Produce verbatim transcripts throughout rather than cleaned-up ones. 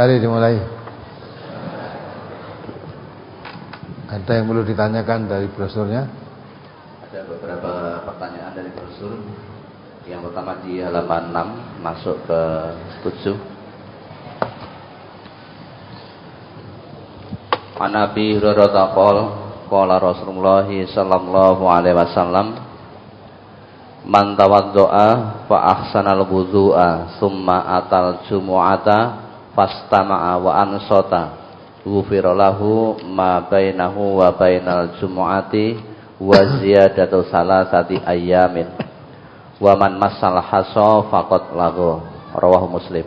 Mari dimulai. Ada yang perlu ditanyakan dari brosurnya? Ada beberapa pertanyaan dari brosur. Yang pertama di halaman enam masuk ke tujuh. An Abi Hurairah qala qala Rasulullah sallallahu alaihi wasallam man tawaddoa fa ahsanal wudhu'a summa atal jumu'ata fastama'a wa ansata ghufira lahu ma bainahu wa bainal jumu'ati wa ziyadatu salasati ayyamin wa man massal hasa faqad lahu. Rawahu Muslim.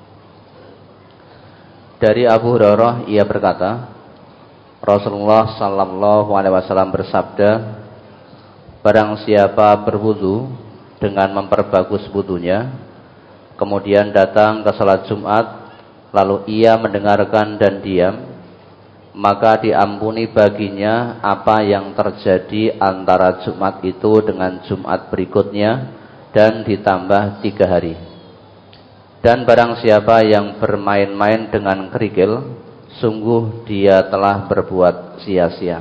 Dari Abu Hurairah ia berkata, Rasulullah sallallahu alaihi wasallam bersabda, barang siapa berwudu dengan memperbagus wudunya, kemudian datang ke salat Jumat, lalu ia mendengarkan dan diam, maka diampuni baginya apa yang terjadi antara Jumat itu dengan Jumat berikutnya dan ditambah tiga hari. Dan barang siapa yang bermain-main dengan kerikil, sungguh dia telah berbuat sia-sia.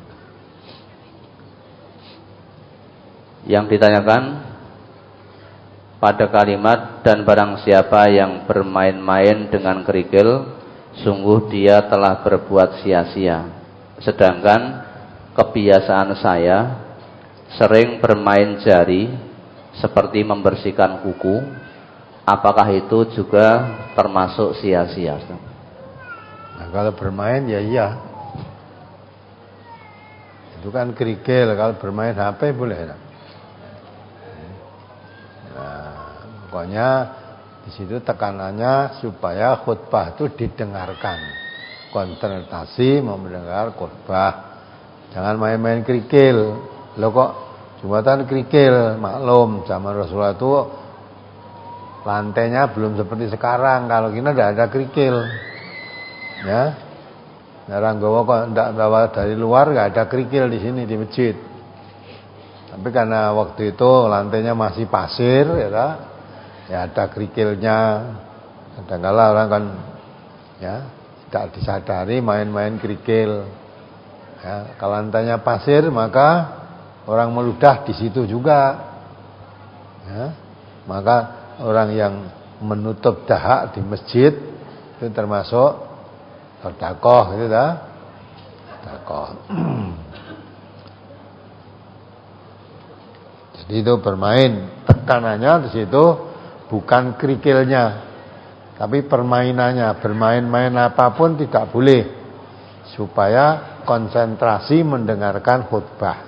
Yang ditanyakan pada kalimat dan barang siapa yang bermain-main dengan kerikil, sungguh dia telah berbuat sia-sia. Sedangkan kebiasaan saya sering bermain jari seperti membersihkan kuku, apakah itu juga termasuk sia-sia? Nah, kalau bermain ya iya. Itu kan kerikil, kalau bermain H P boleh. Nah, pokoknya di situ tekanannya supaya khutbah itu didengarkan. Konsentrasi mau mendengar khutbah. Jangan main-main kerikil. Loh kok Jumatan kerikil, maklum zaman Rasulullah itu lantainya belum seperti sekarang. Kalau kita tidak ada kerikil. Ya, orang Gowo kok tidak bawa dari luar, nggak ada kerikil di sini di masjid. Tapi karena waktu itu lantainya masih pasir, ya, ya ada kerikilnya. Kadang-kala orang kan, ya, tidak disadari main-main kerikil. Ya, kalau lantainya pasir, maka orang meludah di situ juga. Ya, maka orang yang menutup dahak di masjid itu termasuk sedekah gitu dah. Sedekah. Jadi itu bermain, tekanannya di situ bukan kerikilnya, tapi permainannya. Bermain-main apapun tidak boleh, supaya konsentrasi mendengarkan khutbah.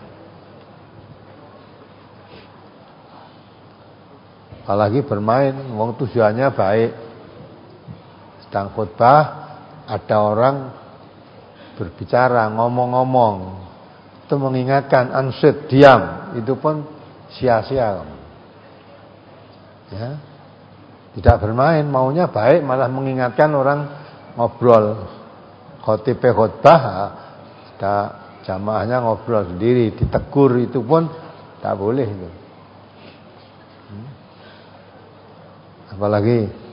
Apalagi bermain, wong tujuannya baik. Sedang khutbah ada orang berbicara, ngomong-ngomong, itu mengingatkan, ansyid, diam, itu pun sia-sia. Ya, tidak bermain, maunya baik, malah mengingatkan orang ngobrol. Khotib khutbah, ada jamaahnya ngobrol sendiri, ditegur, itu pun tak boleh. Itu. Hmm. Apalagi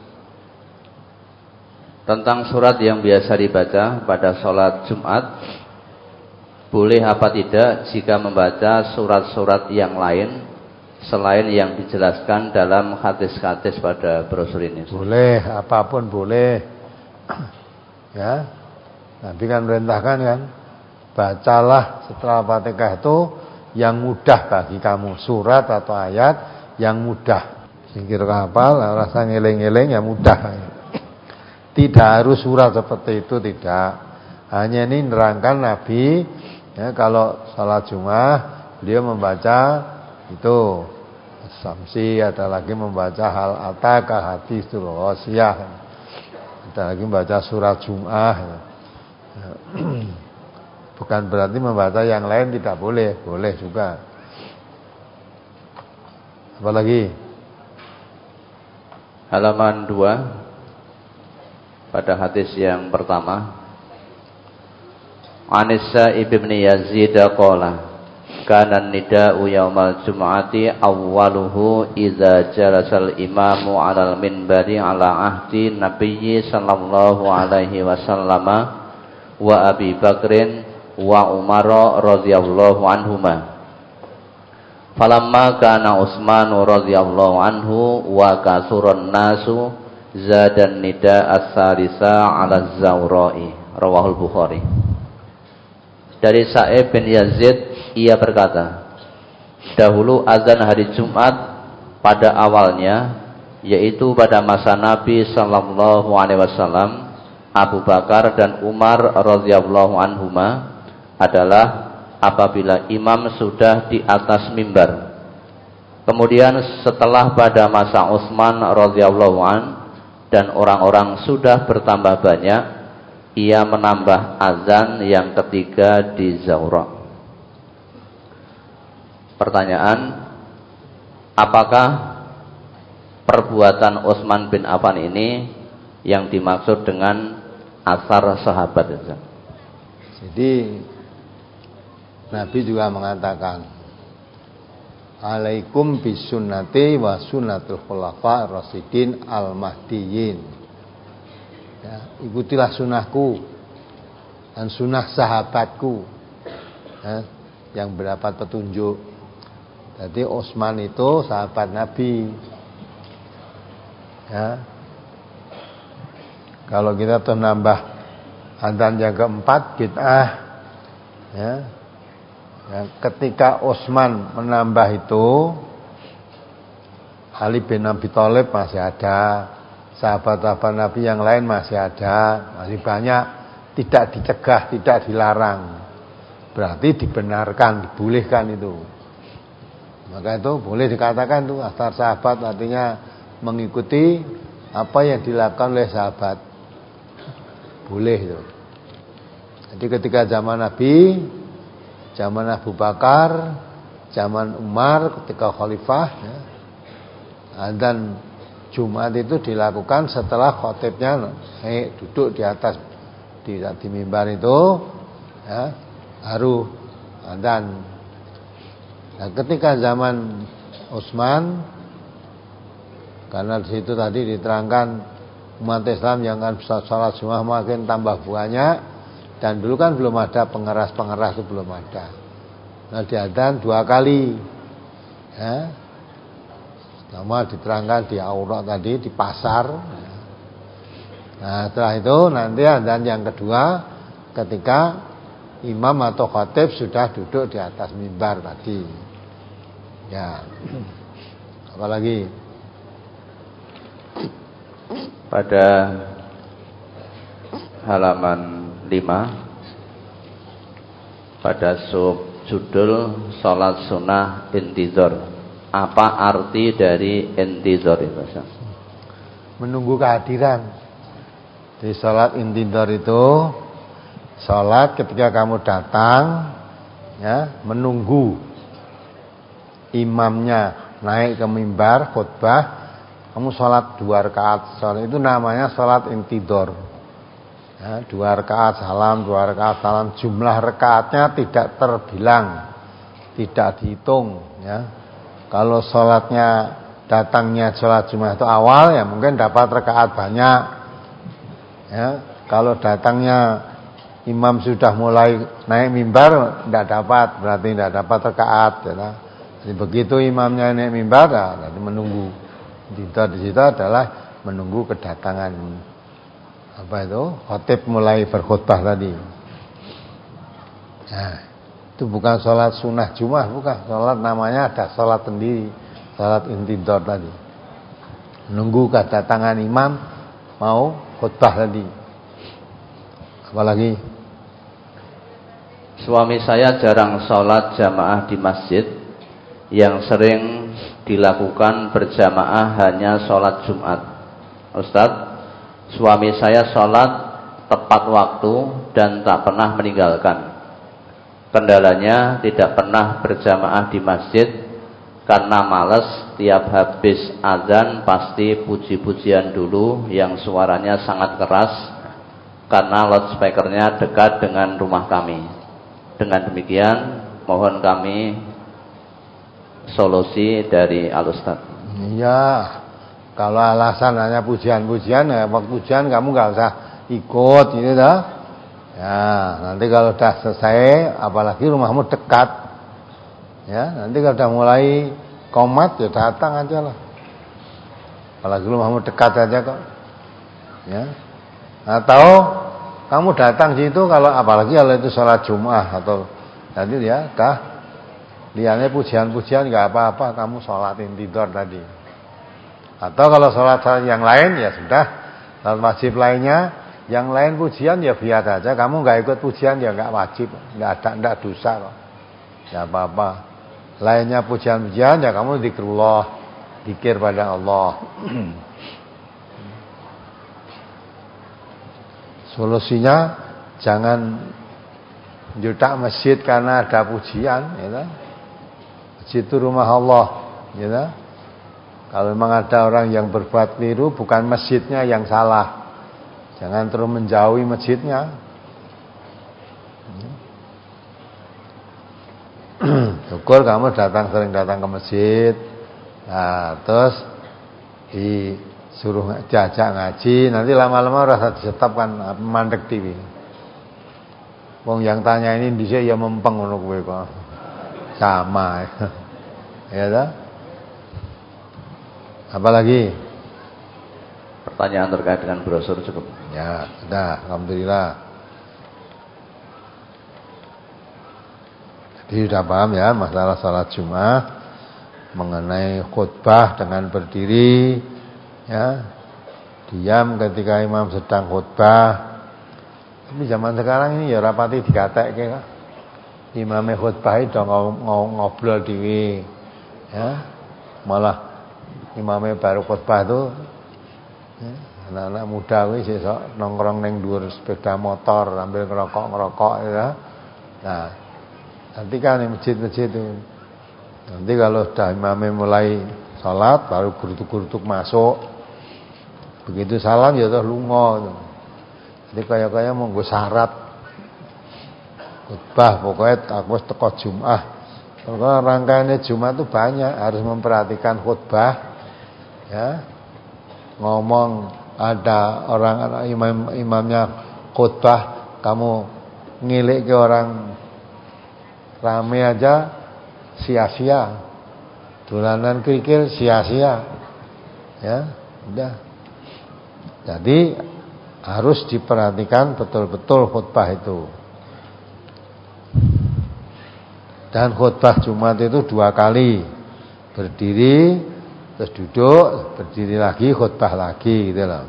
tentang surat yang biasa dibaca pada sholat Jumat, boleh apa tidak jika membaca surat-surat yang lain selain yang dijelaskan dalam hadis-hadis pada brosur ini? Boleh, apapun boleh. Ya, Nabi kan merintahkan kan, bacalah setelah Fatihah itu yang mudah bagi kamu, surat atau ayat yang mudah. Singkir kapal, rasa ngeleng-ngeleng yang mudah. Tidak harus surat seperti itu, tidak. Hanya ini nerangkan Nabi, ya, kalau salat Jumat beliau membaca itu Samsi, ada lagi membaca hal ataka hadis Ghasiyah, ada lagi membaca surat Jumat. Ya. Bukan berarti membaca yang lain tidak boleh, boleh juga. Apalagi halaman dua. Pada hadis yang pertama, Anissa ibn Yazid qala kana nida'u yaumal jum'ati awwaluhu idza jalasal imamu 'alal minbari 'ala ahdi nabiyyi sallallahu alaihi wasallama wa Abi Bakrin wa Umar radhiyallahu anhuma. Falamma kana Utsman radhiyallahu anhu wa kasurun nasu zadan nida as-salisa 'ala az-Zawra'i. Rawahul Bukhari. Dari Sa'ib bin Yazid, ia berkata, dahulu azan hari Jumat pada awalnya, yaitu pada masa Nabi sallallahu alaihi wasallam, Abu Bakar dan Umar radhiyallahu anhuma, adalah apabila imam sudah di atas mimbar. Kemudian setelah pada masa Utsman radhiyallahu an dan orang-orang sudah bertambah banyak, ia menambah azan yang ketiga di Zawra. Pertanyaan, apakah perbuatan Utsman bin Affan ini yang dimaksud dengan asar sahabat? Jadi Nabi juga mengatakan, alaikum bisunnati wa sunnatul khulafa rasyidin al-mahdiyyin. Ya, ikutilah sunnahku dan sunnah sahabatku, ya, yang berdapat petunjuk. Jadi Utsman itu sahabat Nabi. Ya. Kalau kita tuh nambah adzan yang keempat bid'ah. Ya. Ya, ketika Utsman menambah itu, Ali bin Abi Thalib masih ada, sahabat-sahabat Nabi yang lain masih ada, masih banyak, tidak dicegah, tidak dilarang. Berarti dibenarkan, dibolehkan itu. Maka itu boleh dikatakan itu asar sahabat, artinya mengikuti apa yang dilakukan oleh sahabat. Boleh itu. Jadi ketika zaman Nabi, zaman Abu Bakar, zaman Umar, ketika khalifah, ya, adzan Jumat itu dilakukan setelah khotibnya naik duduk di atas di, di mimbar itu, ya, baru adzan. Nah, ketika zaman Utsman, karena di situ tadi diterangkan umat Islam yang akan sholat Jumat makin tambah banyak, dan dulu kan belum ada pengeras-pengeras, itu belum ada. Nah, diadzan dua kali, ya. Pertama diterangkan di aurat tadi di pasar. Nah, setelah itu nanti adzan yang kedua ketika imam atau khatib sudah duduk di atas mimbar tadi. Ya. Apalagi pada halaman lima pada sub judul salat sunnah intizar. Apa arti dari intizar itu? Menunggu kehadiran. Di salat intizar itu salat ketika kamu datang, ya, menunggu imamnya naik ke mimbar khutbah, kamu salat dua rakaat. Salat itu namanya salat intizar. Ya, dua rakaat salam, dua rakaat salam. Jumlah rakaatnya tidak terbilang, tidak dihitung, ya. Kalau sholatnya datangnya sholat Jumat itu awal, ya mungkin dapat rakaat banyak. Ya, kalau datangnya imam sudah mulai naik mimbar, tidak dapat, berarti tidak dapat rakaat. Ya. Jadi begitu imamnya naik mimbar, ya, jadi menunggu. Di situ adalah menunggu kedatangan apa itu khatib mulai berkhutbah tadi. Nah, itu bukan sholat sunnah Jumat, bukan. Sholat namanya ada sholat sendiri, sholat intizar tadi. Menunggu kedatangan imam mau khutbah tadi. Apalagi suami saya jarang sholat jamaah di masjid. Yang sering dilakukan berjamaah hanya sholat Jumat. Ustadz, suami saya sholat tepat waktu dan tak pernah meninggalkan. Kendalanya tidak pernah berjamaah di masjid karena malas, tiap habis azan pasti puji-pujian dulu yang suaranya sangat keras karena loudspeakernya dekat dengan rumah kami. Dengan demikian Mohon kami solusi dari Al-Ustaz. Iya, kalau alasan hanya pujian-pujian, ya waktu pujian kamu nggak usah ikut, gitu dah. Ya, nanti kalau udah selesai, apalagi rumahmu dekat, ya, nanti kalau udah mulai komat, ya datang aja lah. Apalagi rumahmu dekat aja kok, ya. Atau kamu datang situ kalau apalagi kalau itu sholat Jumat atau nanti ya, dah. Lihatnya pujian-pujian nggak apa-apa, kamu sholatin tidur tadi. Atau kalau sholat yang lain ya sudah, sholat wajib lainnya, yang lain pujian ya biar aja. Kamu nggak ikut pujian ya nggak wajib, nggak ada, nggak dosa kok, nggak apa-apa. Lainnya pujian-pujian ya kamu zikrullah, zikir pada Allah. Solusinya jangan jutak masjid karena ada pujian, ya kan? Masjid itu rumah Allah, ya kan? Kalau memang ada orang yang berbuat keliru, bukan masjidnya yang salah. Jangan terus menjauhi masjidnya. Syukur kamu datang sering datang ke masjid. Nah, terus disuruh diajak ngaji, nanti lama-lama rasa disetapkan mandek T V. Wong yang tanya ini dhisik ya mempeng ngono kowe kok. Sama. Ya dah. Apalagi pertanyaan terkait dengan brosur cukup. Ya, sudah, alhamdulillah. Jadi sudah paham ya masalah salat Jumat, mengenai khutbah dengan berdiri, ya. Diam ketika imam sedang khutbah. Tapi zaman sekarang ini ya rapati dikatekke kok. Imame khutbah itu ngobrol dhewe. Ya. Malah imamnya baru khutbah tuh, ya, anak-anak muda kuwi sesuk nongkrong ning dhuwur sepeda motor sambil ngerokok-ngerokok, ya. Nah, nanti kan di masjid-masjid itu, nanti kalau sudah imamnya mulai sholat baru gerutuk-gerutuk masuk, begitu salam ya terus lunga. Jadi kayak-kayak mau nggo syarat khutbah, pokoknya aku teko Jumat. Kalau rangkaiannya Jumat itu banyak, harus memperhatikan khutbah. Ya, ngomong ada orang imam imamnya khutbah, kamu ngilik ke orang rame aja sia-sia, dolanan kerikil sia-sia, ya udah. Jadi harus diperhatikan betul-betul khutbah itu. Dan khutbah Jumat itu dua kali, berdiri terus duduk, berdiri lagi, khutbah lagi, gitu loh.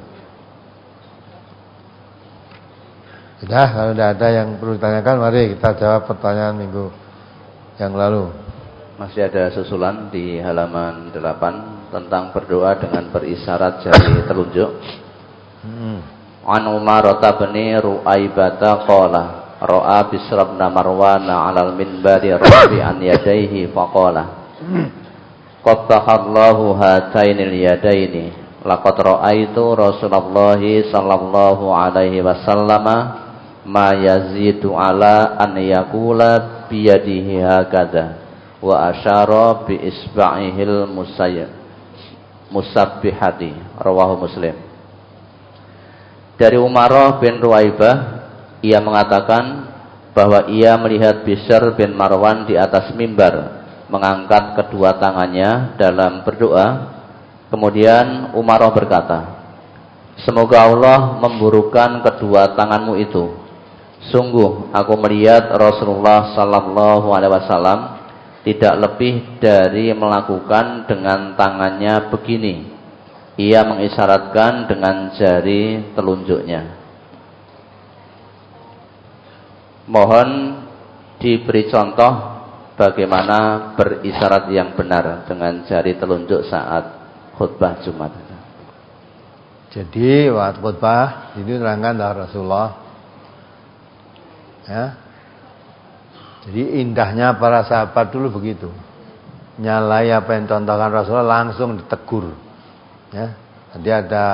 Sudah, kalau tidak ada yang perlu ditanyakan, mari kita jawab pertanyaan minggu yang lalu. Masih ada susulan di halaman delapan tentang berdoa dengan berisyarat jari telunjuk. Hmm. An Umar bin Ru'aibata qala ra'a Bisr bin Marwan 'alal minbari rafi'an yadayhi faqala qattahallahu hatainil yadaini laqad ra'aitu Rasulullah sallallahu alaihi wasallam ma yazidu ala an yaqula bi yadihi hakadha wa asyara bi isba'ihil musayyib musabbihati rawahu Muslim. Dari Umar bin Ruwaibah, ia mengatakan bahwa ia melihat Bisr bin Marwan di atas mimbar mengangkat kedua tangannya dalam berdoa. Kemudian Umar berkata, semoga Allah memburukkan kedua tanganmu itu. Sungguh aku melihat Rasulullah sallallahu alaihi wasallam tidak lebih dari melakukan dengan tangannya begini. Ia mengisyaratkan dengan jari telunjuknya. Mohon diberi contoh bagaimana berisyarat yang benar dengan jari telunjuk saat khutbah Jumat. Jadi waktu khutbah ini terangkan dari Rasulullah. Ya. Jadi indahnya para sahabat dulu begitu. Nyalai apa yang contohkan Rasulullah langsung ditegur. Ya. Jadi ada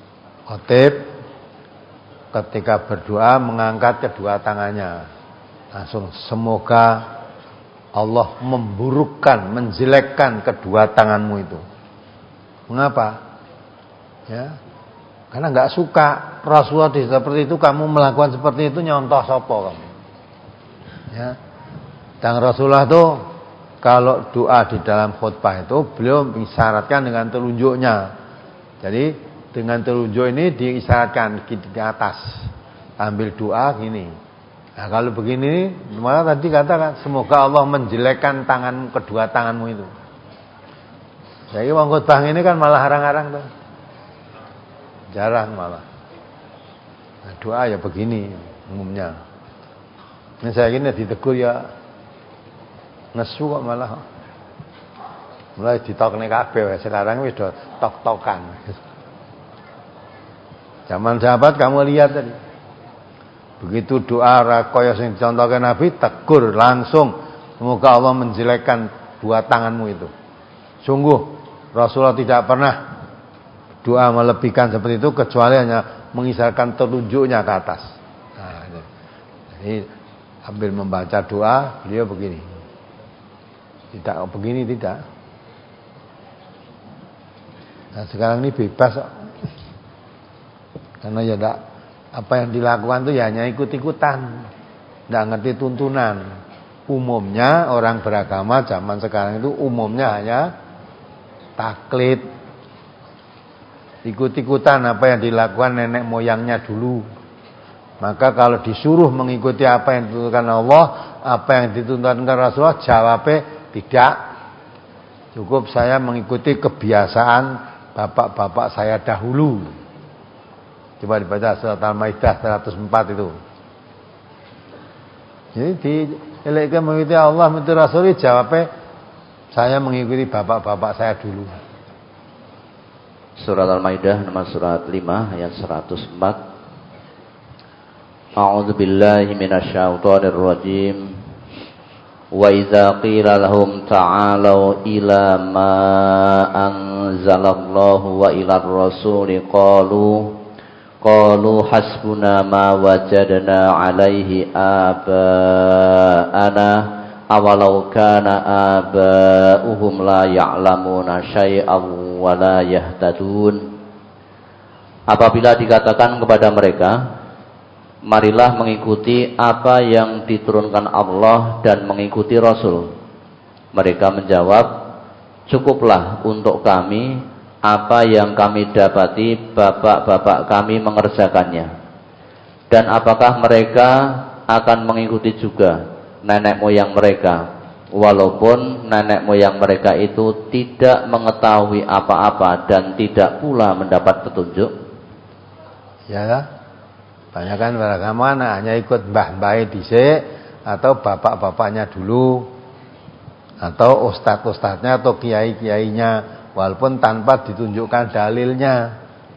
khatib ketika berdoa mengangkat kedua tangannya Langsung semoga Allah memburukkan, menjelekkan kedua tanganmu itu. Mengapa? Ya, karena nggak suka Rasulullah seperti itu, kamu melakukan seperti itu, nyontoh sopo kamu. Ya, dan Rasulullah itu kalau doa di dalam khutbah itu beliau mengisyaratkan dengan telunjuknya. Jadi dengan telunjuk ini diisyaratkan di atas. Ambil doa gini. Nah kalau begini, malah tadi katakan semoga Allah menjelekkan tangan kedua tanganmu itu. Jadi wong khutbah ini kan malah harang-harang tuh. Jarang malah. Nah, doa ya begini umumnya. Ini saya gini ditegur ya nesu kok malah. Mulai ditokne kabeh sekarang wis do tok-tokan. Zaman sahabat kamu lihat tadi. Begitu doa kaya sing dicontohke Nabi, tegur langsung semoga Allah menjelekkan dua tanganmu itu. Sungguh Rasulullah tidak pernah doa melebihkan seperti itu kecuali hanya mengisarkan telunjuknya ke atas. Nah, jadi sambil membaca doa beliau begini. Tidak begini tidak. Nah sekarang ini bebas karena ya tidak, apa yang dilakukan itu ya hanya ikut-ikutan, tidak ngerti tuntunan. Umumnya orang beragama zaman sekarang itu umumnya hanya taklid, ikut-ikutan apa yang dilakukan nenek moyangnya dulu. Maka kalau disuruh mengikuti apa yang ditentukan Allah, apa yang ditentukan Rasulullah, jawabnya tidak. Cukup saya mengikuti kebiasaan bapak-bapak saya dahulu. Coba dibaca surat Al-Maidah seratus empat itu. Jadi dielekkan mengikuti Allah, mengikuti Rasul, jawabnya saya mengikuti bapak-bapak saya dulu. Surat Al-Maidah nomor surat lima ayat seratus empat. A'udzu billahi minasyaitonir rajim. Wa idza qila lahum ta'alu ila ma anzalallahu wa ilar rasuli qalu qalu hasbuna ma wajadna 'alaihi aba'ana awalau kana aba'uhum la ya'lamuna syai'an wa la yahtadun. Apabila dikatakan kepada mereka, marilah mengikuti apa yang diturunkan Allah dan mengikuti Rasul. Mereka menjawab, cukuplah untuk kami apa yang kami dapati bapak-bapak kami mengerjakannya. Dan apakah mereka akan mengikuti juga nenek moyang mereka, walaupun nenek moyang mereka itu tidak mengetahui apa-apa dan tidak pula mendapat petunjuk? Ya lah. Banyak kan beragama hanya ikut mbah-mbah dhisik atau bapak-bapaknya dulu atau ustadz-ustadznya atau kiai-kiainya, walaupun tanpa ditunjukkan dalilnya.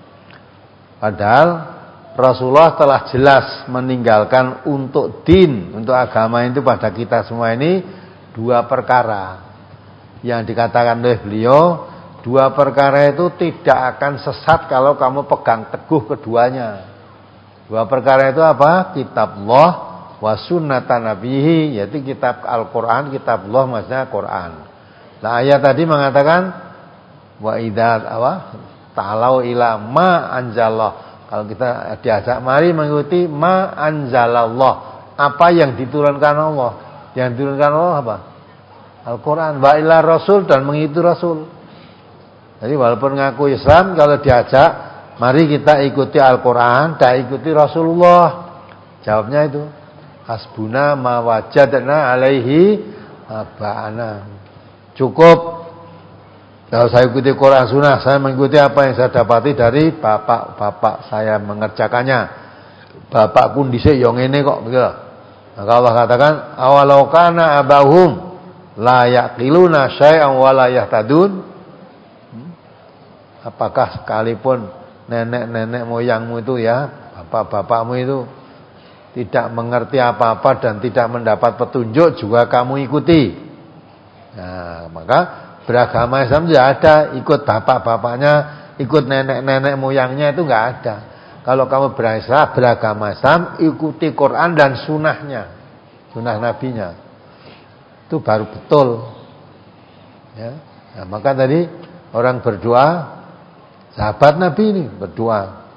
Padahal Rasulullah telah jelas meninggalkan untuk din, untuk agama itu pada kita semua ini dua perkara. Yang dikatakan oleh beliau, dua perkara itu tidak akan sesat kalau kamu pegang teguh keduanya. Dua perkara itu apa? Kitabullah wa sunnatan nabihi, yaitu kitab Al-Qur'an, kitabullah maksudnya Quran. Nah, ayat tadi mengatakan wa idza apa? Ta'alau ila ma anzalallah. Kalau kita diajak mari mengikuti ma anzalallah, apa yang diturunkan Allah. Yang diturunkan Allah apa? Al-Qur'an, wa ila rasul, dan mengikuti Rasul. Jadi walaupun ngaku Islam, kalau diajak mari kita ikuti Al-Quran, dan ikuti Rasulullah. Jawabnya itu, hasbuna ma wajadna alaihi aba'ana. Cukup kalau saya ikuti Quran Sunnah, saya mengikuti apa yang saya dapati dari bapak-bapak saya mengerjakannya. Bapak pun dhisik yo ngene kok, begitu. Maka Allah katakan, awalau kana abahum la yaqiluna syai'an wa la yahtadun. Apakah sekalipun nenek-nenek moyangmu itu ya, bapak-bapakmu itu tidak mengerti apa-apa dan tidak mendapat petunjuk juga kamu ikuti. Nah, maka beragama Islam tidak ada ikut bapak-bapaknya, ikut nenek-nenek moyangnya, itu enggak ada. Kalau kamu beragama Islam, ikuti Quran dan sunnahnya. sunnah nabinya. Itu baru betul. Ya. Nah, maka tadi orang berdoa, sahabat Nabi ini berdoa,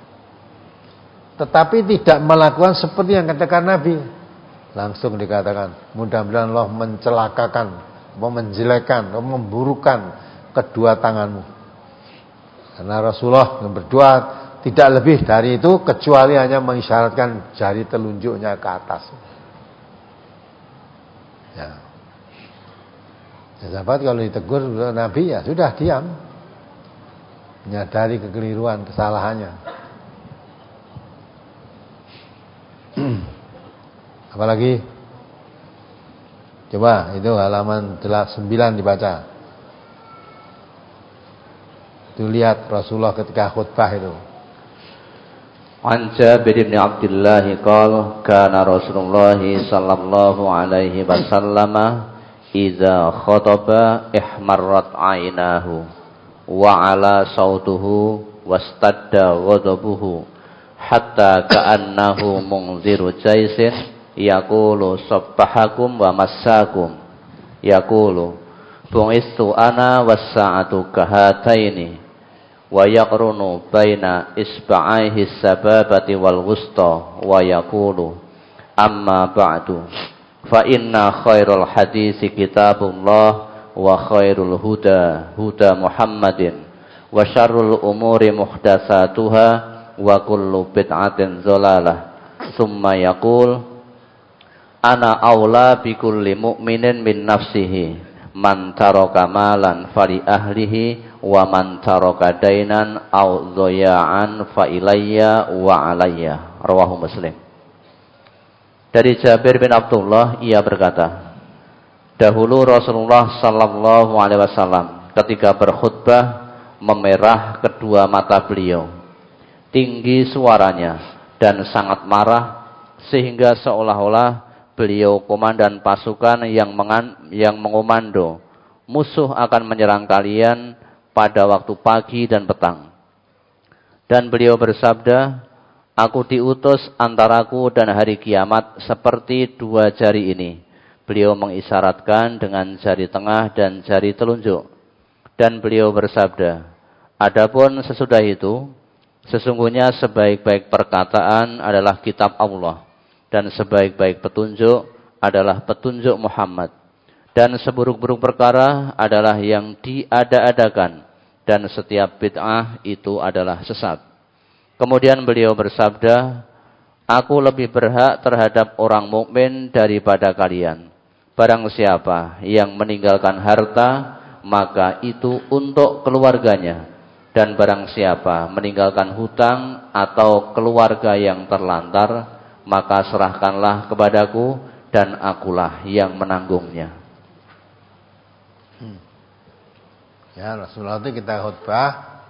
tetapi tidak melakukan seperti yang katakan Nabi. Langsung dikatakan, mudah-mudahan Allah mencelakakan, menjelekkan, memburukan kedua tanganmu. Karena Rasulullah yang berdoa tidak lebih dari itu kecuali hanya mengisyaratkan jari telunjuknya ke atas. Ya. Ya, sahabat kalau ditegur Nabi ya sudah diam, menyadari kekeliruan, kesalahannya. Apalagi? Coba itu halaman sembilan dibaca. Itu lihat Rasulullah ketika khutbah itu. An Jabir bin Abdullah qala kana Rasulullah sallallahu alaihi wasallam idza khataba ihmarrat aynahu wa ala sautuhu wastadda ghadabuhu hatta ka'annahu munziru jaisin yaqulu sabbahakum wa massakum yaqulu bu'istu ana was-sa'atu kahataini wa yaqrunu baina isba'aihi sababati wal wusta wa yaqulu amma ba'du fa inna khairal hadisi kitabullah wa khairul huda huda Muhammadin wa syarrul umuri muhdatsatuha wa kullu bid'atin dhalalah summa yaqul ana aula bi kulli mu'minin min nafsihi man taraka malan fali ahlihi wa man taraka dainan aw dhaya'an fa ilayya wa alayya. Rawahu Muslim. Dari Jabir bin Abdullah ia berkata, dahulu Rasulullah sallallahu alaihi wasallam ketika berkhutbah memerah kedua mata beliau, tinggi suaranya dan sangat marah sehingga seolah-olah beliau komandan pasukan yang mengan, yang mengomando musuh akan menyerang kalian pada waktu pagi dan petang. Dan beliau bersabda, aku diutus antaraku dan hari kiamat seperti dua jari ini. Beliau mengisyaratkan dengan jari tengah dan jari telunjuk. Dan beliau bersabda, adapun sesudah itu, sesungguhnya sebaik-baik perkataan adalah kitab Allah. Dan sebaik-baik petunjuk adalah petunjuk Muhammad. Dan seburuk-buruk perkara adalah yang diada-adakan. Dan setiap bid'ah itu adalah sesat. Kemudian beliau bersabda, aku lebih berhak terhadap orang mukmin daripada kalian. Barang siapa yang meninggalkan harta, maka itu untuk keluarganya. Dan barang siapa meninggalkan hutang atau keluarga yang terlantar, maka serahkanlah kepadaku dan akulah yang menanggungnya. Hmm. Ya, Rasulullah itu kita khutbah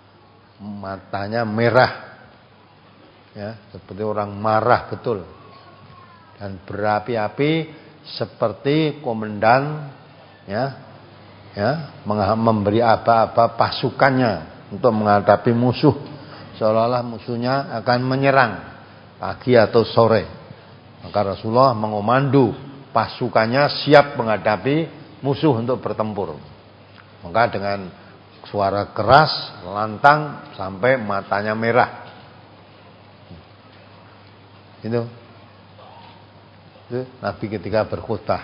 matanya merah. Ya, seperti orang marah betul. Dan berapi-api seperti komandan ya, ya, memberi aba-aba pasukannya untuk menghadapi musuh. Seolah-olah musuhnya akan menyerang pagi atau sore. Maka Rasulullah mengomando pasukannya siap menghadapi musuh untuk bertempur. Maka dengan suara keras, lantang sampai matanya merah. Itu. Itu Nabi ketika berkhutbah.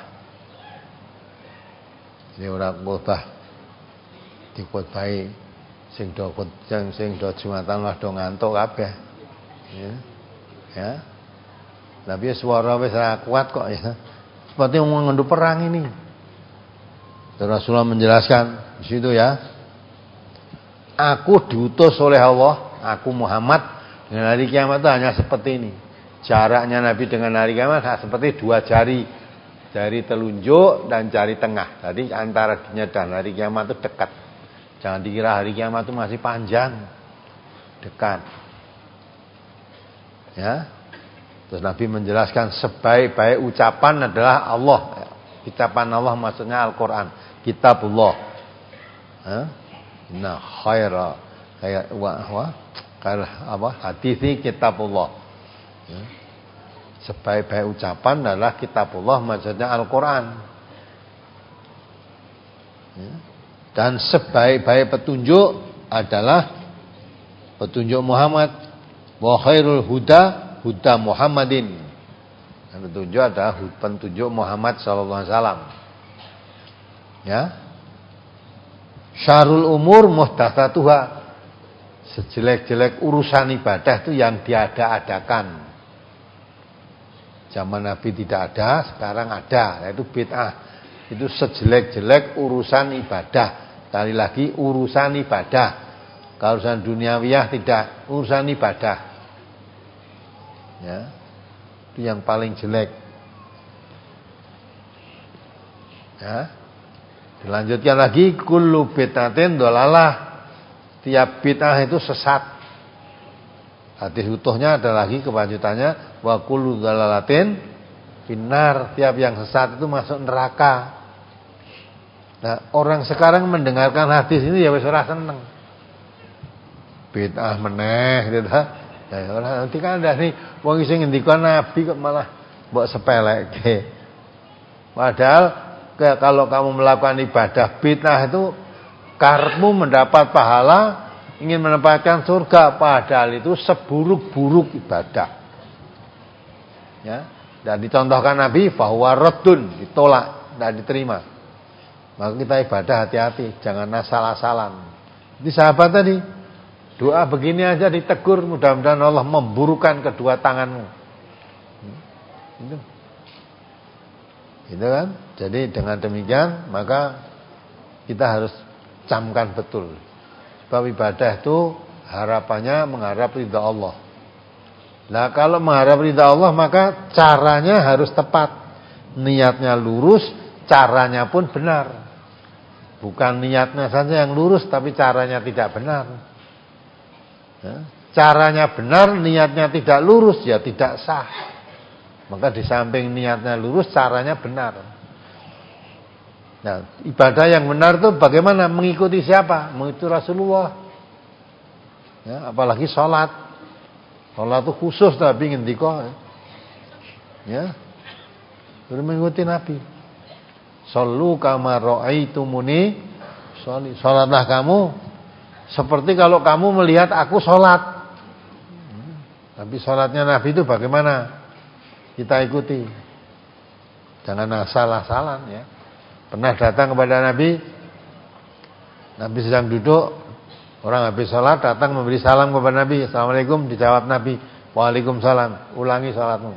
Ini orang khutbah dikhutbahi sing do sing sing do Jumatan lah do ngantuk kabeh. Ya. Ya. Tapi suara wis ora kuat kok ya. Seperti mengendu perang ini. Dan Rasulullah menjelaskan di situ ya. Aku diutus oleh Allah, aku Muhammad dengan hari kiamat itu hanya seperti ini. Jaraknya Nabi dengan hari kiamat seperti dua jari. Jari telunjuk dan jari tengah. Jadi antara dinya dan hari kiamat itu dekat. Jangan dikira hari kiamat itu masih panjang. Dekat. Ya. Terus Nabi menjelaskan sebaik-baik ucapan adalah Allah. Ucapan Allah maksudnya Al-Quran. Kitabullah. Nah, khaira kayak wa wa kayak apa? Hadis kitabullah. Ya. Sebaik-baik ucapan adalah kitabullah, maksudnya Al-Quran. Ya. Dan sebaik-baik petunjuk adalah petunjuk Muhammad. Wa khairul huda huda Muhammadin. Dan petunjuk adalah petunjuk Muhammad sallallahu alaihi wasallam. Ya. Syarul umur muhdatsatuha. Sejelek-jelek urusan ibadah itu yang diada-adakan. Zaman Nabi tidak ada, sekarang ada, yaitu bid'ah. Itu sejelek-jelek urusan ibadah. Sekali lagi urusan ibadah. Kalau urusan duniawiyah tidak, urusan ibadah. Ya. Itu yang paling jelek. Ya. Dilanjutkan lagi, kullu bid'atin dhalalah. Tiap bid'ah itu sesat. Hadis utuhnya ada lagi kelanjutannya, wa kullu dhalalatin finnar. Tiap yang sesat itu masuk neraka. Nah, orang sekarang mendengarkan hadis ini ya wis ora seneng. Bid'ah meneh gitu. Ya ora nanti kan ada nih wong sing ngendika Nabi kok malah mbok sepelekke. Padahal kalau kamu melakukan ibadah bid'ah itu karepmu mendapat pahala, ingin mendapatkan surga, padahal itu seburuk-buruk ibadah. Ya, dan dicontohkan Nabi bahwa raddun, ditolak, tidak diterima. Maka kita ibadah hati-hati, jangan asal-asalan. Ini sahabat tadi, doa begini aja ditegur, mudah-mudahan Allah memburukan kedua tanganmu. Itu. Itu kan? Jadi dengan demikian maka kita harus camkan betul. Sebab ibadah itu harapannya mengharap ridha Allah. Nah, kalau mengharap ridha Allah maka caranya harus tepat. Niatnya lurus, caranya pun benar. Bukan niatnya saja yang lurus tapi caranya tidak benar. Ya, caranya benar, niatnya tidak lurus, ya tidak sah. Maka di samping niatnya lurus, caranya benar. Nah, ibadah yang benar itu bagaimana? Mengikuti siapa? Mengikuti Rasulullah. Ya, apalagi sholat. Sholat itu khusus Nabi ngendika. Ya, baru mengikuti Nabi. Shollu kama ra'aitumuni sholli. Sholatlah kamu seperti kalau kamu melihat aku sholat. Tapi sholatnya Nabi itu bagaimana? Kita ikuti. Jangan asal-asalan ya. Pernah datang kepada Nabi, Nabi sedang duduk, orang habis sholat datang memberi salam kepada Nabi. Assalamualaikum, dijawab Nabi, waalaikumsalam, ulangi sholatmu.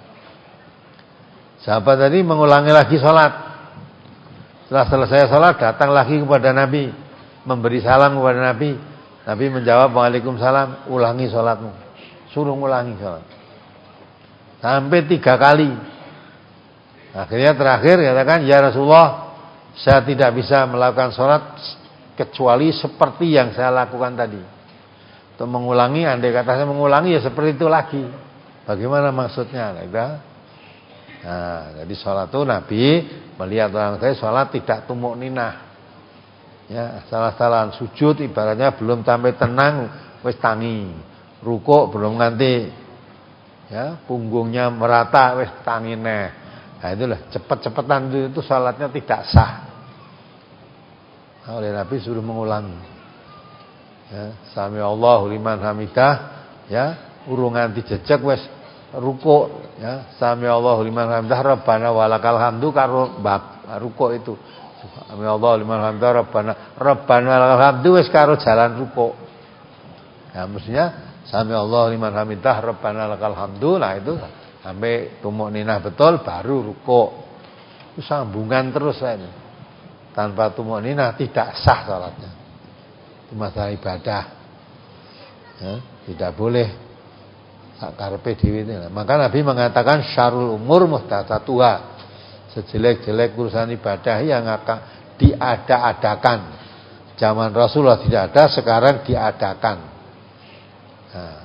Sahabat tadi mengulangi lagi sholat. Setelah selesai sholat datang lagi kepada Nabi, memberi salam kepada Nabi. Nabi menjawab waalaikumsalam, ulangi sholatmu. Suruh ulangi sholat. Sampai tiga kali. Akhirnya terakhir katakan, ya Rasulullah, saya tidak bisa melakukan sholat kecuali seperti yang saya lakukan tadi. Untuk mengulangi, andai kata saya mengulangi ya seperti itu lagi. Bagaimana maksudnya? Nah, jadi sholat itu Nabi melihat orang saya sholat tidak tumuk ninah. Ya, salah-salahan sujud ibaratnya belum sampai tenang, wis tangi. Rukuk belum nganti, ya, punggungnya merata, wis tangi neh. Nah itulah cepat-cepatan itu, itu salatnya tidak sah. Nah, oleh Nabi suruh mengulangi. Ya, sami Allahu liman hamidah, ya, urungan dijejak wis rukuk, ya, sami Allahu liman hamidah rabbana walakal hamdu karo bab rukuk itu. Sami Allahu liman hamidah rabbana rabbana walakal hamdu wis karo jalan rukuk. Ya, mestinya sami Allahu liman hamidah rabbana walakal hamdu, nah itu sampai tumuk ninah betul baru rukuk. Itu sambungan terus ini. Tanpa tumuk ninah tidak sah salatnya. Itu masalah ibadah. Ya, tidak boleh sakarepe dhewe. Maka Nabi mengatakan syarul umur muhdatsatuha. Sejelek-jelek urusan ibadah yang akan diada-adakan. Zaman Rasulullah tidak ada, sekarang diadakan. Nah,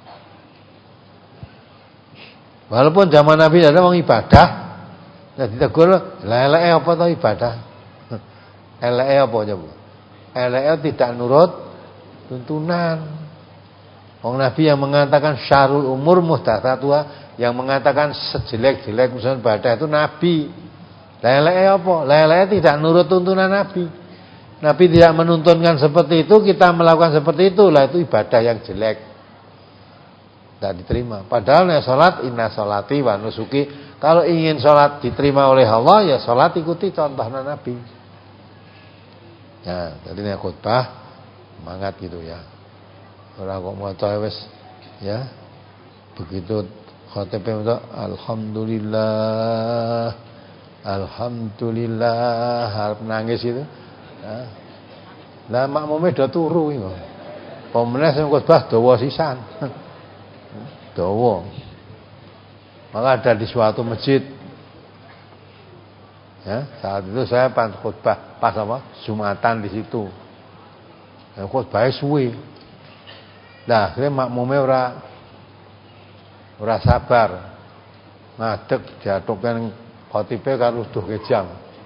walaupun zaman Nabi ada orang ibadah, ya ditegur, eleke apa to ibadah? Eleke apa coba? Eleke tidak nurut tuntunan. Wong Nabi yang mengatakan syarul umur muhdatsatuha, Yang mengatakan sejelek-jelek urusan ibadah itu Nabi. Lele apa? Lele tidak nurut tuntunan Nabi. Nabi tidak menuntunkan seperti itu, kita melakukan seperti itu, lah itu ibadah yang jelek. Tidak diterima. Padahal nek salat inna salati wa nusuki, kalau ingin salat diterima oleh Allah ya salat ikuti contohnya Nabi. Ya, jadi nek khutbah semangat gitu ya. Ora kok maca wis ya. Begitu khatib itu alhamdulillah alhamdulillah harap nangis itu. Ya. Lah makmume do turu iku. Pemene sing khutbah dawa sisan. Dawa. Maka ada di suatu masjid. Ya, saat itu saya pas khutbah, pas apa? Jumatan di situ. Ya, khutbahnya suwi. Nah, akhirnya makmume ora ora sabar. Ngadeg diatupkan khotibe karo duh kejam.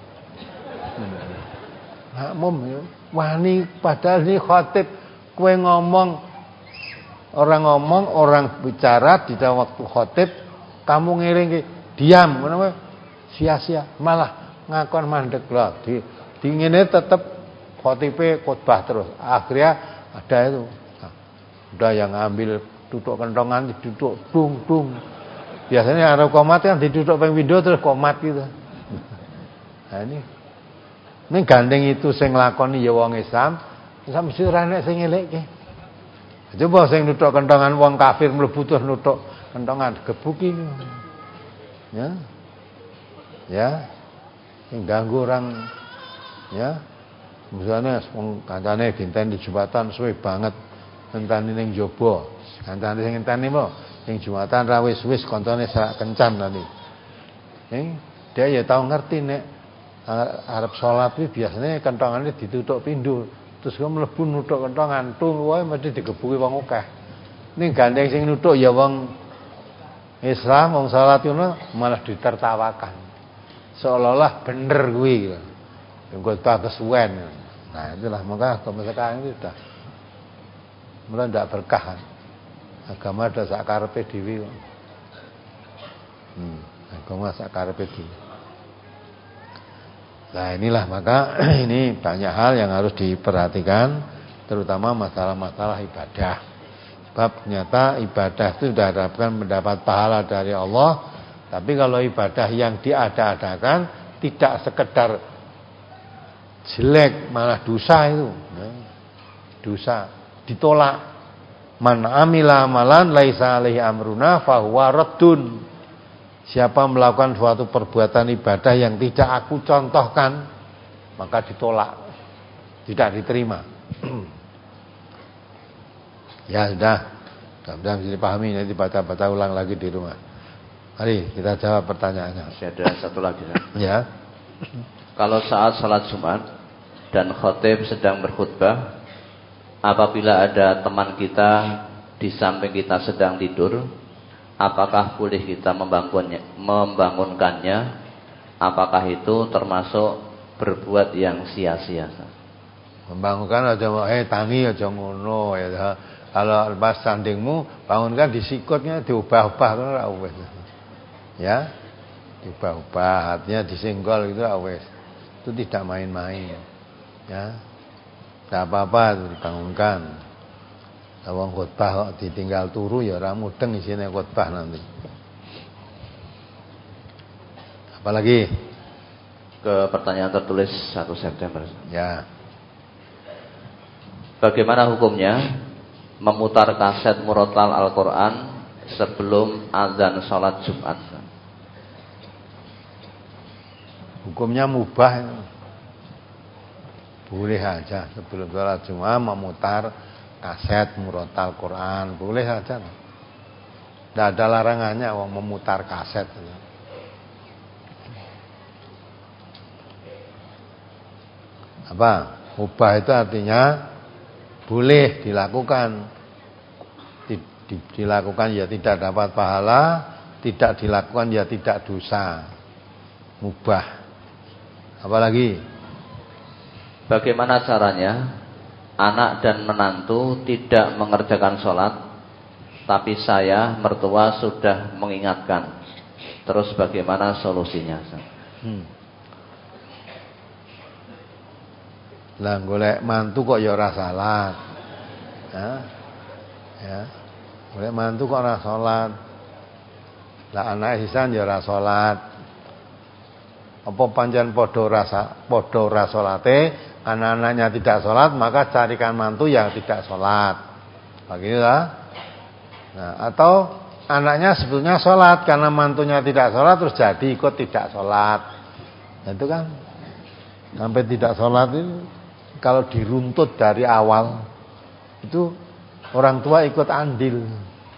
Makmum wani padahal ini khotib kowe ngomong orang ngomong, orang bicara di dalam waktu khotib, kamu ngiring diam, kenapa? Sia-sia, malah ngakon mandek lah. Di dinginnya tetap khotibe khotbah terus. Akhirnya ada itu. Nah, udah yang ambil duduk kentongan duduk dung dung. Biasanya ada komat kan diduduk ping video terus komat gitu. Nah ini ini gandeng itu sing nglakoni ya wong Islam, Islam mesti ora nek sing ngelekke. Coba sing nuthuk kentongan wong kafir mlebu terus nuthuk kentongan gebuki. Ya. Ya. Sing ganggu orang ya. Misalnya wong kancane dinten di Jumatan suwe banget ngenteni ning jaba. Kancane sing ngenteni mo ning Jumatan ra wis-wis kancane sak kencan tadi. Eh, dia ya tahu ngerti nek arep salat iki biasane kentongannya dituthuk pindho. Terus kok mlebu nuthuk kentongan, tung wae mesti digebuki wong akeh. Ning gandeng sing nuthuk ya wong Islam, wong salat ngono malah ditertawakan. Seolah-olah bener kuwi. Engko tak kesuwen. Nah, itulah maka agama sekarang itu sudah mulai ndak berkah. Agama ada sak karepe dhewe. Hmm, agama sak karepe dhewe. Nah inilah maka ini banyak hal yang harus diperhatikan, terutama masalah-masalah ibadah. Sebab ternyata ibadah itu sudah diharapkan mendapat pahala dari Allah. Tapi kalau ibadah yang diada-adakan tidak sekedar jelek, malah dosa itu. Dosa ditolak. Man amila amalan laisa alaihi amruna fahuwa raddun. Siapa melakukan suatu perbuatan ibadah yang tidak aku contohkan, maka ditolak, tidak diterima. Ya sudah, mudah-mudahan bisa dipahami. Nanti baca-baca ulang lagi di rumah. Mari kita jawab pertanyaannya. Masih ada satu lagi. Ya. Kalau saat salat Jumat dan khotib sedang berkhutbah, apabila ada teman kita di samping kita sedang tidur, apakah boleh kita membangunnya, membangunkannya? Apakah itu termasuk berbuat yang sia-sia? Membangunkan aja mau eh tangi aja ngono ya. Kalau pas sandingmu bangunkan disikutnya diubah-ubah kan ora wis. Ya. Diubah-ubah, artinya disenggol itu ora wis. Itu tidak main-main. Ya. Tidak apa-apa itu dibangunkan. Wong khotbah kok ditinggal turu ya ora mudeng isine khotbah nanti. Apalagi ke pertanyaan tertulis satu September. Ya. Bagaimana hukumnya memutar kaset murotal Al-Qur'an sebelum azan salat Jumat? Hukumnya mubah. Boleh aja sebelum salat Jumat memutar kaset murotal Quran, boleh saja. Tidak ada larangannya wong memutar kaset. Apa? Mubah itu artinya boleh dilakukan. Dilakukan ya tidak dapat pahala, tidak dilakukan ya tidak dosa. Mubah. Apalagi? Bagaimana caranya anak dan menantu tidak mengerjakan sholat tapi saya mertua sudah mengingatkan. Terus bagaimana solusinya? Hmm. Lah golek mantu kok ya ora salat. Ya. Ya. Golek mantu kok ora salat. Lah anak sisan ya ora salat. Apa pancen padha rasa padha ora salate, anak-anaknya tidak salat, maka carikan mantu yang tidak salat. Begitu lah. Nah, atau anaknya sebetulnya sholat karena mantunya tidak sholat terus jadi ikut tidak sholat. Nah, itu kan sampai tidak sholat itu kalau diruntut dari awal itu orang tua ikut andil.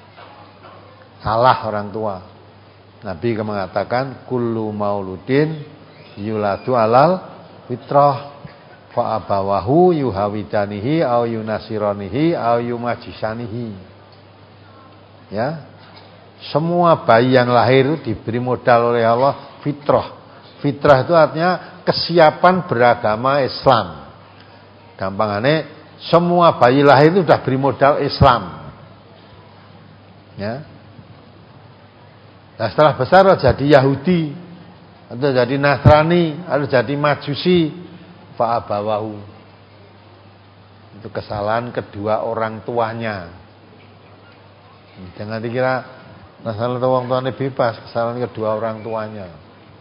Salah orang tua. Nabi mengatakan kullu mauludin yuladu alal fitrah fa abawahu yuhawidanihi au yunasiranihi au yumajisanihi. Ya, semua bayi yang lahir itu diberi modal oleh Allah fitrah. Fitrah itu artinya kesiapan beragama Islam. Gampangane semua bayi lahir itu sudah beri modal Islam. Ya. Nah, setelah besar jadi Yahudi atau jadi Nasrani atau jadi Majusi, fa abawahu. Itu kesalahan kedua orang tuanya. Jangan dikira masalah orang tuanya bebas, kesalahan kedua orang tuanya.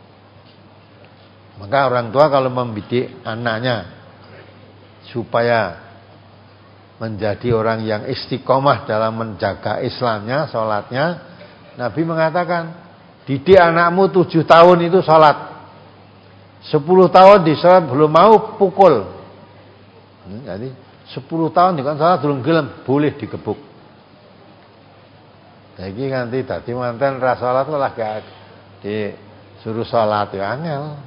Maka orang tua kalau mendidik anaknya supaya menjadi orang yang istiqomah dalam menjaga Islamnya, sholatnya, Nabi mengatakan didik anakmu tujuh tahun itu sholat, sepuluh tahun di sholat belum mau pukul. Jadi sepuluh tahun di sholat belum gelem boleh digebuk. Jadi nanti tadi mantan ra salat lah gak disuruh salat ya angel.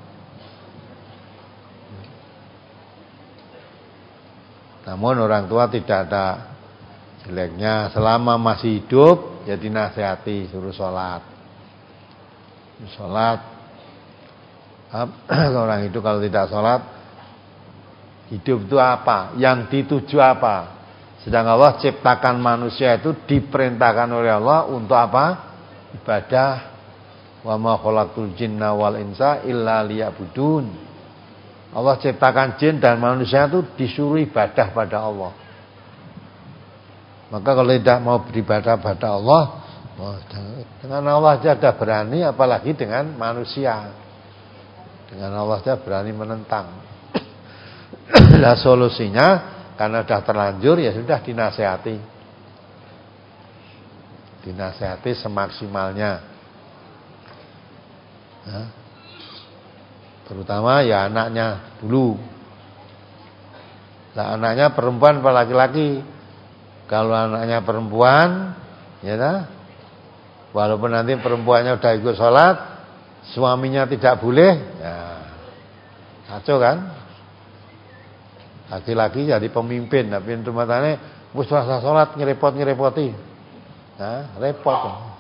Namun orang tua tidak ada jeleknya selama masih hidup ya dinasihati suruh salat. Salat. Orang itu kalau tidak salat hidup itu apa? Yang dituju apa? Sedang Allah ciptakan manusia itu diperintahkan oleh Allah untuk apa? Ibadah. Wa ma khalaqtul jinna wal insa illa liya'budun. Allah ciptakan jin dan manusia itu disuruh ibadah pada Allah. Maka kalau tidak mau beribadah pada Allah, dengan Allah saja sudah berani, apalagi dengan manusia. Dengan Allah saja berani menentang. Nah, solusinya karena sudah terlanjur ya sudah dinasehati. Dinasehati semaksimalnya. Nah, terutama ya anaknya dulu. Nah, anaknya perempuan apa laki-laki? Kalau anaknya perempuan, ya nah, walaupun nanti perempuannya udah ikut sholat, suaminya tidak boleh, ya kacau kan? Laki-laki jadi pemimpin, tapi rumah tangga wis rasa salat ngerepot-ngerepoti. Nah, repot.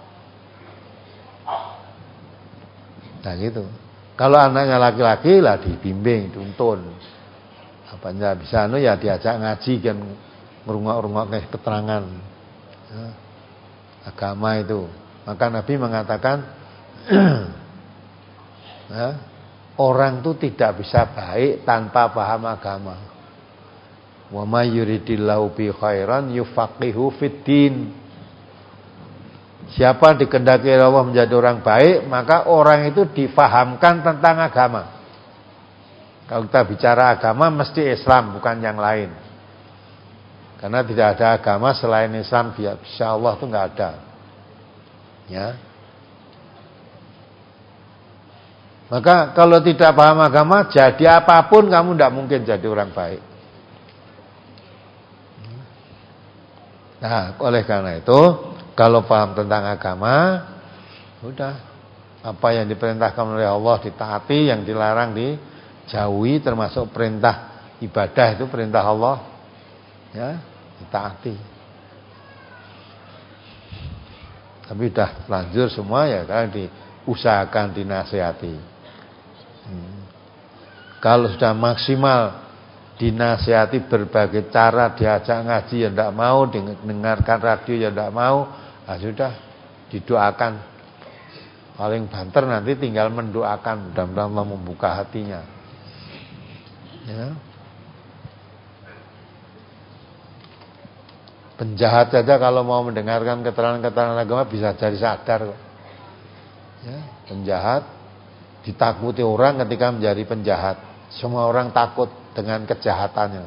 Nah gitu. Kalau anaknya laki-laki lah dibimbing, dituntun. Apa enggak bisa anu ya diajak ngaji kan ngrungok-rungok keterangan. Ya, agama itu. Maka Nabi mengatakan ya, orang itu tidak bisa baik tanpa paham agama. Wa may yuridillahu bi khairan yufaqihu fiddin. Siapa dikehendaki Allah menjadi orang baik, maka orang itu difahamkan tentang agama. Kalau kita bicara agama mesti Islam, bukan yang lain. Karena tidak ada agama selain Islam, insya Allah itu enggak ada. Ya. Maka kalau tidak paham agama, jadi apapun kamu tidak mungkin jadi orang baik. Nah, oleh karena itu, kalau paham tentang agama, sudah apa yang diperintahkan oleh Allah ditaati, yang dilarang dijauhi, termasuk perintah ibadah itu perintah Allah, ya ditaati. Tapi sudah lanjut semua ya, kan diusahakan dinasihati. Hmm. Kalau sudah maksimal dinasihati berbagai cara, diajak ngaji ya tidak mau, dengarkan radio ya tidak mau, Nah, sudah didoakan. Paling banter nanti tinggal mendoakan, mudah-mudahan Allah membuka hatinya. Ya. Penjahat saja kalau mau mendengarkan keterangan-keterangan agama bisa jadi sadar. Ya, penjahat ditakuti orang ketika menjadi penjahat. Semua orang takut dengan kejahatannya.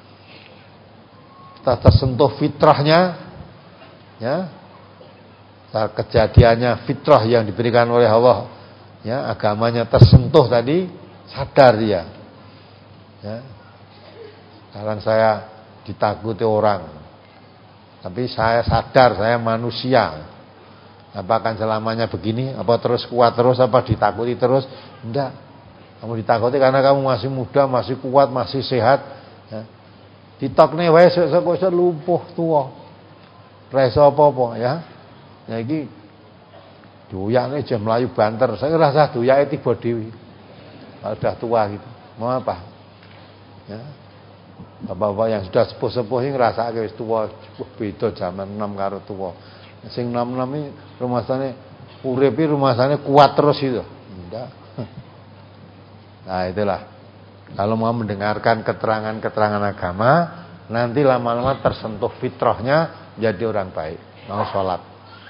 Kita tersentuh fitrahnya, ya, kejadiannya fitrah yang diberikan oleh Allah, ya, agamanya tersentuh tadi, sadar dia. Ya. Sekarang saya ditakuti orang. Tapi saya sadar saya manusia. Apa akan selamanya begini? Apa terus kuat terus? Apa ditakuti terus? Enggak. Kamu ditakuti karena kamu masih muda, masih kuat, masih sehat. Ya. Ditokne wae sok-sok lumpuh tua. Ra iso apa-apa ya. Ya iki doyane aja mlayu banter. Saya rasa doyake tiba dewi. Kalau sudah tua gitu. Mau apa? Ya. Bapak-bapak yang sudah sepuh-sepuh ini ngrasake wis tuwa, beda zaman enam karo tuwa. Sing enam-enam iki rumasane uripe rumasane kuat terus itu. Enggak. Nah, itulah. Kalau mau mendengarkan keterangan-keterangan agama, nanti lama-lama tersentuh fitrahnya jadi orang baik, mau sholat.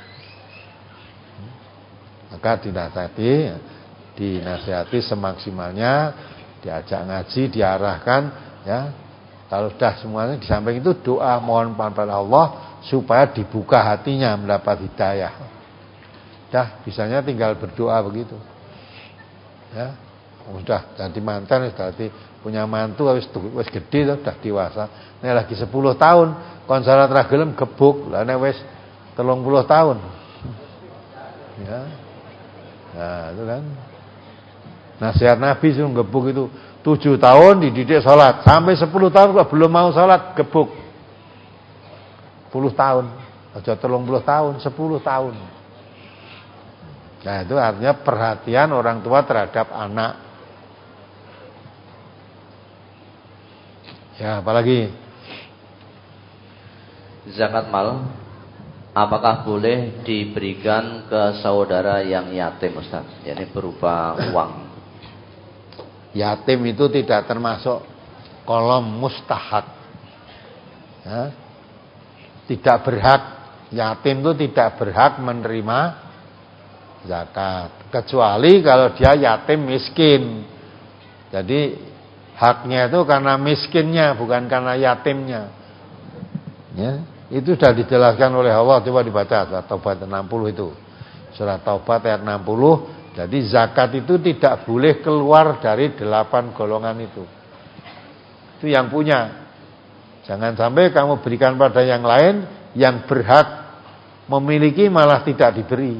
Maka dinasihati, dinasihati semaksimalnya, diajak ngaji, diarahkan, ya. Kalau sudah semuanya di samping itu doa mohon pada Allah supaya dibuka hatinya mendapat hidayah. Dah, bisanya tinggal berdoa begitu. Ya, sudah jadi mantan, sudah jadi punya mantu, wis wis gede, sudah dewasa. Nek lagi sepuluh tahun, kon salat ra gelem gebuk. Lah nek wis telung puluh tahun. Ya. Nah, itu kan. Nasihat Nabi suruh gebuk itu tujuh tahun dididik sholat, sampai sepuluh tahun kok belum mau sholat, gebuk. Sepuluh tahun, aja telung puluh tahun, sepuluh tahun. Nah, itu artinya perhatian orang tua terhadap anak. Ya, apalagi zakat mal, apakah boleh diberikan ke saudara yang yatim, Ustaz? Yakni berupa uang. Yatim itu tidak termasuk kolom mustahak, ya. Tidak berhak. Yatim itu tidak berhak menerima zakat, kecuali kalau dia yatim miskin. Jadi haknya itu karena miskinnya, bukan karena yatimnya. Ya, itu sudah dijelaskan oleh Allah. Coba dibaca surat Taubat enam puluh itu. Surat Taubat ayat enam puluh. Jadi zakat itu tidak boleh keluar dari delapan golongan itu. Itu yang punya. Jangan sampai kamu berikan pada yang lain, yang berhak memiliki malah tidak diberi.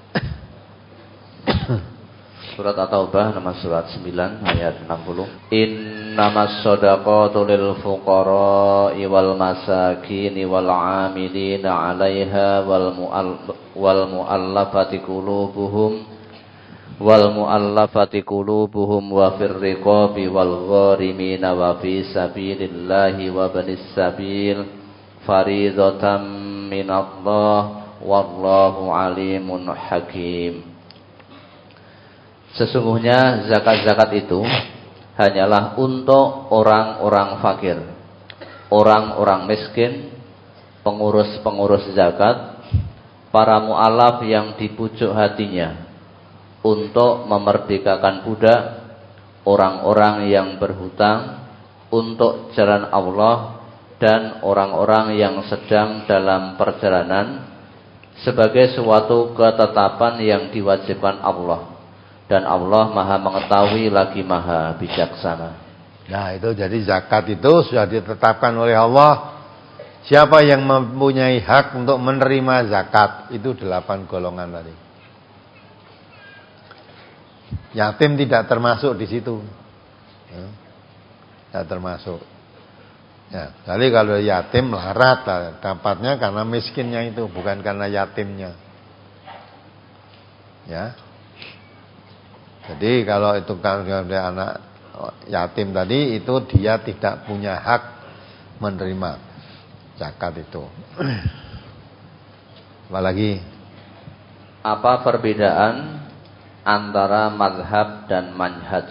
Surat At-Taubah nomor surat sembilan ayat enam puluh. Innamas shadaqatu lil fuqara'i wal masakin wal 'amilina 'alaiha wal mu'al wal mu'allafati qulubuhum wal mu'allafati qulubuhum wa fir riqabi wal gharimina wa fi sabilillahi wa banis sabil faridatan minallah wallahu alimun hakim. Sesungguhnya zakat-zakat itu hanyalah untuk orang-orang fakir, orang-orang miskin, pengurus-pengurus zakat, para mu'alaf yang dipujuk hatinya, untuk memerdekakan budak, orang-orang yang berhutang, untuk jalan Allah, dan orang-orang yang sedang dalam perjalanan, sebagai suatu ketetapan yang diwajibkan Allah. Dan Allah maha mengetahui lagi maha bijaksana. Nah, itu jadi zakat itu sudah ditetapkan oleh Allah. Siapa yang mempunyai hak untuk menerima zakat, itu delapan golongan tadi. Yatim tidak termasuk di situ, ya, tidak termasuk. Ya, jadi kalau yatim larat, dapatnya karena miskinnya itu, bukan karena yatimnya. Ya, jadi kalau itu kan anak yatim tadi, itu dia tidak punya hak menerima zakat itu. Apalagi? Apa perbedaan antara madhab dan manhaj?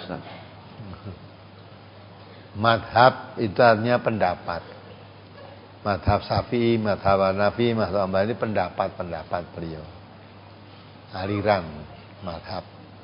Madhab itu artinya pendapat. Madhab Syafi'i, madhab Hanafi, madhab Hambali, pendapat-pendapat beliau. Aliran madhab.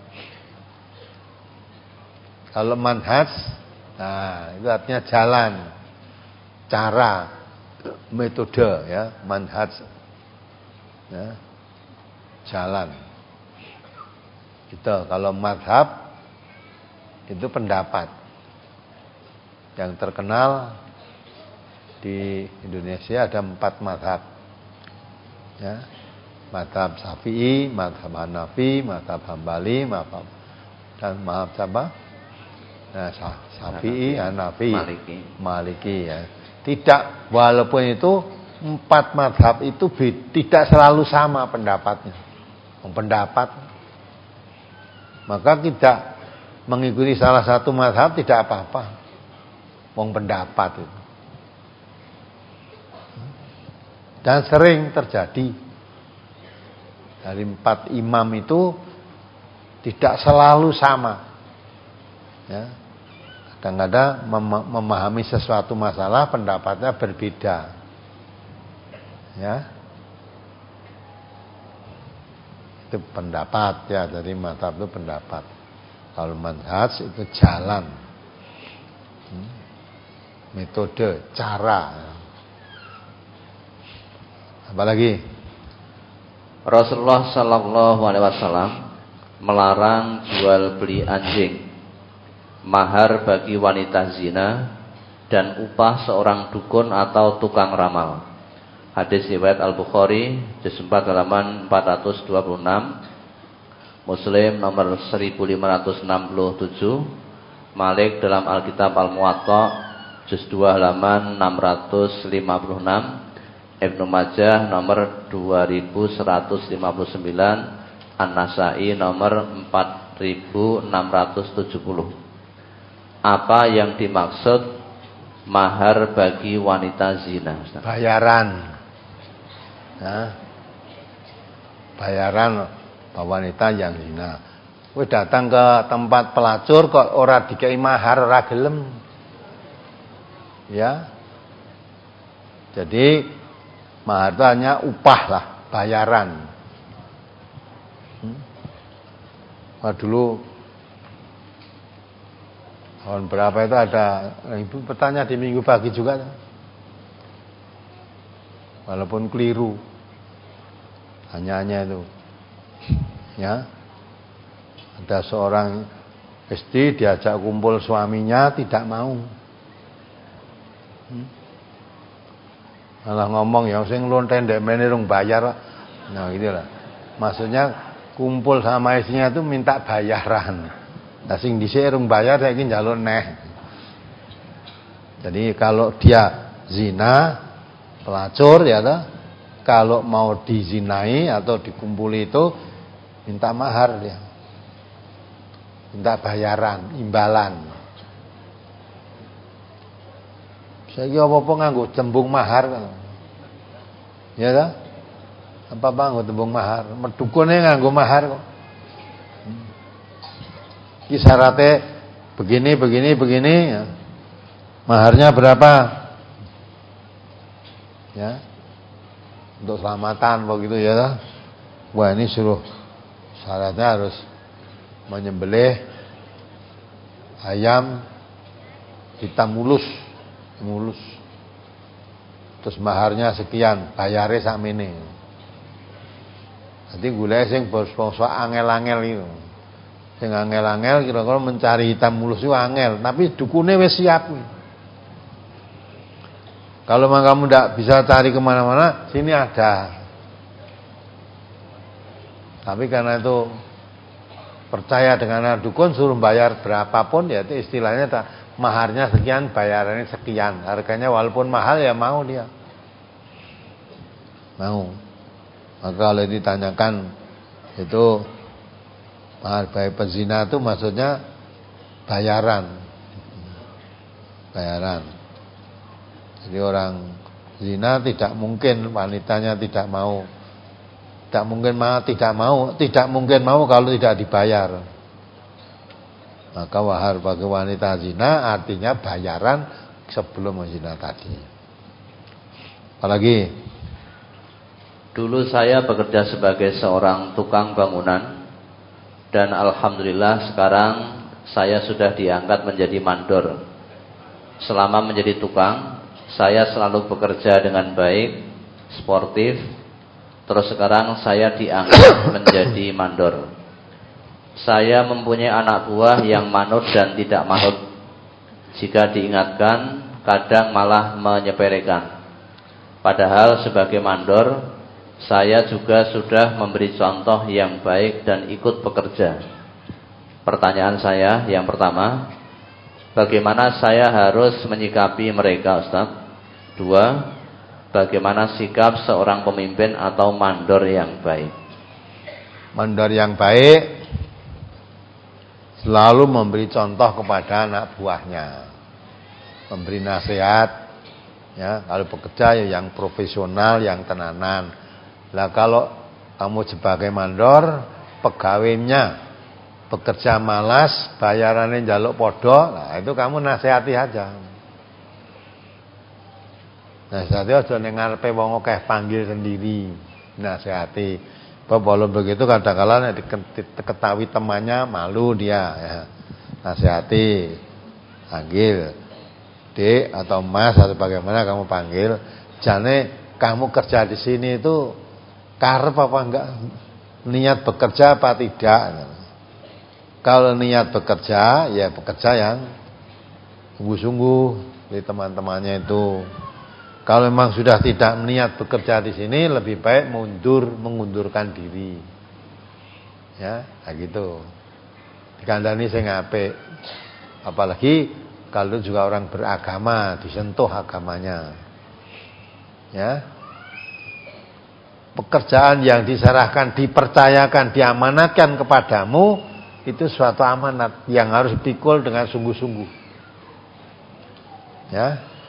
Kalau manhaj, nah itu artinya jalan, cara, metode, ya, manhaj, ya, jalan. Gitu. Kalau madhab itu pendapat. Yang terkenal di Indonesia ada empat madhab, ya, madhab Syafi'i, madhab Hanafi, madhab Hambali, madhab dan madhab apa? Nah, Syafi'i, Hanafi, Maliki. Maliki, ya. Tidak, walaupun itu empat madhab itu tidak selalu sama pendapatnya. Pendapat, maka tidak mengikuti salah satu madhab tidak apa-apa. Wong pendapat itu. Dan sering terjadi dari empat imam itu tidak selalu sama. Ya. Kadang-kadang mem- memahami sesuatu masalah pendapatnya berbeda. Ya. Itu pendapat, ya, dari mazhab itu pendapat. Kalau manhaj itu jalan. Hmm. Metode, cara. Apalagi? Rasulullah Sallallahu Alaihi Wasallam melarang jual beli anjing, mahar bagi wanita zina, dan upah seorang dukun atau tukang ramal. Hadis riwayat Al-Bukhari, juz empat halaman empat ratus dua puluh enam, Muslim nomor seribu lima ratus enam puluh tujuh, Malik dalam Alkitab Al-Muwatta juz dua halaman enam ratus lima puluh enam, Ibnu Majah nomor dua ribu seratus lima puluh sembilan, An-Nasai nomor empat ribu enam ratus tujuh puluh. Apa yang dimaksud mahar bagi wanita zina? Ustaz? Bayaran. Nah, bayaran wanita yang zina. Kowe datang ke tempat pelacur kok ora dikei mahar, ora gelem. Ya. Jadi mahar itu hanya upah lah, bayaran. Hmm? Nah, dulu tahun berapa itu ada ibu bertanya di Minggu Pagi juga, walaupun keliru, hanya-hanya itu, ya, ada seorang istri diajak kumpul suaminya tidak mau. Hmm? Malah ngomong ya sing lonten ndek mene rung bayar. Nah gitu lah. Maksudnya kumpul sama istrinya itu minta bayaran. Nah sing dhisik rung bayar saiki njaluk neh. Jadi kalau dia zina, pelacur ya toh, kalau mau dizinai atau dikumpuli itu minta mahar dia. Minta bayaran, imbalan. Saiki apa-apa nganggo tembung mahar. Ya ta? Apa-apa nganggo tembung mahar. Medukune nganggo mahar kok. Ki syaratnya begini begini begini ya. Maharnya berapa? Ya. Untuk selamatan begitu ya ta? Wah, ini suruh syaratnya harus menyembelih ayam hitam mulus. mulus. Terus maharnya sekian, bayare sakmene. Dadi golek sing bos-bos angel-angel itu. Sing angel-angel kira-kira mencari hitam mulus itu angel, tapi dukune wis siap. Kalau memang kamu tidak bisa cari kemana-mana, sini ada. Tapi karena itu percaya dengan dukun, suruh bayar berapapun, ya itu istilahnya tak. Maharnya sekian, bayarannya sekian. Harganya walaupun mahal ya mau dia. Mau. Maka kalau ditanyakan itu mahar bagi pezina itu maksudnya bayaran. Bayaran. Jadi orang zina tidak mungkin wanitanya tidak mau Tidak mungkin mau, tidak mau, tidak mungkin mau kalau tidak dibayar. Maka wahar bagi wanita zina artinya bayaran sebelum zina tadi. Apalagi? Dulu saya bekerja sebagai seorang tukang bangunan dan alhamdulillah sekarang saya sudah diangkat menjadi mandor. Selama menjadi tukang, saya selalu bekerja dengan baik, sportif. Terus sekarang saya diangkat menjadi mandor. Saya mempunyai anak buah yang manut dan tidak manut. Jika diingatkan, kadang malah menyepelekan. Padahal sebagai mandor, saya juga sudah memberi contoh yang baik dan ikut bekerja. Pertanyaan saya yang pertama, bagaimana saya harus menyikapi mereka, Ustaz? Dua, bagaimana sikap seorang pemimpin atau mandor yang baik? Mandor yang baik selalu memberi contoh kepada anak buahnya, memberi nasihat, ya. Kalau bekerja ya yang profesional, yang tenanan. Lah kalau kamu sebagai mandor, pegawainya bekerja malas, bayarannya njaluk podo, nah itu kamu nasihati aja. Nasihati aja ning ngarepe wong akeh, panggil sendiri, nasihati. Walau begitu kadang-kadang diketahui temannya malu dia, ya. Nasihati, panggil, Dek atau Mas atau bagaimana kamu panggil. Jane kamu kerja di sini itu karep apa enggak? Niat bekerja apa tidak? Kalau niat bekerja, ya bekerja yang sungguh-sungguh di teman-temannya itu. Kalau memang sudah tidak niat bekerja di sini, lebih baik mundur, mengundurkan diri. Ya, kayak gitu. Dikandani sing apik. Apalagi kalau juga orang beragama, disentuh agamanya. Ya. Pekerjaan yang diserahkan, dipercayakan, diamanatkan kepadamu, itu suatu amanat yang harus dipikul dengan sungguh-sungguh. Ya.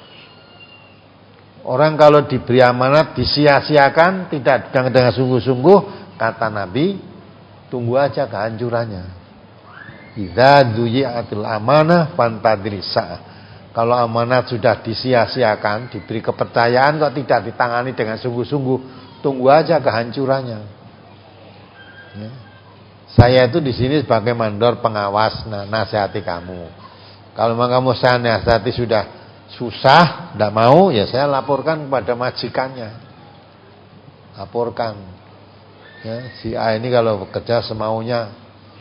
Orang kalau diberi amanat disia-siakan, tidak dengan sungguh-sungguh, kata Nabi, tunggu aja kehancurannya. Idza duyi'atul amanah fantadri sa'ah. Kalau amanat sudah disia-siakan, diberi kepercayaan kok tidak ditangani dengan sungguh-sungguh, tunggu aja kehancurannya. Ya. Saya itu di sini sebagai mandor pengawas, nah, nasihati kamu. Kalau memang kamu saya nasihati sudah susah, tidak mau, ya saya laporkan kepada majikannya. Laporkan. Ya, si A ini kalau bekerja semaunya,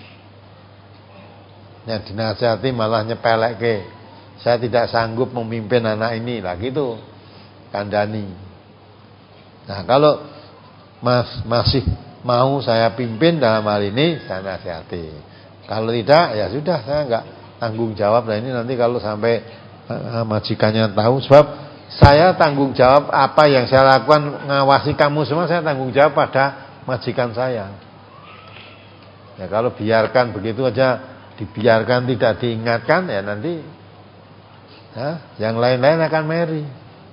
yang dinasihati malah nyepelek ke. Saya tidak sanggup memimpin anak ini, lah gitu. Kandani. Nah, kalau mas, masih mau saya pimpin dalam hal ini, saya nasihati. Kalau tidak, ya sudah, saya enggak tanggung jawab. Nah ini nanti kalau sampai majikannya tahu, sebab saya tanggung jawab apa yang saya lakukan, ngawasi kamu semua, saya tanggung jawab pada majikan saya. Ya kalau biarkan begitu aja, dibiarkan tidak diingatkan, ya nanti ya, yang lain-lain akan meri.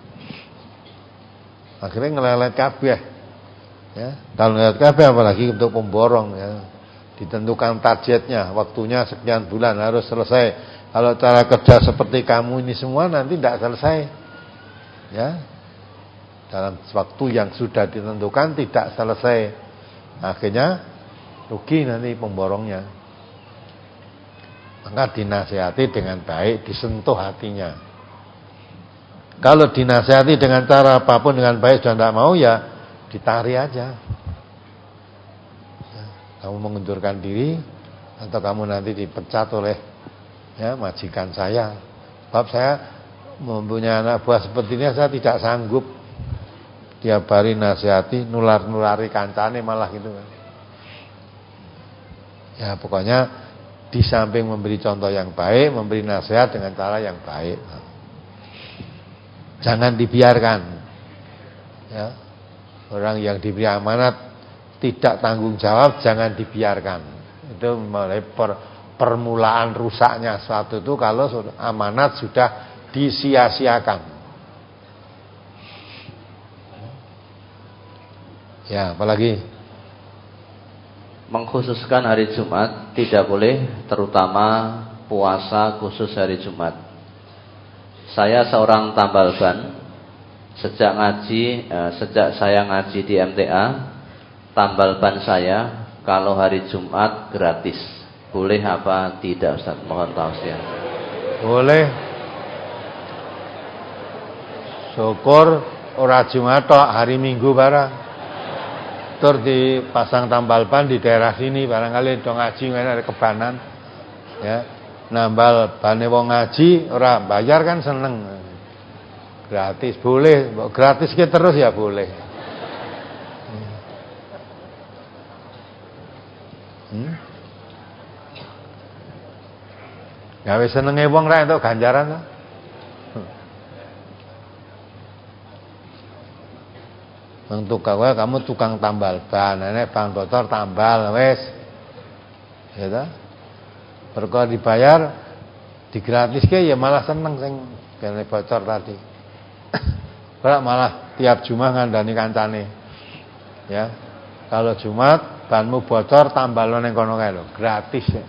Akhirnya ngelelet kabeh. Ya, kalau ngelelet kabeh apalagi untuk pemborong, ya. Ditentukan targetnya, waktunya sekian bulan harus selesai. Kalau cara kerja seperti kamu ini semua nanti tidak selesai. Ya. Dalam waktu yang sudah ditentukan tidak selesai. Akhirnya rugi nanti pemborongnya. Maka dinasihati dengan baik, disentuh hatinya. Kalau dinasihati dengan cara apapun dengan baik sudah tidak mau, ya ditari aja. Ya, kamu mengundurkan diri atau kamu nanti dipecat oleh ya majikan saya. Sebab saya mempunyai anak buah seperti ini, saya tidak sanggup tiap hari nasihati, nular-nulari kancane malah gitu kan. Ya pokoknya di samping memberi contoh yang baik, memberi nasihat dengan cara yang baik. Jangan dibiarkan. Ya. Orang yang diberi amanat tidak tanggung jawab, jangan dibiarkan. Itu mulai per permulaan rusaknya suatu itu kalau amanat sudah disia-siakan. Ya, apalagi mengkhususkan hari Jumat tidak boleh, terutama puasa khusus hari Jumat. Saya seorang tambal ban. Sejak ngaji, eh, sejak saya ngaji di M T A, tambal ban saya kalau hari Jumat gratis. Boleh apa tidak, Ustaz? Mohon tausiah. Boleh. Syukur ora Jumat tok, hari Minggu barang. Tur dipasang tambal ban di daerah sini barangkali do ngaji ngene ada kebanan. Ya. Nambal bane wong ngaji ora bayar kan seneng. Gratis boleh, gratis ke terus ya boleh. Hmm? Gawe senenge wong ra entuk ganjaran to. Wong tukang wae kamu tukang tambal ban, nek ban bocor tambal wis. Ya ta? Perkara dibayar digratiske ya malah seneng sing kene bocor tadi. Ora malah tiap Jumat ngandani kancane. Ya. Kalau Jumat banmu bocor tambal ning kono kae lho, gratis ya.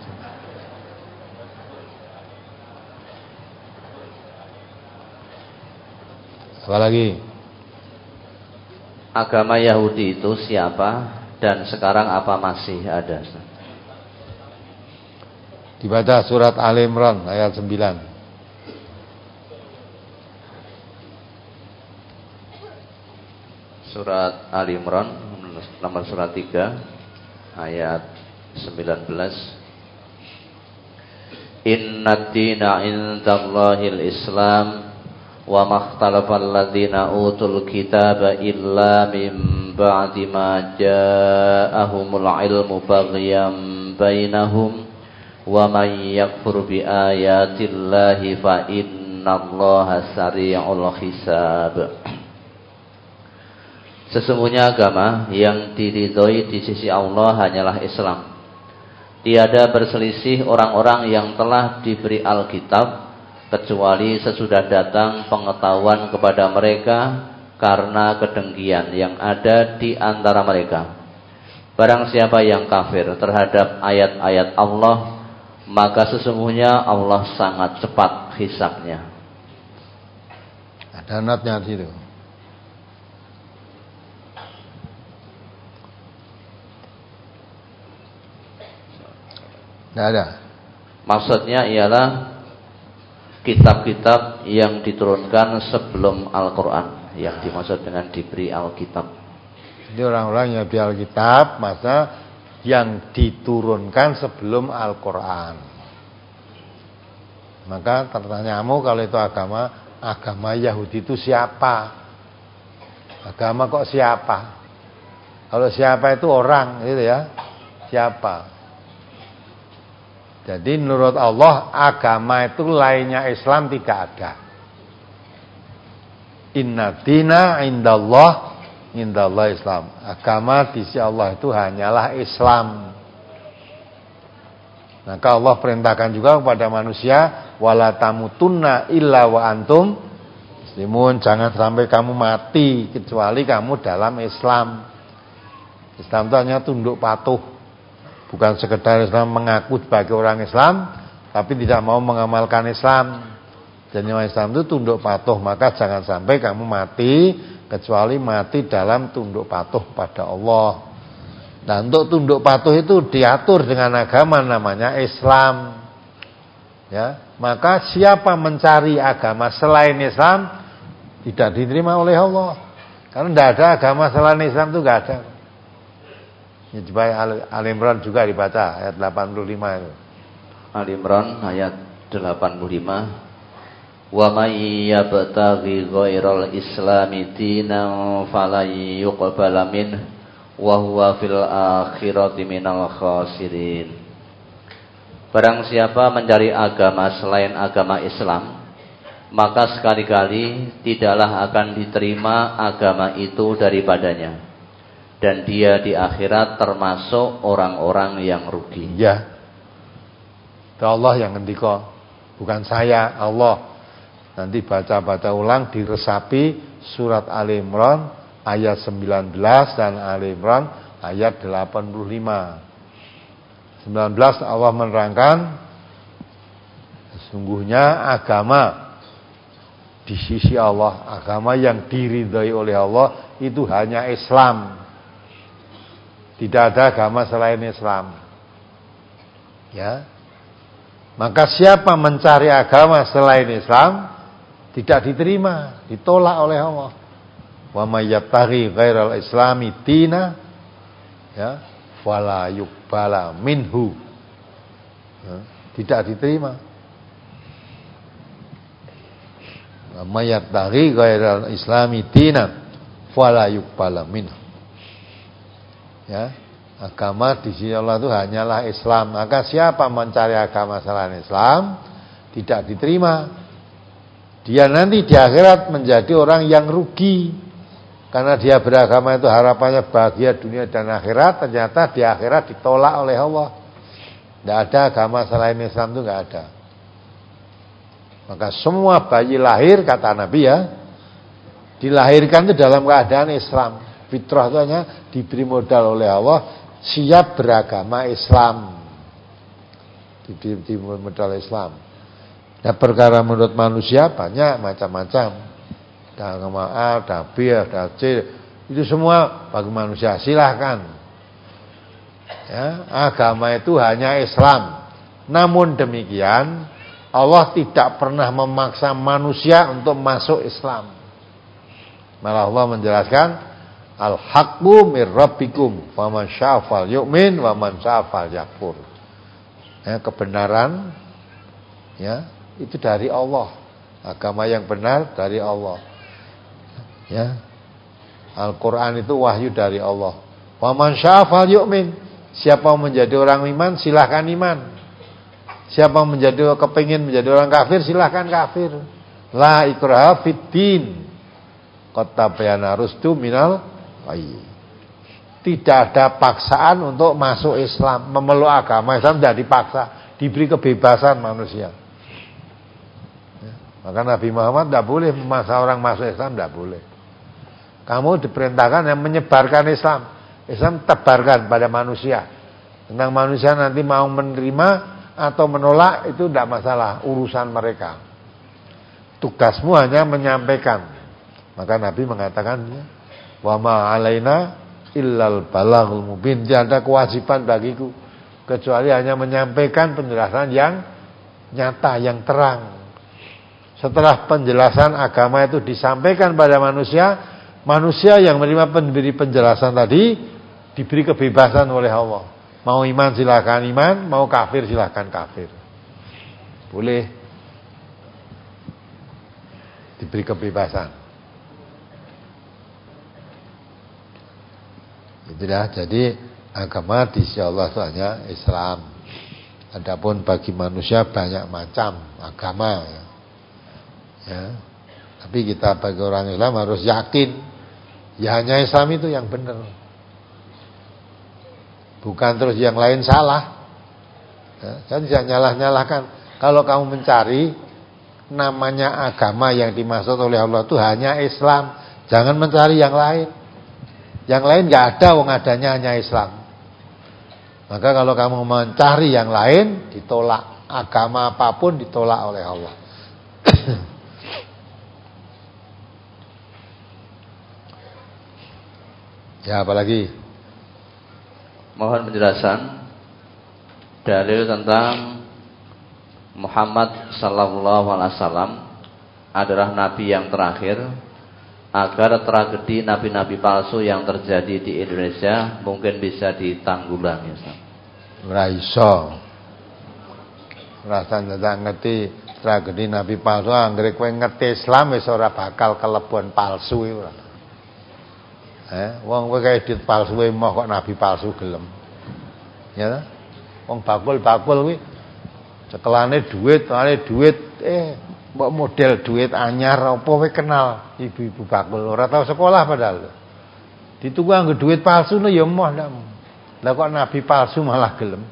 Apalagi agama Yahudi itu siapa dan sekarang apa masih ada? Dibaca surat Ali Imran ayat sembilan. Surat Ali Imran nomor surat tiga ayat sembilan belas. Inna dina indallahil Islam wa makhtalafal ladzina utul kitaba illa min ba'di ma ja'ahumul ilmu baghyan bainahum wa man yakfur bi ayatillahi fa innallaha sari'ul hisab. Sesungguhnya agama yang diridhoi di sisi Allah hanyalah Islam. Tiada berselisih orang-orang yang telah diberi Alkitab kecuali sesudah datang pengetahuan kepada mereka karena kedengkian yang ada di antara mereka. Barang siapa yang kafir terhadap ayat-ayat Allah, maka sesungguhnya Allah sangat cepat hisabnya. Ada notnya di situ. Tidak ada. Maksudnya ialah kitab-kitab yang diturunkan sebelum Al-Quran, yang dimaksud dengan diberi Alkitab. Jadi orang-orang yang diberi Alkitab, masa yang diturunkan sebelum Al-Quran. Maka pertanyaanmu kalau itu agama, agama Yahudi itu siapa? Agama kok siapa? Kalau siapa itu orang, gitu ya. Siapa? Jadi menurut Allah agama itu lainnya Islam tidak ada. Inna dina indallah indallah Islam. Agama di sisi Allah itu hanyalah Islam. Maka Allah perintahkan juga kepada manusia wala tamutunna illa wa antum muslimun. Jangan sampai kamu mati kecuali kamu dalam Islam. Islam itu hanya tunduk patuh. Bukan sekedar Islam mengaku sebagai orang Islam, tapi tidak mau mengamalkan Islam. Jadi Islam itu tunduk patuh, maka jangan sampai kamu mati kecuali mati dalam tunduk patuh pada Allah. Dan untuk tunduk patuh itu diatur dengan agama namanya Islam. Ya, maka siapa mencari agama selain Islam tidak diterima oleh Allah. Karena tidak ada agama selain Islam itu tidak ada. Ya, coba Ali Imran juga dibaca ayat delapan puluh lima itu. Ali Imran ayat delapan puluh lima. Wa may yabtaghi ghairal islami dinan falan yuqbala min wa huwa fil akhirati minal khasirin. Barang siapa mencari agama selain agama Islam, maka sekali-kali tidaklah akan diterima agama itu daripadanya. Dan dia di akhirat termasuk orang-orang yang rugi. Ya. Itu Allah yang ngendika, bukan saya, Allah. Nanti baca-baca ulang diresapi surat Ali Imran ayat sembilan belas dan Ali Imran ayat delapan puluh lima. sembilan belas Allah menerangkan sesungguhnya agama di sisi Allah, agama yang diridhai oleh Allah itu hanya Islam. Tidak ada agama selain Islam. Ya. Maka siapa mencari agama selain Islam tidak diterima, ditolak oleh Allah. Wa may yabtaghi ghairal islami dina ya fala yuqbala minhu. Ya, tidak diterima. Wa may yabtaghi ghairal islami dina fala yuqbala minhu. Ya, agama di sisi Allah itu hanyalah Islam. Maka siapa mencari agama selain Islam tidak diterima. Dia nanti di akhirat menjadi orang yang rugi. Karena dia beragama itu harapannya bahagia dunia dan akhirat, ternyata di akhirat ditolak oleh Allah. Tidak ada agama selain Islam itu, tidak ada. Maka semua bayi lahir, kata Nabi ya, dilahirkan itu dalam keadaan Islam. Fitrah itu hanya diberi modal oleh Allah, siap beragama Islam, diberi modal Islam. Nah, perkara menurut manusia banyak macam-macam. Ada agama A, ada B, ada C. Itu semua bagi manusia silahkan. Ya, agama itu hanya Islam. Namun demikian Allah tidak pernah memaksa manusia untuk masuk Islam. Malah Allah menjelaskan al-haqqu mir rabbikum faman syaa'a falyu'min wa man syaa'a falyakfur. Ya, kebenaran ya itu dari Allah. Agama yang benar dari Allah. Ya. Al-Qur'an itu wahyu dari Allah. Faman syaa'a falyu'min. Siapa menjadi orang iman silahkan iman. Siapa menjadi kepingin menjadi orang kafir silahkan kafir. La ikraha fid din. Qad tabayyana rusdu minal ghayy. Tidak ada paksaan untuk masuk Islam, memeluk agama Islam tidak dipaksa, diberi kebebasan manusia. Ya. Maka Nabi Muhammad tidak boleh memaksa orang masuk Islam, tidak boleh. Kamu diperintahkan yang menyebarkan Islam. Islam tebarkan pada manusia. Tentang manusia nanti mau menerima atau menolak itu tidak masalah, urusan mereka. Tugasmu hanya menyampaikan. Maka Nabi mengatakan, wa ma alaina illal balaghul mubin. Tidak ada kewajiban bagiku kecuali hanya menyampaikan penjelasan yang nyata, yang terang. Setelah penjelasan agama itu disampaikan pada manusia, manusia yang menerima pemberi penjelasan tadi diberi kebebasan oleh Allah. Mau iman silakan iman, mau kafir silakan kafir. Boleh diberi kebebasan. Itulah, jadi agama di sisi Allah itu hanya Islam. Adapun bagi manusia banyak macam agama ya. Ya. Tapi kita bagi orang Islam harus yakin ya hanya Islam itu yang benar. Bukan terus yang lain salah. Ya, saya tidak nyalah-nyalahkan. Kalau kamu mencari namanya agama yang dimaksud oleh Allah itu hanya Islam, jangan mencari yang lain. Yang lain nggak ada, wong adanya hanya Islam. Maka kalau kamu mencari yang lain, ditolak. Agama apapun ditolak oleh Allah. Ya, apalagi? Mohon penjelasan dalil tentang Muhammad sallallahu alaihi wasallam adalah nabi yang terakhir, agar tragedi nabi-nabi palsu yang terjadi di Indonesia mungkin bisa ditanggulangi. Ora iso. Rasane tak ngerti tragedi nabi palsu, anggere kowe ngerti Islam wis ora bakal kelebon palsu iku. Eh, wong kowe kae edit palsu moh kok nabi palsu gelem. Ya. Wong bakul-bakul kuwi cekelane dhuwit, ane dhuwit eh mbok model duit anyar apa kowe kenal ibu-ibu bakul ora tau sekolah padahal. Dituku anggo duit palsu no ya moh ndak. Lah kok nabi palsu malah gelem.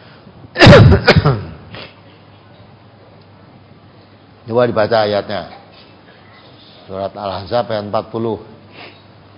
Coba dibaca ayatnya. Surat Al-Ahzab ayat empat puluh.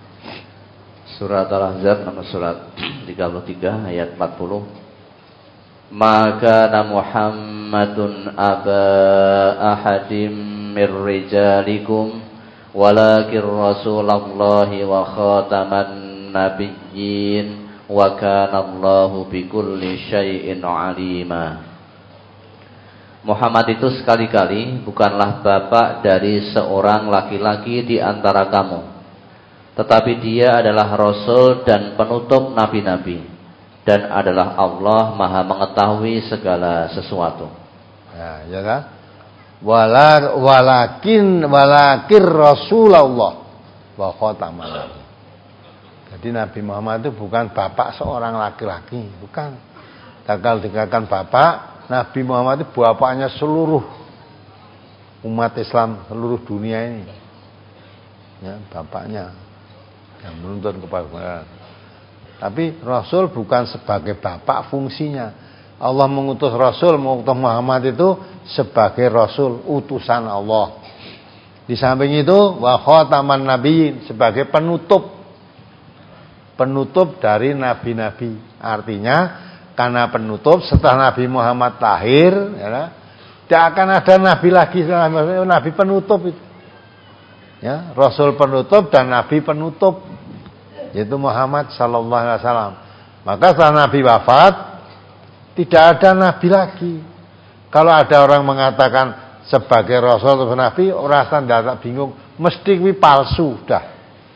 Surat Al-Ahzab nomor surat tiga puluh tiga ayat empat puluh. Ma kana Muhammadun aba ahadim mir rijalikum walakin Rasulullahi wa khataman nabiyyin wa kana Allahu bikulli syai'in alima. Muhammad itu sekali-kali bukanlah bapak dari seorang laki-laki di antara kamu, tetapi dia adalah rasul dan penutup nabi-nabi, dan adalah Allah Maha mengetahui segala sesuatu. Nah, ya kan? Wala walakin walakir Rasulullah wa khataman nabi. Jadi Nabi Muhammad itu bukan bapak seorang laki-laki, bukan. Kalau dikatakan bapak, Nabi Muhammad itu bapaknya seluruh umat Islam, seluruh dunia ini. Ya, bapaknya yang menuntun kepada. Tapi Rasul bukan sebagai bapak fungsinya. Allah mengutus Rasul, mengutus Muhammad itu sebagai Rasul, utusan Allah. Di samping itu, wa khataman nabiyyin, sebagai penutup. Penutup dari nabi-nabi. Artinya, karena penutup setelah Nabi Muhammad lahir, ya, tidak akan ada nabi lagi setelah nabi penutup itu. Ya, Rasul penutup dan nabi penutup, yaitu Muhammad sallallahu alaihi wasallam. Maka setelah Nabi wafat, tidak ada nabi lagi. Kalau ada orang mengatakan sebagai Rasul atau nabi, orang tidak bingung, mesti ini palsu dah.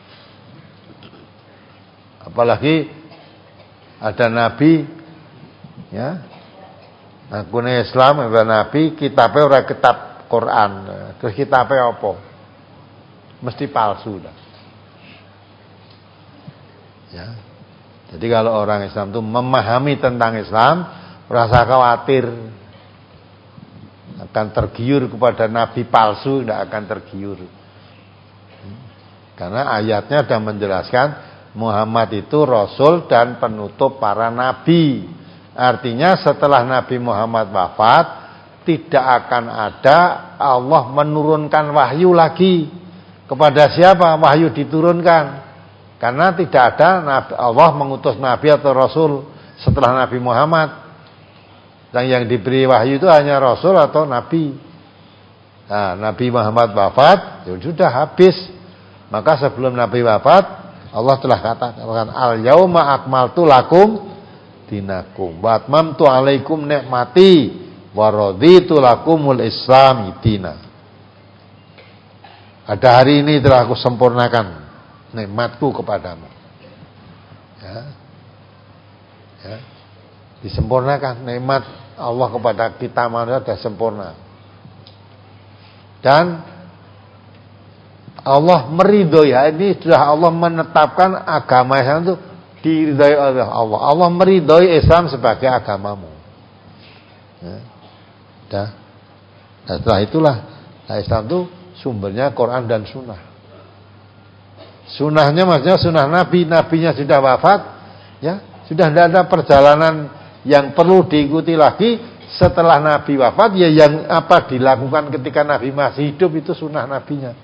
Apalagi ada nabi, ya, akune Islam ada nabi, kitabnya orang kitab Quran, terus kitabnya apa? Mesti palsu dah. Ya. Jadi kalau orang Islam itu memahami tentang Islam, rasa khawatir akan tergiur kepada nabi palsu, tidak akan tergiur. Karena ayatnya sudah menjelaskan Muhammad itu Rasul dan penutup para nabi. Artinya setelah Nabi Muhammad wafat, tidak akan ada Allah menurunkan wahyu lagi. Kepada siapa wahyu diturunkan? Karena tidak ada Allah mengutus nabi atau Rasul setelah Nabi Muhammad. Dan yang diberi wahyu itu hanya Rasul atau nabi. Nah, Nabi Muhammad wafat, ya sudah habis. Maka sebelum Nabi wafat, Allah telah katakan, al-yauma akmaltu lakum dinakum wa atmamtu alaikum nikmati wa raditu lakumul islam dina. Pada hari ini telah aku sempurnakan nikmatku kepadamu. Ya. Ya. Disempurnakan nikmat Allah kepada kita manusia sudah sempurna. Dan Allah meridhoi, ini sudah Allah menetapkan agama Islam itu diridhoi oleh Allah. Allah meridhoi Islam sebagai agamamu. Ya. Dah. Nah, setelah itulah nah Islam itu sumbernya Quran dan Sunnah. Sunnahnya maksudnya sunnah Nabi, nabinya sudah wafat, ya sudah tidak ada perjalanan yang perlu diikuti lagi setelah Nabi wafat. Ya yang apa dilakukan ketika Nabi masih hidup itu sunnah nabinya.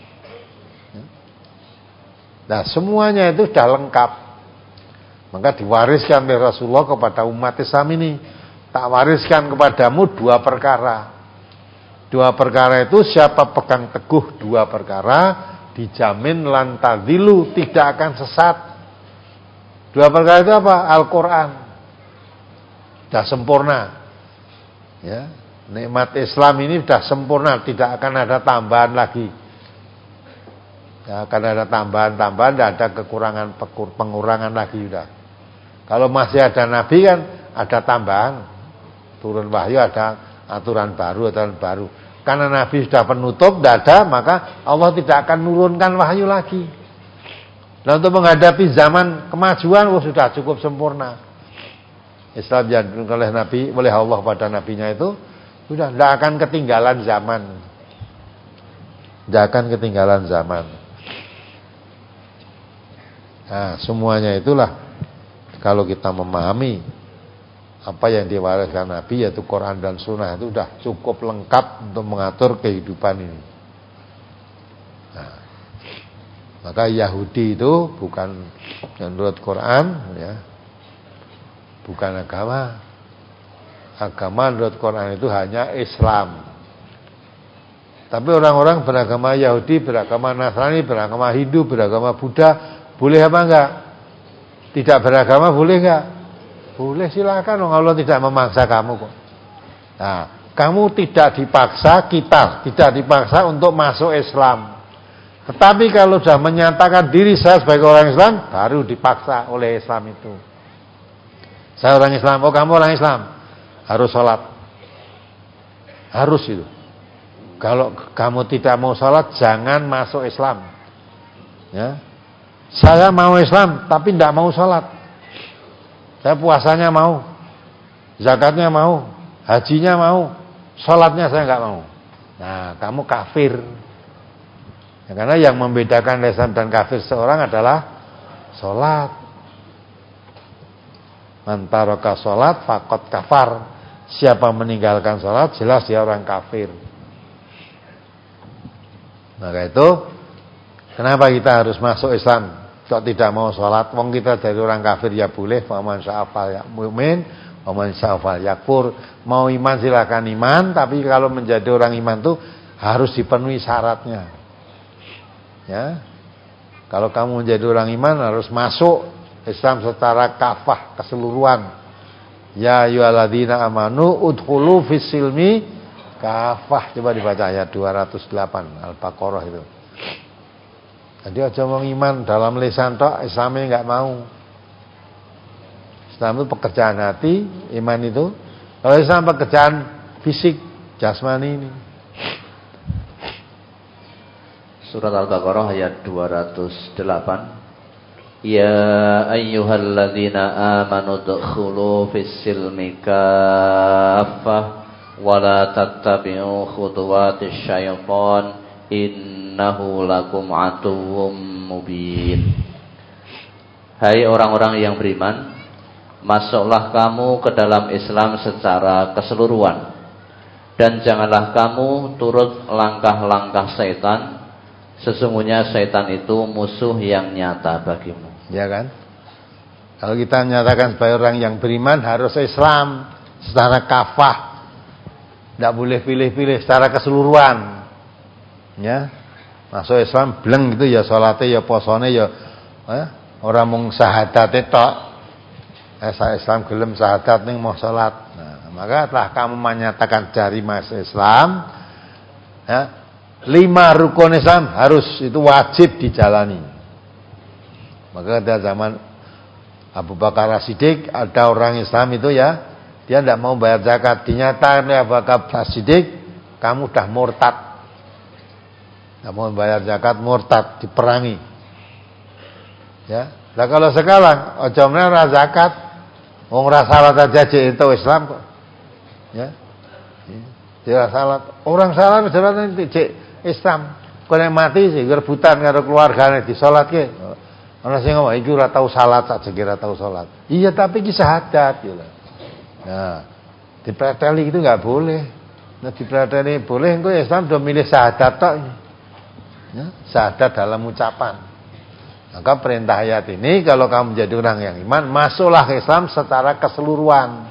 Nah semuanya itu sudah lengkap. Maka diwariskan oleh Rasulullah kepada umat Islam ini. Tak wariskan kepadamu dua perkara. Dua perkara itu siapa pegang teguh dua perkara, dijamin lantadilu, tidak akan sesat. Dua perkara itu apa? Al-Quran. Sudah sempurna. Ya, nikmat Islam ini sudah sempurna, tidak akan ada tambahan lagi. Ya, akan ada tambahan-tambahan, tidak ada kekurangan pengurangan lagi sudah. Kalau masih ada nabi kan ada tambahan, turun wahyu ada aturan baru, aturan baru. Karena nabi sudah penutup, tidak ada, maka Allah tidak akan menurunkan wahyu lagi. Nah untuk menghadapi zaman kemajuan, oh, sudah cukup sempurna. Islam yang oleh nabi, oleh Allah pada nabinya itu sudah tidak akan ketinggalan zaman, tidak akan ketinggalan zaman. Nah, semuanya itulah kalau kita memahami apa yang diwariskan Nabi yaitu Quran dan Sunnah itu sudah cukup lengkap untuk mengatur kehidupan ini. Nah, maka Yahudi itu bukan menurut Quran, ya, bukan agama. Agama menurut Quran itu hanya Islam. Tapi orang-orang beragama Yahudi, beragama Nasrani, beragama Hindu, beragama Buddha, boleh apa enggak? Tidak beragama boleh enggak? Boleh, silakan. Allah tidak memaksa kamu kok. Nah, kamu tidak dipaksa, kita tidak dipaksa untuk masuk Islam. Tetapi kalau sudah menyatakan diri saya sebagai orang Islam, baru dipaksa oleh Islam itu. Saya orang Islam, oh kamu orang Islam, harus sholat. Harus itu. Kalau kamu tidak mau sholat, jangan masuk Islam. Ya, saya mau Islam, tapi tidak mau sholat. Saya puasanya mau, zakatnya mau, hajinya mau, sholatnya saya nggak mau. Nah, kamu kafir. Ya, karena yang membedakan Islam dan kafir seorang adalah sholat. Man taraka sholat faqad kafar. Siapa meninggalkan sholat, jelas dia orang kafir. Maka itu, kenapa kita harus masuk Islam? Kok tidak mau sholat? Wong kita dari orang kafir ya boleh. Faman sya'afal ya mu'min, faman sya'afal yakfur. Mau iman silakan iman, tapi kalau menjadi orang iman itu harus dipenuhi syaratnya. Ya, kalau kamu menjadi orang iman harus masuk Islam secara kafah keseluruhan. Ya ayyuhalladzina amanu udkhulu fis silmi kafah. Coba dibaca ayat dua ratus delapan Al-Baqarah itu. Jadi aja mau iman dalam lisan tok, Islamnya enggak mau. Islam itu pekerjaan hati, iman itu. Kalau Islam pekerjaan fisik, jasmani ini. Surat Al-Baqarah ayat dua ratus delapan. Ya ayyuhalladzina amanu dkhulu fis silmi kaffah wa la tattabi'u khutuwatis syaitan innahu lakum aduwwum mubin. Hai orang-orang yang beriman, masuklah kamu ke dalam Islam secara keseluruhan, dan janganlah kamu turut langkah-langkah setan. Sesungguhnya setan itu musuh yang nyata bagimu. Ya kan? Kalau kita menyatakan sebagai orang yang beriman harus Islam secara kafah. Tidak boleh pilih-pilih secara keseluruhan. Ya. Masuk Islam bleng gitu ya, salatnya ya, posone ya, eh, orang mung syahadat tok. Eh saya Islam gelem syahadat ning mau salat. Nah, maka telah kamu menyatakan dari masuk Islam, ya, lima rukun Islam harus itu wajib dijalani. Maka pada zaman Abu Bakar As-Siddiq ada orang Islam itu ya, dia tidak mau bayar zakat. Dinyatakan oleh Abu Bakar As-Siddiq, kamu dah murtad. Tidak mau bayar zakat, murtad, diperangi. Ya, nah kalau sekarang ojo meneh zakat, wong ora salat aja jek itu Islam kok. Ya. Dia salat, orang salat salat jek Islam, kene mati sih rebutan karo keluargane disolatke. Ana sing ngomong iki ora tau salat sak jek ora tau salat. Iya tapi iki syahadat gitu. Nah, dipreteli itu enggak boleh. Nah, dipreteli boleh engko Islam do milih syahadat tok. Ya, syahadat dalam ucapan. Maka perintah ayat ini kalau kamu menjadi orang yang iman, masuklah ke Islam secara keseluruhan.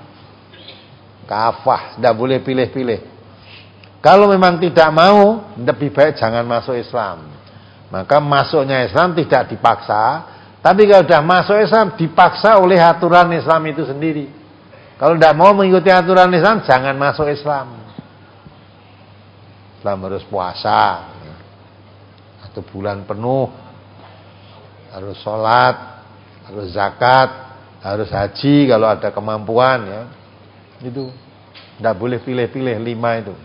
Kafah, tidak boleh pilih-pilih. Kalau memang tidak mau, lebih baik jangan masuk Islam. Maka masuknya Islam tidak dipaksa. Tapi kalau sudah masuk Islam, dipaksa oleh aturan Islam itu sendiri. Kalau tidak mau mengikuti aturan Islam, jangan masuk Islam. Islam harus puasa satu bulan penuh, harus sholat, harus zakat, harus haji kalau ada kemampuan, ya. Itu tidak boleh pilih-pilih lima itu.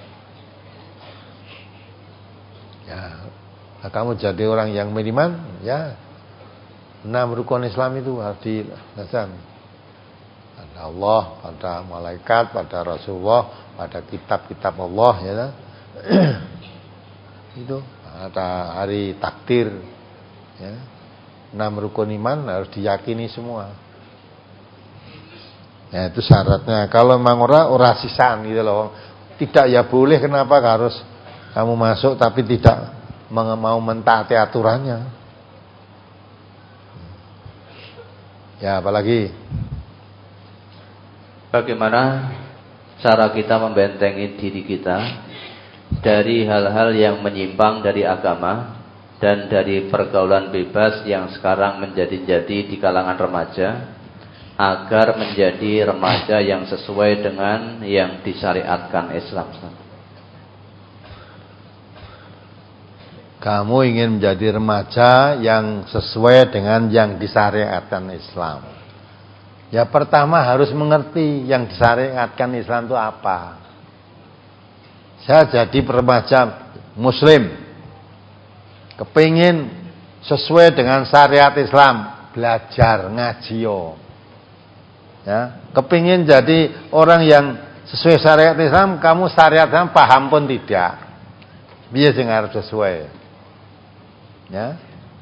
Ya, nah kamu jadi orang yang beriman, ya enam rukun Islam itu harus dilaksanakan. Pada Allah, pada malaikat, pada Rasulullah, pada kitab-kitab Allah, ya. Itu ada hari takdir, ya. Enam rukun iman harus diyakini semua. Ya itu syaratnya. Kalau memang ora ora sisan gitu loh. Tidak ya boleh, kenapa harus kamu masuk tapi tidak mau mentaati aturannya. Ya apalagi bagaimana cara kita membentengi diri kita dari hal-hal yang menyimpang dari agama dan dari pergaulan bebas yang sekarang menjadi-jadi di kalangan remaja, agar menjadi remaja yang sesuai dengan yang disyariatkan Islam. Kamu ingin menjadi remaja yang sesuai dengan yang disyariatkan Islam. Ya pertama harus mengerti yang disyariatkan Islam itu apa. Saya jadi remaja muslim, kepingin sesuai dengan syariat Islam, belajar ngaji yo. Ya, kepingin jadi orang yang sesuai syariat Islam, kamu syariat Islam paham pun tidak. Biar sing harus sesuai. Ya.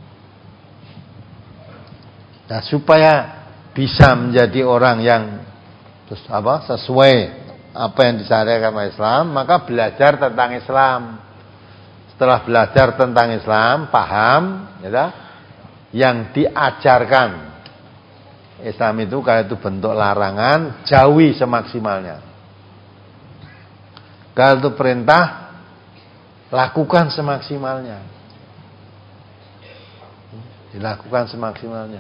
Nah, supaya bisa menjadi orang yang apa sesuai apa yang disyariatkan Islam, maka belajar tentang Islam. Setelah belajar tentang Islam, paham, ya, yang diajarkan Islam itu kalau itu bentuk larangan, jauhi semaksimalnya. Kalau itu perintah, lakukan semaksimalnya. Dilakukan semaksimalnya.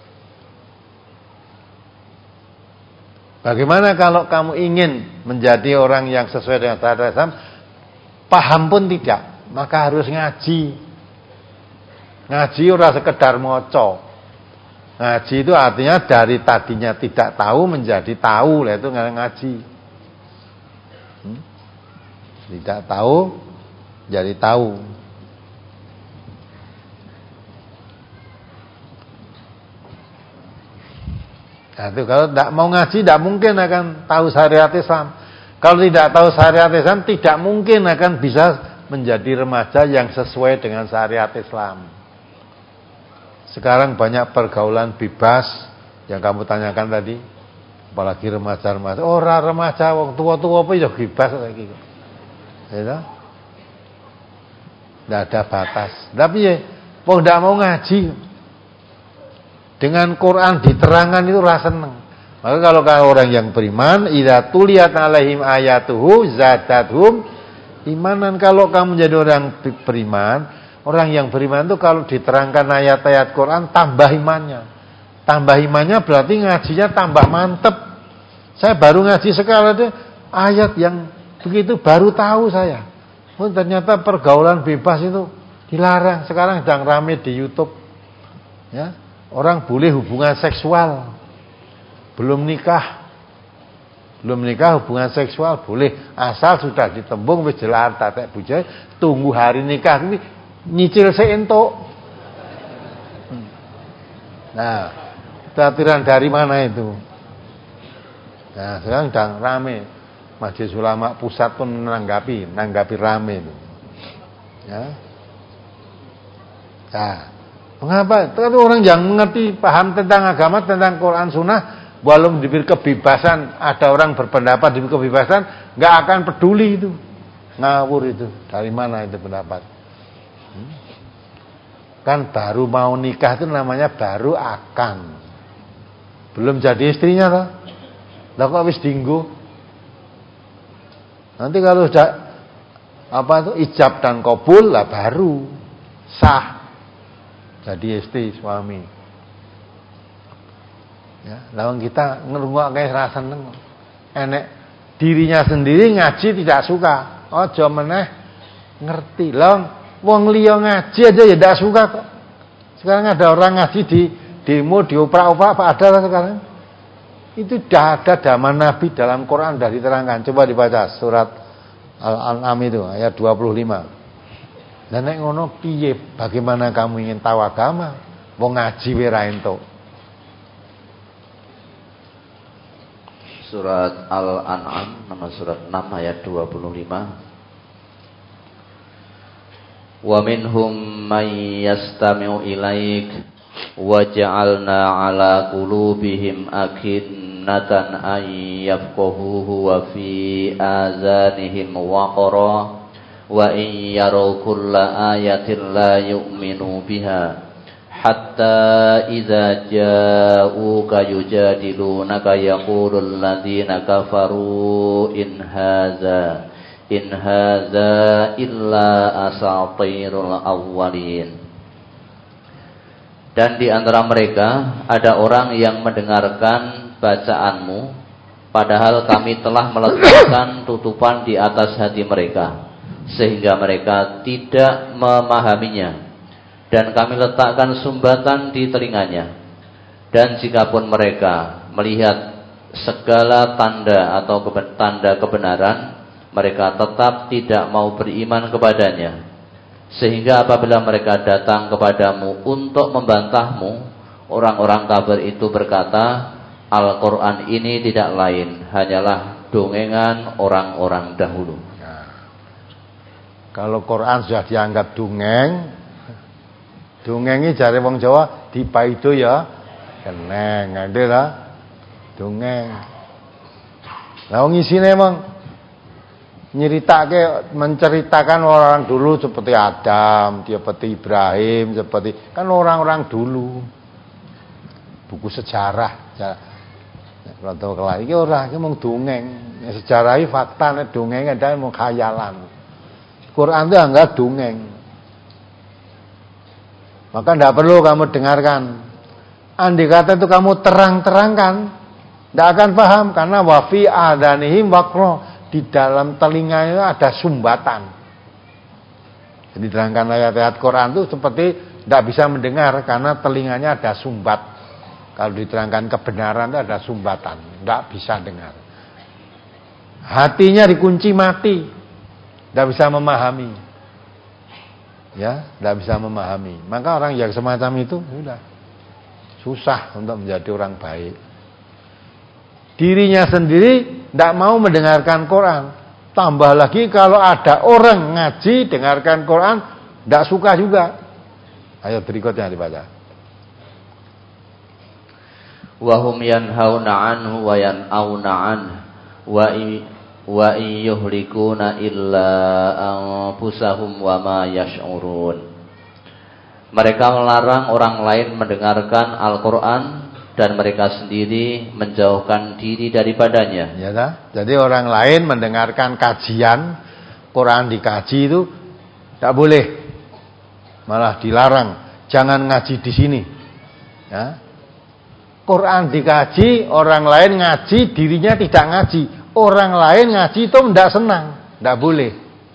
Bagaimana kalau kamu ingin menjadi orang yang sesuai dengan syariat Islam, paham pun tidak, maka harus ngaji. Ngaji ora sekedar maca. Ngaji itu artinya dari tadinya tidak tahu menjadi tahu, lah itu ngaji. Hmm? Tidak tahu jadi tahu. Nah, itu kalau tidak mau ngaji, tidak mungkin akan tahu syariat Islam. Kalau tidak tahu syariat Islam, tidak mungkin akan bisa menjadi remaja yang sesuai dengan syariat Islam. Sekarang banyak pergaulan bebas yang kamu tanyakan tadi, apalagi remaja-remaja. Oh, remaja, wong tua-tua apa ya bebas lagi. Ya, tidak ada batas. Tapi ya, wong tidak mau ngaji. Dengan Quran diterangkan itu rasa seneng. Maka kalau orang yang beriman, idza tuliyat alaihim ayatuhu zadathum imanan. Kalau kamu menjadi orang beriman, orang yang beriman itu kalau diterangkan ayat-ayat Quran tambah imannya. Tambah imannya berarti ngajinya tambah mantep. Saya baru ngaji sekali ada ayat yang begitu baru tahu saya. Oh, ternyata pergaulan bebas itu dilarang. Sekarang sedang rame di YouTube. Ya. Orang boleh hubungan seksual belum nikah, belum nikah hubungan seksual boleh, asal sudah ditembung wis jelar tatek bujai, tunggu hari nikah ini nyicil seentuk. Nah, aturan dari mana itu? Nah, sekarang sedang rame. Majelis Ulama Pusat pun menanggapi, menanggapi rame itu. Ya. Nah, mengapa? Tapi orang yang mengerti, paham tentang agama, tentang Quran Sunnah, walaupun diberi kebebasan, ada orang berpendapat diberi kebebasan, nggak akan peduli itu, ngawur itu. Dari mana itu pendapat? Hmm? Kan baru mau nikah itu namanya baru akan, belum jadi istrinya loh. Lah kok wis dinggo? Nanti kalau sudah apa itu ijab dan kabul lah baru sah. Jadi istri suami. Ya, lawan kita ngrungokke rasa seneng. Enek dirinya sendiri ngaji tidak suka. Aja meneh ngerti. Lah wong liya ngaji aja ya tidak suka kok. Sekarang ada orang ngaji di demo dioprak-oprak apa ada lah sekarang. Itu dah ada zaman Nabi dalam Quran sudah diterangkan. Coba dibaca surat Al-An'am itu ayat dua puluh lima. Dan nek ngono piye? Bagaimana kamu ingin tahu agama? Wong ngaji wae ra entuk. Surat Al-An'am nama surat enam ayat dua puluh lima. Wa minhum may yastami'u ilaik wa ja'alna 'ala qulubihim akinnatan an yafqahuhu wa fi azanihim waqara wa in yaraw kulla ayatin la yu'minu biha hatta idza ja'uka yujadilunaka yaqulul ladzina kafaru in hadza in hadza illa asatirul awwalin. Dan di antara mereka ada orang yang mendengarkan bacaanmu, padahal kami telah meletakkan tutupan di atas hati mereka, sehingga mereka tidak memahaminya. Dan kami letakkan sumbatan di telinganya. Dan jikapun mereka melihat segala tanda atau tanda kebenaran, mereka tetap tidak mau beriman kepadanya. Sehingga apabila mereka datang kepadamu untuk membantahmu, orang-orang kafir itu berkata, Al-Quran ini tidak lain, hanyalah dongengan orang-orang dahulu. Nah, kalau Quran sudah dianggap dongeng, dongengi jare wong Jawa dipaido ya keneng, adalah dongeng. Lah wong isine emang nyeritake menceritakan orang dulu seperti Adam, seperti Ibrahim, seperti kan orang-orang dulu. Buku sejarah. Kalau tahu kelai iki ora iki mung dongeng. Sejarah iki fakta, nek dongeng ada mung khayalan. Quran itu enggak dongeng. Maka tidak perlu kamu dengarkan. Andai kata itu kamu terang-terangkan, tidak akan paham karena wafi adanihim waqra. Di dalam telinganya ada sumbatan. Jadi diterangkan ayat-ayat Quran itu seperti tidak bisa mendengar karena telinganya ada sumbat. Kalau diterangkan kebenaran itu ada sumbatan, tidak bisa dengar. Hatinya dikunci mati, tidak bisa memahami. Ya, tidak bisa memahami. Maka orang yang semacam itu sudah susah untuk menjadi orang baik. Dirinya sendiri tidak mau mendengarkan Quran. Tambah lagi kalau ada orang ngaji dengarkan Quran, tidak suka juga. Ayo berikutnya dibaca. Wahum yanhauna anhu wa yan'auna anhu wa wa yuhlikuna illa anfusahum wa ma yash'urun. Mereka melarang orang lain mendengarkan Al-Quran dan mereka sendiri menjauhkan diri daripadanya. Ya, tak? Jadi orang lain mendengarkan kajian Quran dikaji itu tidak boleh, malah dilarang. Jangan ngaji di sini. Ya. Quran dikaji, orang lain ngaji, dirinya tidak ngaji. Orang lain ngaji itu tidak senang, tidak boleh.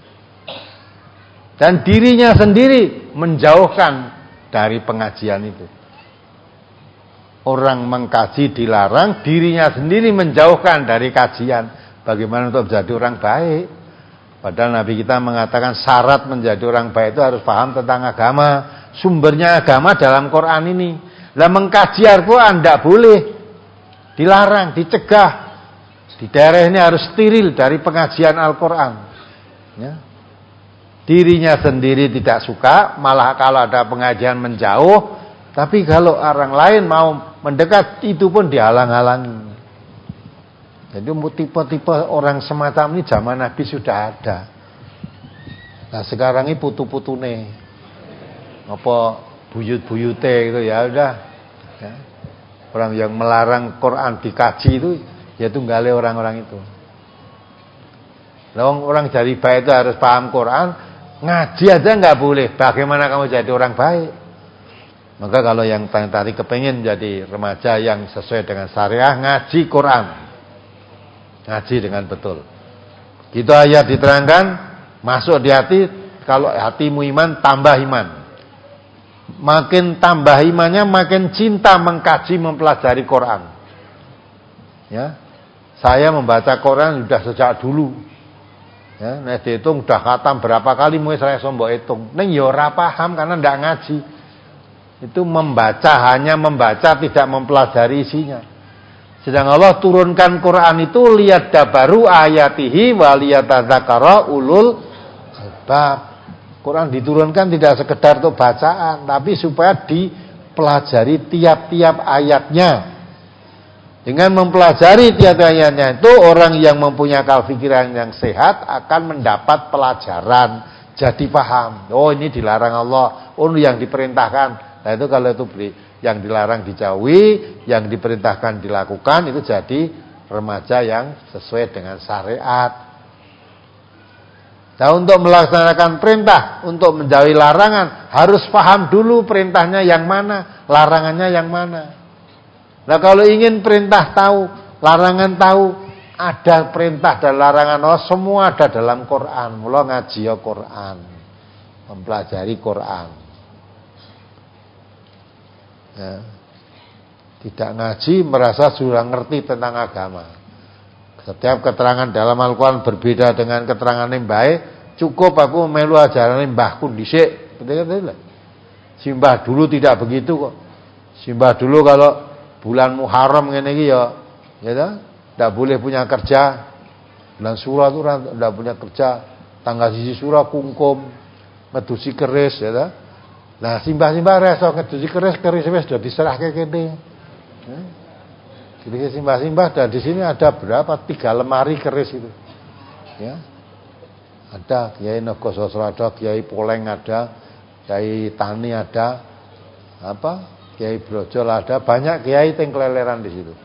Dan dirinya sendiri menjauhkan dari pengajian itu. Orang mengkaji dilarang, dirinya sendiri menjauhkan dari kajian. Bagaimana untuk menjadi orang baik? Padahal Nabi kita mengatakan syarat menjadi orang baik itu harus paham tentang agama. Sumbernya agama dalam Quran ini. Lah mengkaji Al-Quran tidak boleh, dilarang, dicegah. Di daerah ini harus steril dari pengajian Al-Quran. Ya. Dirinya sendiri tidak suka, malah kalau ada pengajian menjauh. Tapi kalau orang lain mau mendekat, itu pun dihalang-halangi. Jadi tipe-tipe orang semacam ini zaman Nabi sudah ada. Nah sekarang ini putu-putune, apa buyut-buyute itu ya udah. Ya. Orang yang melarang Quran dikaji itu, ya tunggale orang-orang itu. Nah, orang jadi baik itu harus paham Quran, ngaji aja nggak boleh. Bagaimana kamu jadi orang baik? Maka kalau yang tadi kepengen jadi remaja yang sesuai dengan syariah, ngaji Quran. Ngaji dengan betul. Gitu ayat diterangkan, masuk di hati, kalau hatimu iman, tambah iman. Makin tambah imannya, makin cinta mengkaji, mempelajari Quran. Ya. Saya membaca Quran sudah sejak dulu. Ya, nek dihitung sudah khatam berapa kali mulai saya sombong hitung. Ning ya ora paham karena ndak ngaji. Itu membaca, hanya membaca, tidak mempelajari isinya. Sedang Allah turunkan Quran itu lihat dabaru ayatihi wa liyatadzakara ulul albab. Quran diturunkan tidak sekedar untuk bacaan, tapi supaya dipelajari tiap-tiap ayatnya. Dengan mempelajari tiap-tiap ayatnya itu, orang yang mempunyai akal pikiran yang sehat akan mendapat pelajaran, jadi paham. Oh ini dilarang Allah, oh ini yang diperintahkan. Nah itu kalau itu yang dilarang dijauhi, yang diperintahkan dilakukan, itu jadi remaja yang sesuai dengan syariat. Nah untuk melaksanakan perintah, untuk menjauhi larangan, harus paham dulu perintahnya yang mana, larangannya yang mana. Nah kalau ingin perintah tahu, larangan tahu, ada perintah dan larangan, oh semua ada dalam Quran. Mula ngaji ya Quran, mempelajari Quran. Ya. Tidak ngaji merasa sudah ngerti tentang agama. Setiap keterangan dalam Al-Quran berbeda dengan keterangan yang baik. Cukup aku melu ajaran mbahku dhisik. Betul-betul. Simbah dulu tidak begitu kok. Simbah dulu kalau bulan Muharram ngene iki ya, ya ta? Enggak boleh punya kerja. Bulan Syura itu enggak punya kerja. Tanggal siji Syura kungkum, medusi keris ya ta? Nah, simbah-simbah reso ngedusi keris, keris wis sudah diserahke kene. Hmm? Jadi simbah-simbah dan di sini ada berapa? Tiga lemari keris itu. Ya. Ada Kiai Nogososro ada, Kiai Poleng ada, Kiai Tani ada, apa? Kiai Brojol ada, banyak kiai yang keleleran di situ.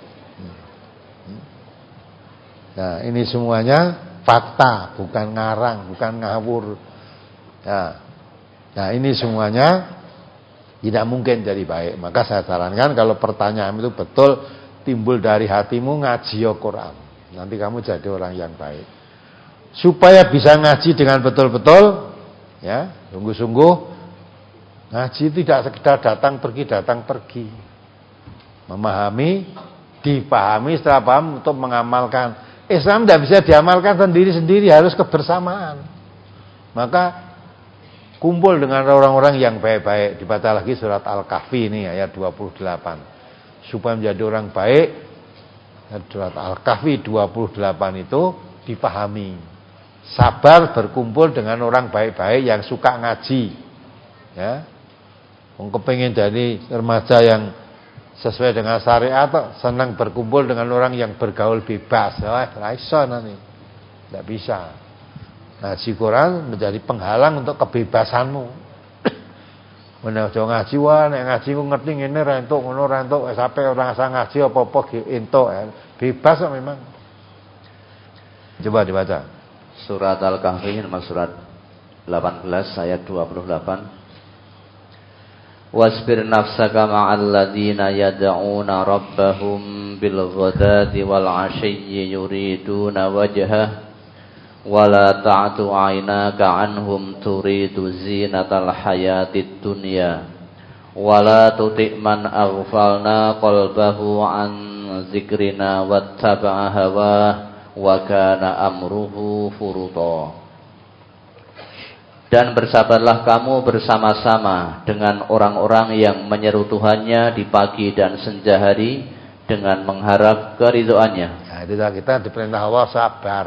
Nah, ini semuanya fakta, bukan ngarang, bukan ngawur. Ya. Nah, ini semuanya tidak mungkin jadi baik. Maka saya sarankan kalau pertanyaan itu betul timbul dari hatimu, ngaji Quran. Nanti kamu jadi orang yang baik. Supaya bisa ngaji dengan betul-betul, ya, sungguh-sungguh ngaji tidak sekedar datang pergi datang pergi. Memahami, dipahami, setelah paham untuk mengamalkan. Islam tidak bisa diamalkan sendiri-sendiri, harus kebersamaan. Maka kumpul dengan orang-orang yang baik-baik. Dibaca lagi surat Al-Kahfi ini ayat dua puluh delapan. Supaya menjadi orang baik, surat Al-Kahfi dua puluh delapan itu dipahami. Sabar berkumpul dengan orang baik-baik yang suka ngaji. Ya. Wong kepengin jadi remaja yang sesuai dengan syariat, senang berkumpul dengan orang yang bergaul bebas. Wah, ora iso nanti. Tidak bisa. Ngaji Quran menjadi penghalang untuk kebebasanmu. Menawa aja ngaji wae, nek ngaji ku ngerti ngene ra entuk, ngono ra entuk, wis ape ora usah ngaji apa-apa entuk. Bebas kok memang. Coba dibaca. Surat Al-Kahfi nomor surat delapan belas ayat dua puluh delapan. Wasbir nafsaka ma'al ladzina yad'una rabbahum bil ghadati wal 'ashiyyi yuriduna wajhah. Wala ta'tu 'ainaka 'anhum turidu zinatal hayatid dunya wala tuti' man aghfalna qalbahu 'an dzikrina wattaba'a hawah wa kana amruhu furuta. Dan bersabarlah kamu bersama-sama dengan orang-orang yang menyeru Tuhannya di pagi dan senja hari dengan mengharap keridhoannya. Nah, itu kita diperintah Allah sabar.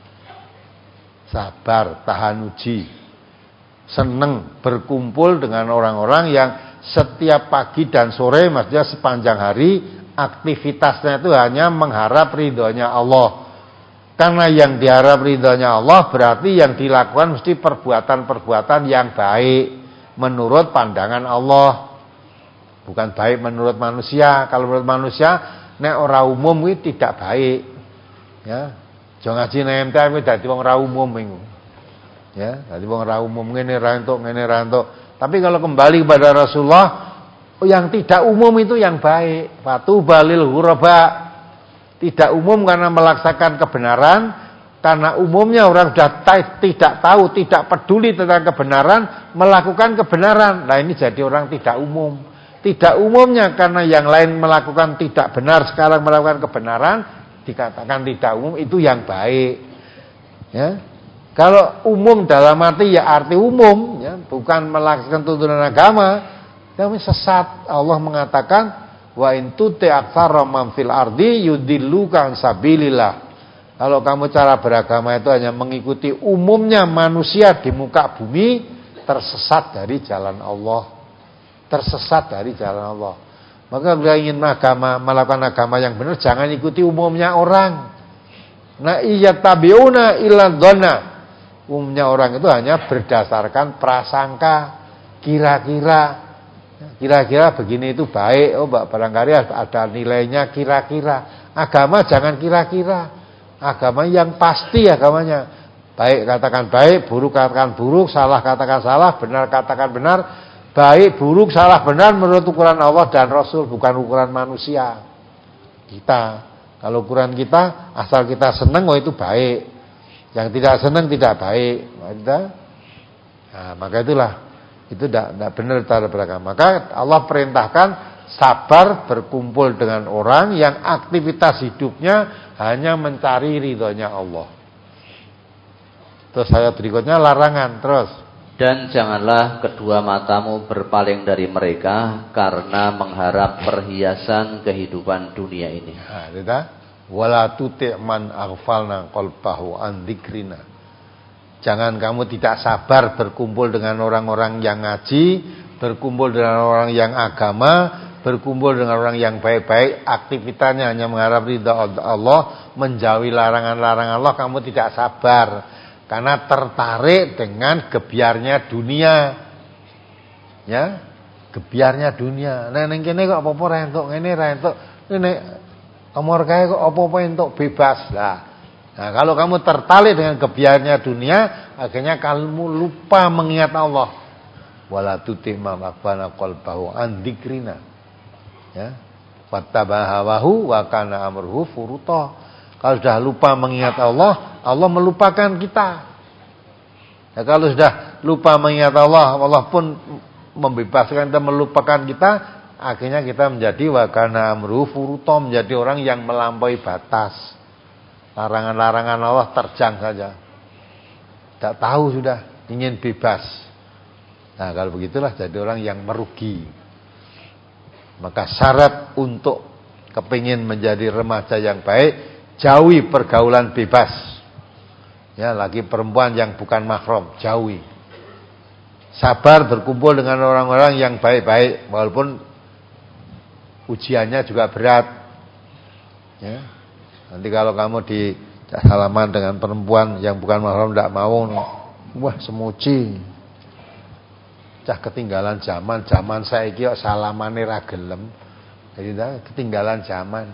Sabar, tahan uji, seneng berkumpul dengan orang-orang yang setiap pagi dan sore, maksudnya sepanjang hari aktivitasnya itu hanya mengharap ridhonya Allah. Karena yang diharap ridhonya Allah berarti yang dilakukan mesti perbuatan-perbuatan yang baik menurut pandangan Allah, bukan baik menurut manusia. Kalau menurut manusia, nek ora umum itu tidak baik, ya. Jangan ngaji nek M T M dadi wong ra umum iku. Ya, dadi wong ra umum ngene ra entuk, ngene ra entuk. Tapi kalau kembali kepada Rasulullah, yang tidak umum itu yang baik. Fatu balil ghuraba. Tidak umum karena melaksanakan kebenaran, karena umumnya orang sudah tidak tahu, tidak peduli tentang kebenaran, melakukan kebenaran. Nah, ini jadi orang tidak umum. Tidak umumnya karena yang lain melakukan tidak benar, sekarang melakukan kebenaran, dikatakan tidak umum, itu yang baik. Ya. Kalau umum dalam arti ya arti umum, ya, bukan melaksanakan tuntunan agama, tapi sesat. Allah mengatakan wa in tuti aktsara man fil ardi yudilluka an sabilillah. Kalau kamu cara beragama itu hanya mengikuti umumnya manusia di muka bumi, tersesat dari jalan Allah. Tersesat dari jalan Allah. Maka bila ingin agama, melakukan agama yang benar, jangan ikuti umumnya orang. Nah, iya tabiuna illa dhanna. Umumnya orang itu hanya berdasarkan prasangka, kira-kira. Kira-kira begini itu baik, oh barangkali ada nilainya kira-kira. Agama jangan kira-kira. Agama yang pasti agamanya. Baik katakan baik, buruk katakan buruk, salah katakan salah, benar katakan benar. Baik, buruk, salah, benar menurut ukuran Allah dan Rasul, bukan ukuran manusia. Kita, kalau ukuran kita, asal kita senang, oh itu baik. Yang tidak senang tidak baik. Nah, maka itulah. Itu tidak benar cara beragama. Maka Allah perintahkan sabar berkumpul dengan orang yang aktivitas hidupnya hanya mencari ridhonya Allah. Terus ayat berikutnya larangan terus. Dan janganlah kedua matamu berpaling dari mereka karena mengharap perhiasan kehidupan dunia ini. Nah, kita wala tuti' man aghfalna qalbahu an dzikrina. Jangan kamu tidak sabar berkumpul dengan orang-orang yang ngaji, berkumpul dengan orang yang agama, berkumpul dengan orang yang baik-baik, aktivitasnya hanya mengharap ridha Allah, menjauhi larangan-larangan Allah, kamu tidak sabar karena tertarik dengan gebiarnya dunia. Ya, gebiarnya dunia. Nah, ning kene kok apa-apa ra entuk, ngene ra entuk. Ngene kamar kae kok apa-apa entuk bebas. Lah. Nah, kalau kamu tertarik dengan kebiarannya dunia, akhirnya kamu lupa mengingat Allah. Wala tuti ma aghfalna qalbahu an dzikrina. Ya. Wattabahawahu wa kana amruhu furuta. Kalau sudah lupa mengingat Allah, Allah melupakan kita. Ya, kalau sudah lupa mengingat Allah, Allah pun membebaskan kita, melupakan kita, akhirnya kita menjadi wa kana amruhu furuta, menjadi orang yang melampaui batas. Larangan-larangan Allah terjang saja. Tidak tahu sudah, ingin bebas. Nah, kalau begitulah jadi orang yang merugi. Maka syarat untuk kepingin menjadi remaja yang baik, jauhi pergaulan bebas. Ya, lagi perempuan yang bukan mahram, jauhi. Sabar berkumpul dengan orang-orang yang baik-baik, walaupun ujiannya juga berat. Ya. Nanti kalau kamu di salaman dengan perempuan yang bukan mahram tidak mau, wah semuji. Cah ketinggalan zaman, zaman saiki kok salamane ra gelem. Jadi ketinggalan zaman.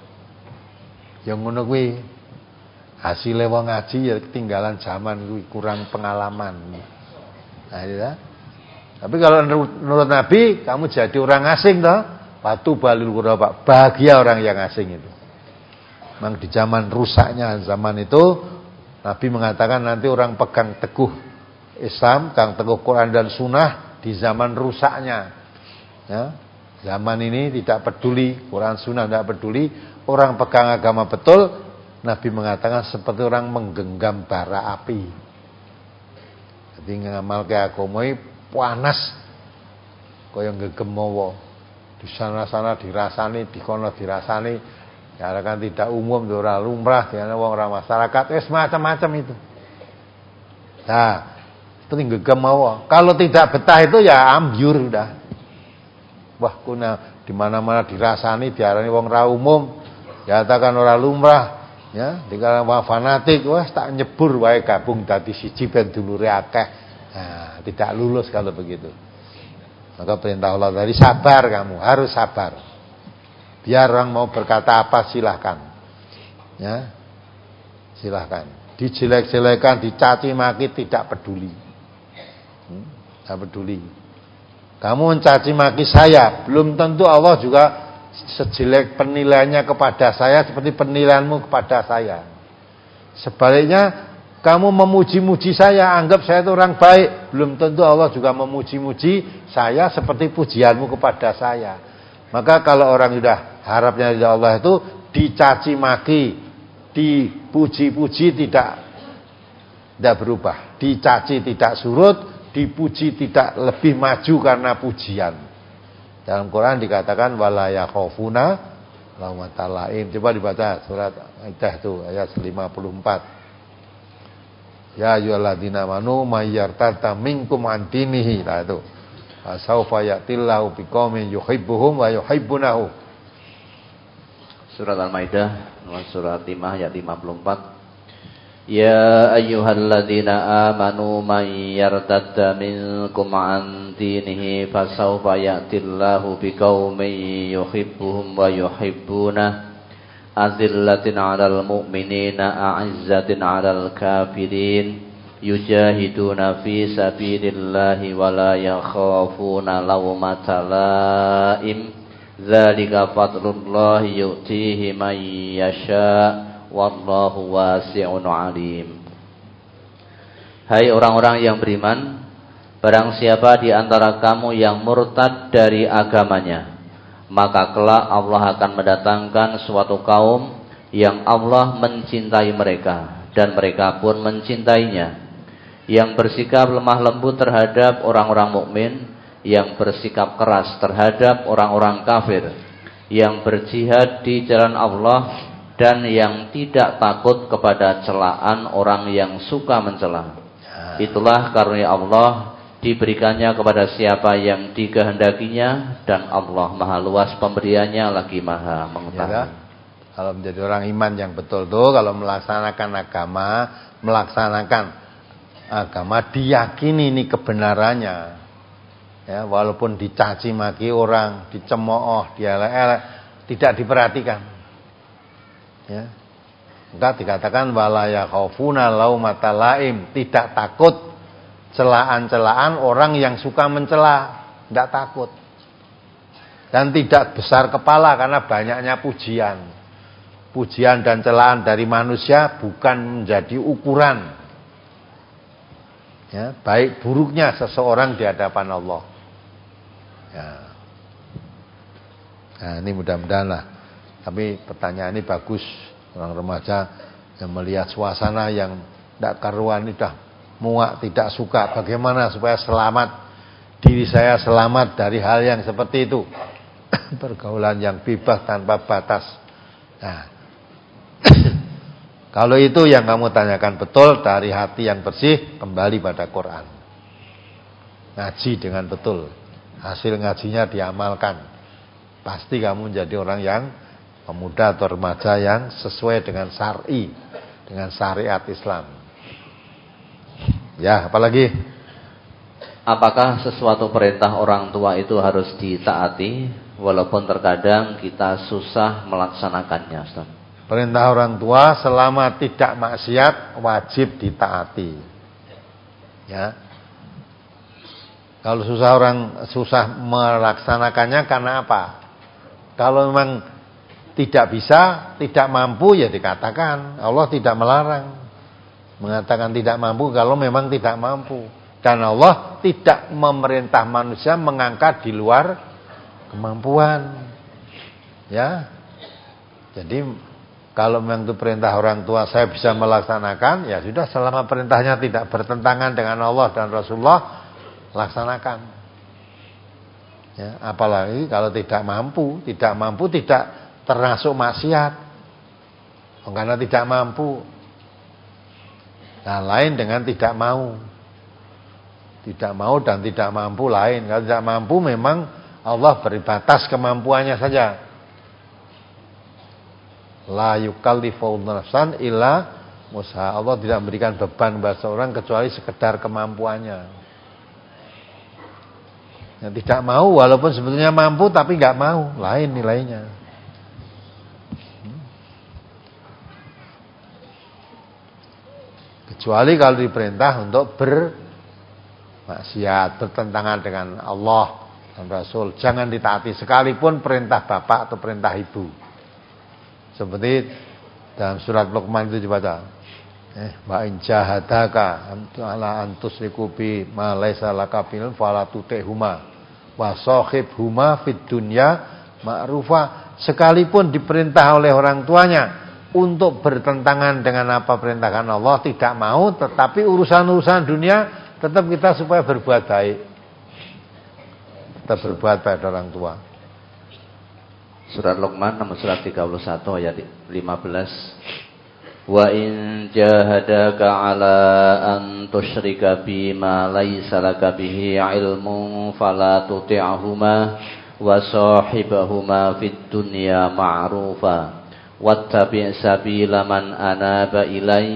Yang ngono kuwi hasile wong ngaji ya ketinggalan zaman kuwi, kurang pengalaman. Nah, ya. Tapi kalau menurut Nabi, kamu jadi orang asing toh, patu balil quraba, bahagia orang yang asing itu. Memang di zaman rusaknya zaman itu Nabi mengatakan nanti orang pegang teguh Islam, pegang teguh Quran dan Sunnah di zaman rusaknya. Ya, zaman ini tidak peduli Quran Sunnah, tidak peduli, orang pegang agama betul. Nabi mengatakan seperti orang menggenggam bara api. Jadi ngamal ke agama panas kaya nggegem mawa. Di sana-sana dirasani, di kono dirasani. Ya kan tidak umum, ora lumrah, karena wong ora masyarakat, wis macam-macam itu. Nah, itu gegem mawon. Kalau tidak betah itu ya ambyur udah. Wah, kuna di mana-mana dirasani, diarani wong ra umum, ya katakan ora lumrah, ya, dikala wong fanatik, wah tak nyebur wae gabung dadi siji ben dulure akeh. Nah, tidak lulus kalau begitu. Maka perintah Allah tadi sabar, kamu harus sabar. Biar orang mau berkata apa silahkan. Ya. Silahkan. Dijelek-jelekan, dicaci maki tidak peduli. Hmm, tidak peduli. Kamu mencaci maki saya, belum tentu Allah juga sejelek penilaiannya kepada saya seperti penilaianmu kepada saya. Sebaliknya, kamu memuji-muji saya, anggap saya itu orang baik, belum tentu Allah juga memuji-muji saya seperti pujianmu kepada saya. Maka kalau orang sudah harapnya dari Allah itu dicaci maki, dipuji-puji tidak tidak berubah, dicaci tidak surut, dipuji tidak lebih maju karena pujian. Dalam Quran dikatakan wala yakhafuna laumata laim. Coba dibaca surat Aidah itu ayat lima puluh empat. Ya ayyuhalladzina amanu may yartadda minkum an dinihi. Nah itu. Saufa ya'tillahu biqaumin yuhibbuhum wa yuhibbunahu. Surat Al-Maidah, surat lima ayat lima puluh empat. يا أيها الذين آمنوا من يرتد منكم عن دينه فسوف يأتي الله بقوم يحبهم ويحبونه أذلة على المؤمنين أعزة على الكافرين يجاهدون في سبيل الله ولا يخافون لومة لائم ذلك فضل الله يؤتيه من يشاء Wallahu wasi'un alim. Hai orang-orang yang beriman, barang siapa di antara kamu yang murtad dari agamanya, maka kelak Allah akan mendatangkan suatu kaum yang Allah mencintai mereka dan mereka pun mencintainya, yang bersikap lemah lembut terhadap orang-orang mukmin, yang bersikap keras terhadap orang-orang kafir, yang berjihad di jalan Allah dan yang tidak takut kepada celaan orang yang suka mencela. Itulah karunia Allah, diberikannya kepada siapa yang dikehendakinya, dan Allah maha luas pemberiannya lagi maha mengetahui. Ya, kalau menjadi orang iman yang betul tuh, kalau melaksanakan agama, melaksanakan agama diyakini ini kebenarannya. Ya, walaupun dicaci maki orang, dicemooh, dielek-elek, tidak diperhatikan. Ya. Enggak dikatakan wala yakhafuna laumata laim, tidak takut celaan-celaan orang yang suka mencela, enggak takut. Dan tidak besar kepala karena banyaknya pujian. Pujian dan celaan dari manusia bukan menjadi ukuran ya, baik buruknya seseorang di hadapan Allah. Ya. Nah, ini mudah-mudahan lah. Tapi pertanyaan ini bagus. Orang remaja yang melihat suasana yang tidak karuan, sudah muak, tidak suka. Bagaimana supaya selamat, diri saya selamat dari hal yang seperti itu. Pergaulan yang bebas tanpa batas. Nah, kalau itu yang kamu tanyakan betul, dari hati yang bersih, kembali pada Quran. Ngaji dengan betul. Hasil ngajinya diamalkan. Pasti kamu menjadi orang yang pemuda atau remaja yang sesuai dengan syar'i, dengan syariat Islam. Ya, apalagi? Apakah sesuatu perintah orang tua itu harus ditaati walaupun terkadang kita susah melaksanakannya, Ustaz? Perintah orang tua selama tidak maksiat wajib ditaati. Ya. Kalau susah orang susah melaksanakannya karena apa? Kalau memang tidak bisa, tidak mampu, ya dikatakan Allah tidak melarang. Mengatakan tidak mampu kalau memang tidak mampu. Dan Allah tidak memerintah manusia mengangkat di luar kemampuan. Ya. Jadi kalau memang itu perintah orang tua saya bisa melaksanakan, ya sudah, selama perintahnya tidak bertentangan dengan Allah dan Rasulullah, laksanakan. Ya, apalagi kalau tidak mampu, tidak mampu tidak termasuk maksiat, karena tidak mampu. Nah, lain dengan tidak mau. Tidak mau dan tidak mampu lain. Kalau tidak mampu memang Allah beri batas kemampuannya saja. La yukallifu nafsan illa wus'aha. Allah tidak memberikan beban kepada seorang kecuali sekedar kemampuannya. Yang tidak mau walaupun sebetulnya mampu tapi nggak mau, lain nilainya. Kecuali kalau diperintah untuk bermaksiat, bertentangan dengan Allah dan Rasul, jangan ditaati sekalipun perintah bapak atau perintah ibu. Seperti dalam surat Luqman itu dibaca, eh wa in jahadaka ala antusriku bi ma laisa laka bil fala tutihuma wa sahibhuma fid dunya ma'rufa. Sekalipun diperintah oleh orang tuanya untuk bertentangan dengan apa perintahkan Allah, tidak mau, tetapi urusan-urusan dunia tetap kita supaya berbuat baik, tetap berbuat baik pada orang tua. Surat Luqman nomor surat tiga puluh satu ayat lima belas. Wa in jahadaka ala an tusyrika bima laisa laka bihi ilmun fala tuti'huma wa sahibahuma fid dunya ma'rufa wattabi' sabila man anaba ilai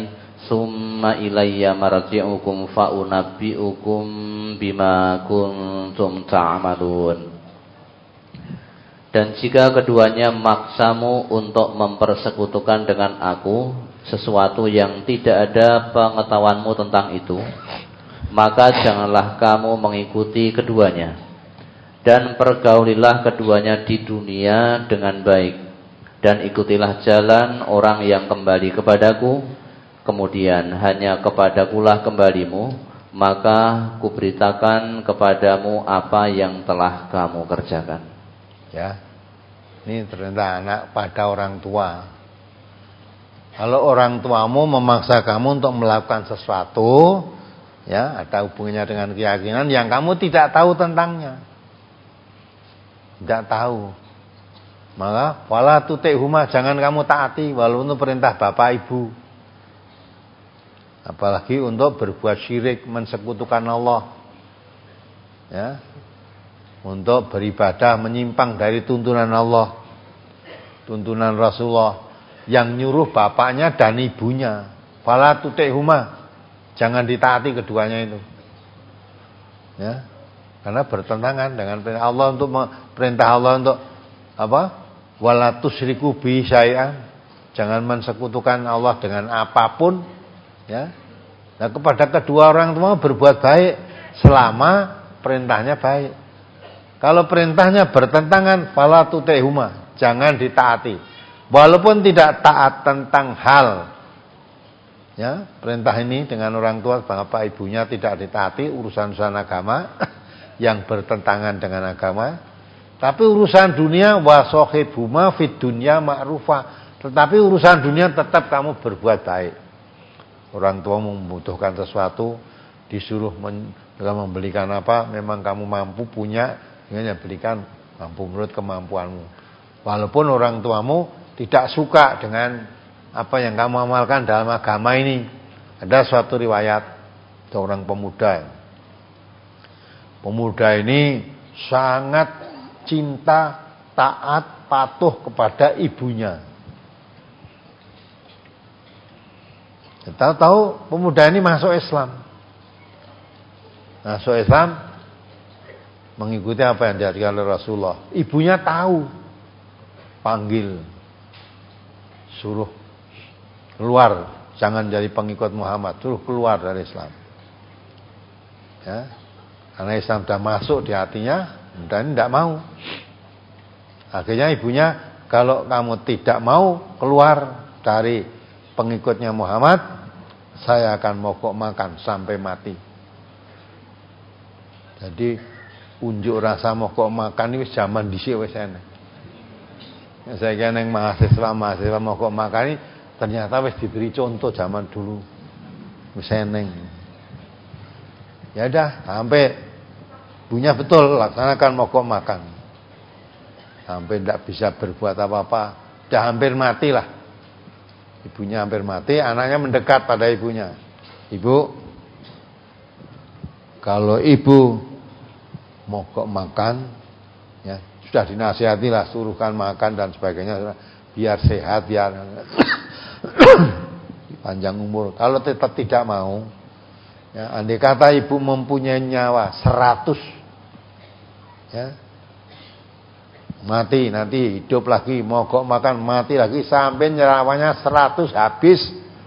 Summa ilayya marji'ukum fa'unabbi'ukum bima kuntum ta'malun. Dan jika keduanya maksamu untuk mempersekutukan dengan aku sesuatu yang tidak ada pengetahuanmu tentang itu, maka janganlah kamu mengikuti keduanya, dan pergaulilah keduanya di dunia dengan baik, dan ikutilah jalan orang yang kembali kepadaku, kemudian hanya kepadakulah kembalimu, maka kuberitakan kepadamu apa yang telah kamu kerjakan. Ya, ini ternyata anak pada orang tua. Kalau orang tuamu memaksa kamu untuk melakukan sesuatu, ya, ada hubungannya dengan keyakinan yang kamu tidak tahu tentangnya, tidak tahu, maka wala tuti'huma, jangan kamu taati walaupun itu perintah bapak ibu. Apalagi untuk berbuat syirik, mensekutukan Allah, ya, untuk beribadah menyimpang dari tuntunan Allah, tuntunan Rasulullah yang nyuruh bapaknya dan ibunya. Fala tuti'huma, jangan ditaati keduanya itu, ya, karena bertentangan dengan perintah Allah, untuk perintah Allah untuk apa? Wala tusyriku bi syai'an, jangan mensekutukan Allah dengan apapun, ya. Nah, kepada kedua orang tua berbuat baik selama perintahnya baik. Kalau perintahnya bertentangan, fala tuti'huma, jangan ditaati. Walaupun tidak taat tentang hal, ya, perintah ini dengan orang tua, bapak ibunya tidak ditaati, urusan-urusan agama yang bertentangan dengan agama. Tapi urusan dunia, wa sahibhuma fid dunya ma'rufa, tetapi urusan dunia tetap kamu berbuat baik. Orang tua membutuhkan sesuatu, disuruh membelikan apa, memang kamu mampu punya, ingin belikan, mampu menurut kemampuanmu. Walaupun orang tuamu tidak suka dengan apa yang kamu amalkan dalam agama ini. Ada suatu riwayat seorang pemuda. Pemuda ini sangat cinta, taat, patuh kepada ibunya. Tahu-tahu pemuda ini masuk Islam. Masuk Islam, mengikuti apa yang diajarkan oleh Rasulullah. Ibunya tahu, panggil, suruh keluar, jangan jadi pengikut Muhammad, suruh keluar dari Islam, ya, karena Islam sudah masuk di hatinya, dan tidak mau. Akhirnya ibunya, kalau kamu tidak mau keluar dari pengikutnya Muhammad, saya akan mogok makan sampai mati. Jadi unjuk rasa mogok makan ini zaman dhisik wis enek. Saya kira yang mahasiswa mahasiswa mogok makan ini ternyata wis diberi contoh zaman dulu, wis eneng. Ya udah, sampai punya betul laksanakan mogok makan, sampai tidak bisa berbuat apa-apa, sudah hampir mati lah. Ibunya hampir mati, anaknya mendekat pada ibunya. Ibu, kalau ibu mogok makan, ya sudah dinasihatilah, suruhkan makan dan sebagainya, biar sehat, biar panjang umur. Kalau tetap tidak mau, ya, andai kata ibu mempunyai nyawa seratus, ya, mati nanti hidup lagi, mogok makan mati lagi, sampai nyawanya seratus habis,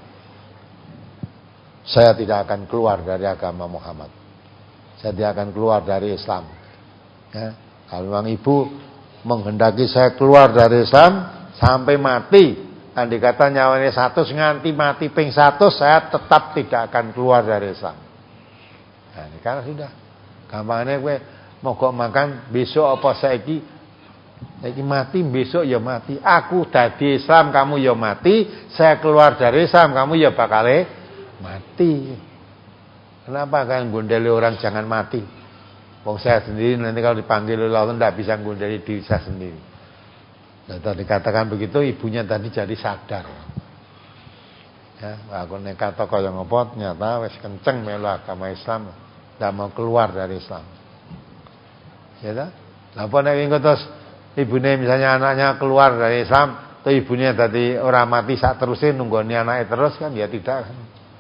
saya tidak akan keluar dari agama Muhammad, saya tidak akan keluar dari Islam, ya. Kalau memang ibu menghendaki saya keluar dari Islam sampai mati, andai kata nyawanya seratus nganti mati ping seratus, saya tetap tidak akan keluar dari Islam. Nah, ini kan sudah gampangnya gue mogok makan besok apa saiki, saiki mati besok ya mati. Aku dadi Islam, kamu ya mati. Saya keluar dari Islam, kamu ya bakal mati. Kenapa kan gondeli orang jangan mati? Wong saya sendiri nanti kalau dipanggil oleh Allah tidak bisa gondeli diri saya sendiri. Nah, tadi dikatakan begitu, ibunya tadi jadi sadar. Ya, aku nekat kaya ngopo, nyata wis kenceng melu agama Islam, tidak mau keluar dari Islam. Ya ta? Lah apa nek engko terus ibune misalnya anaknya keluar dari Islam, tuh ibunya tadi orang mati sak terusé nunggoni anake terus kan, ya tidak kan.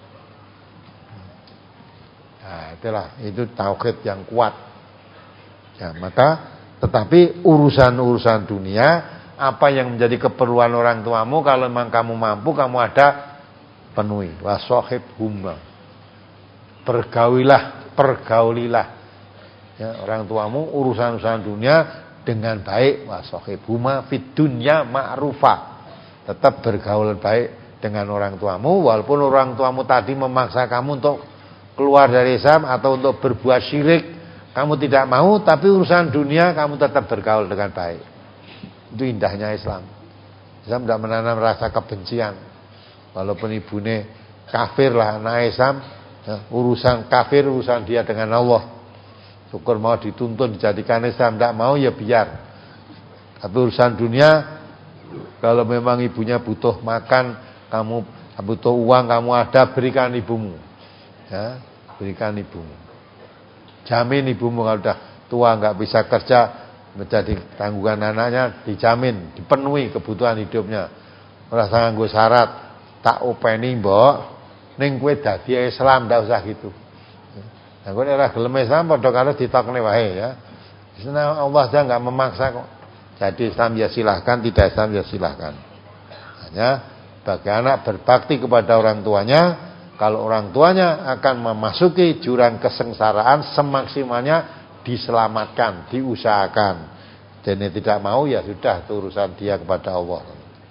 Nah, itulah itu tauhid yang kuat. Ya, maka tetapi urusan-urusan dunia, apa yang menjadi keperluan orang tuamu, kalau memang kamu mampu, kamu ada, penuhi. Wasahib huma. Pergaulilah, pergaulilah. Ya, orang tuamu urusan-urusan dunia dengan baik. Wasahib huma fid dunya ma'rufa. Tetap bergaul baik dengan orang tuamu, walaupun orang tuamu tadi memaksa kamu untuk keluar dari Islam atau untuk berbuat syirik, kamu tidak mau, tapi urusan dunia kamu tetap bergaul dengan baik. Itu indahnya Islam. Islam tidak menanam rasa kebencian. Walaupun ibune kafir lah, anak Islam, ya, urusan kafir, urusan dia dengan Allah. Syukur mau dituntun dijadikan Islam, tidak mau ya biar. Tapi urusan dunia, kalau memang ibunya butuh makan, kamu butuh uang, kamu ada, berikan ibumu. Ya, berikan ibumu. Jamin ibumu kalau sudah tua nggak bisa kerja, menjadi tanggungan anaknya, dijamin, dipenuhi kebutuhan hidupnya. Ora nganggo syarat, tak openi mbok, ning kowe dadi Islam, ndak usah gitu. Nah, kowe ora gelem Islam padha karo ditokne wae ya. Karena Allah aja enggak memaksa kok. Jadi Islam ya silahkan, tidak Islam ya silahkan. Hanya bagi anak berbakti kepada orang tuanya, kalau orang tuanya akan memasuki jurang kesengsaraan, semaksimalnya diselamatkan, diusahakan. Dan yang tidak mau ya sudah, itu urusan dia kepada Allah.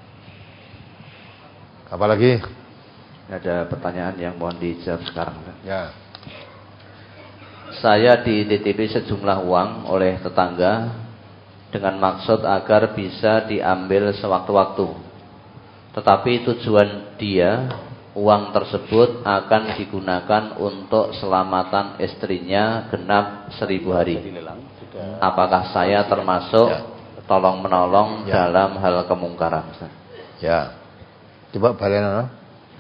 Apalagi? Ada pertanyaan yang mohon dijawab sekarang. Ya. Saya dititipi sejumlah uang oleh tetangga dengan maksud agar bisa diambil sewaktu-waktu. Tetapi tujuan dia, uang tersebut akan digunakan untuk selamatan istrinya genap seribu hari. Apakah saya termasuk tolong menolong ya. dalam hal kemungkaran? Ya. Coba balen.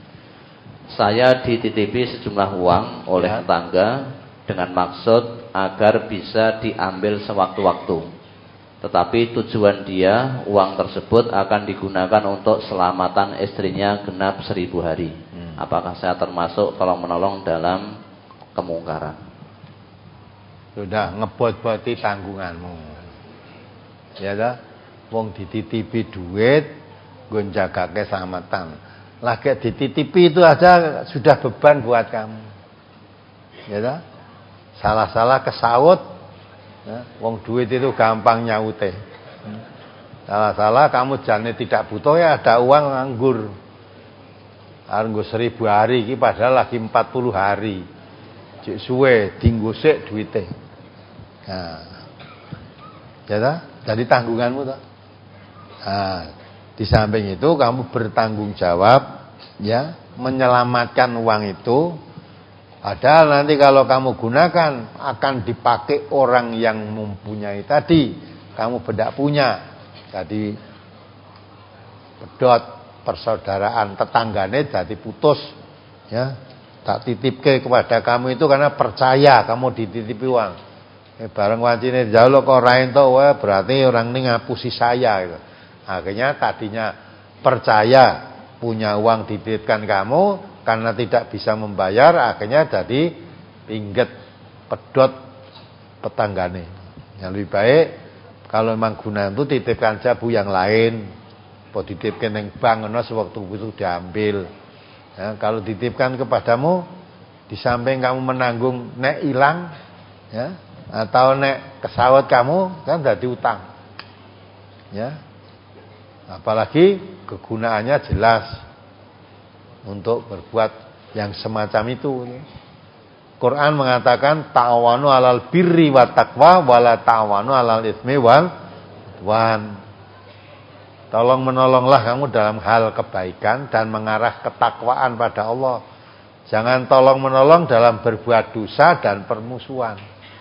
Saya dititipi sejumlah uang oleh ya. tetangga dengan maksud agar bisa diambil sewaktu-waktu. Tetapi tujuan dia, uang tersebut akan digunakan untuk selamatan istrinya genap seribu hari. Hmm. Apakah saya termasuk tolong menolong dalam kemungkaran? Sudah ngebot-boti tanggunganmu. Ya dah, wong dititipi duit, nggo njagake selamatan. Lagi dititipi itu aja sudah beban buat kamu. Ya dah. Salah-salah kesaut, ya, wong duit itu gampang nyaute. Salah-salah kamu jane tidak butuh, ya ada uang nganggur. Anggo seribu hari iki padahal lagi empat puluh hari. Cek suwe dinggo sik duite. Nah. Ya ta? Jadi tanggunganmu toh. Nah, di samping itu kamu bertanggung jawab ya, menyelamatkan uang itu. Padahal nanti kalau kamu gunakan akan dipakai orang yang mempunyai tadi, kamu tidak punya. Jadi pedot persaudaraan tetanggane jadi putus ya. Tak titipke kepada kamu itu karena percaya kamu dititipi uang. Eh bareng wancine jauh kok ora entuk wae berarti orang ini ngapusi saya gitu. Akhirnya tadinya percaya punya uang dititipkan kamu, karena tidak bisa membayar, akhirnya jadi pingget, pedot tetanggane. Yang lebih baik kalau memang guna itu titipkan jabu yang lain, po dititipkan yang bank, ngono sewaktu itu diambil. Ya, kalau dititipkan kepadamu, di samping kamu menanggung nek hilang, ya, atau nek kesawat kamu, kan jadi utang. Ya, apalagi kegunaannya jelas untuk berbuat yang semacam itu. Quran mengatakan ta'awanu alal birri wa taqwa wala ta'awanu alal itsmi wal udwan. Tolong menolonglah kamu dalam hal kebaikan dan mengarah ketakwaan pada Allah. Jangan tolong menolong dalam berbuat dosa dan permusuhan.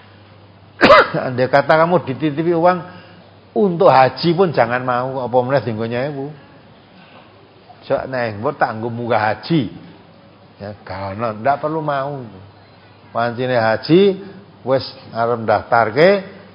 Andai kata kamu dititipi uang untuk haji pun jangan mau, apa meneh dinggo nyewu. Sok neng, mbok tak nggo munggah haji. Ya, karena ndak perlu mau. Pancene haji wis arep daftarke,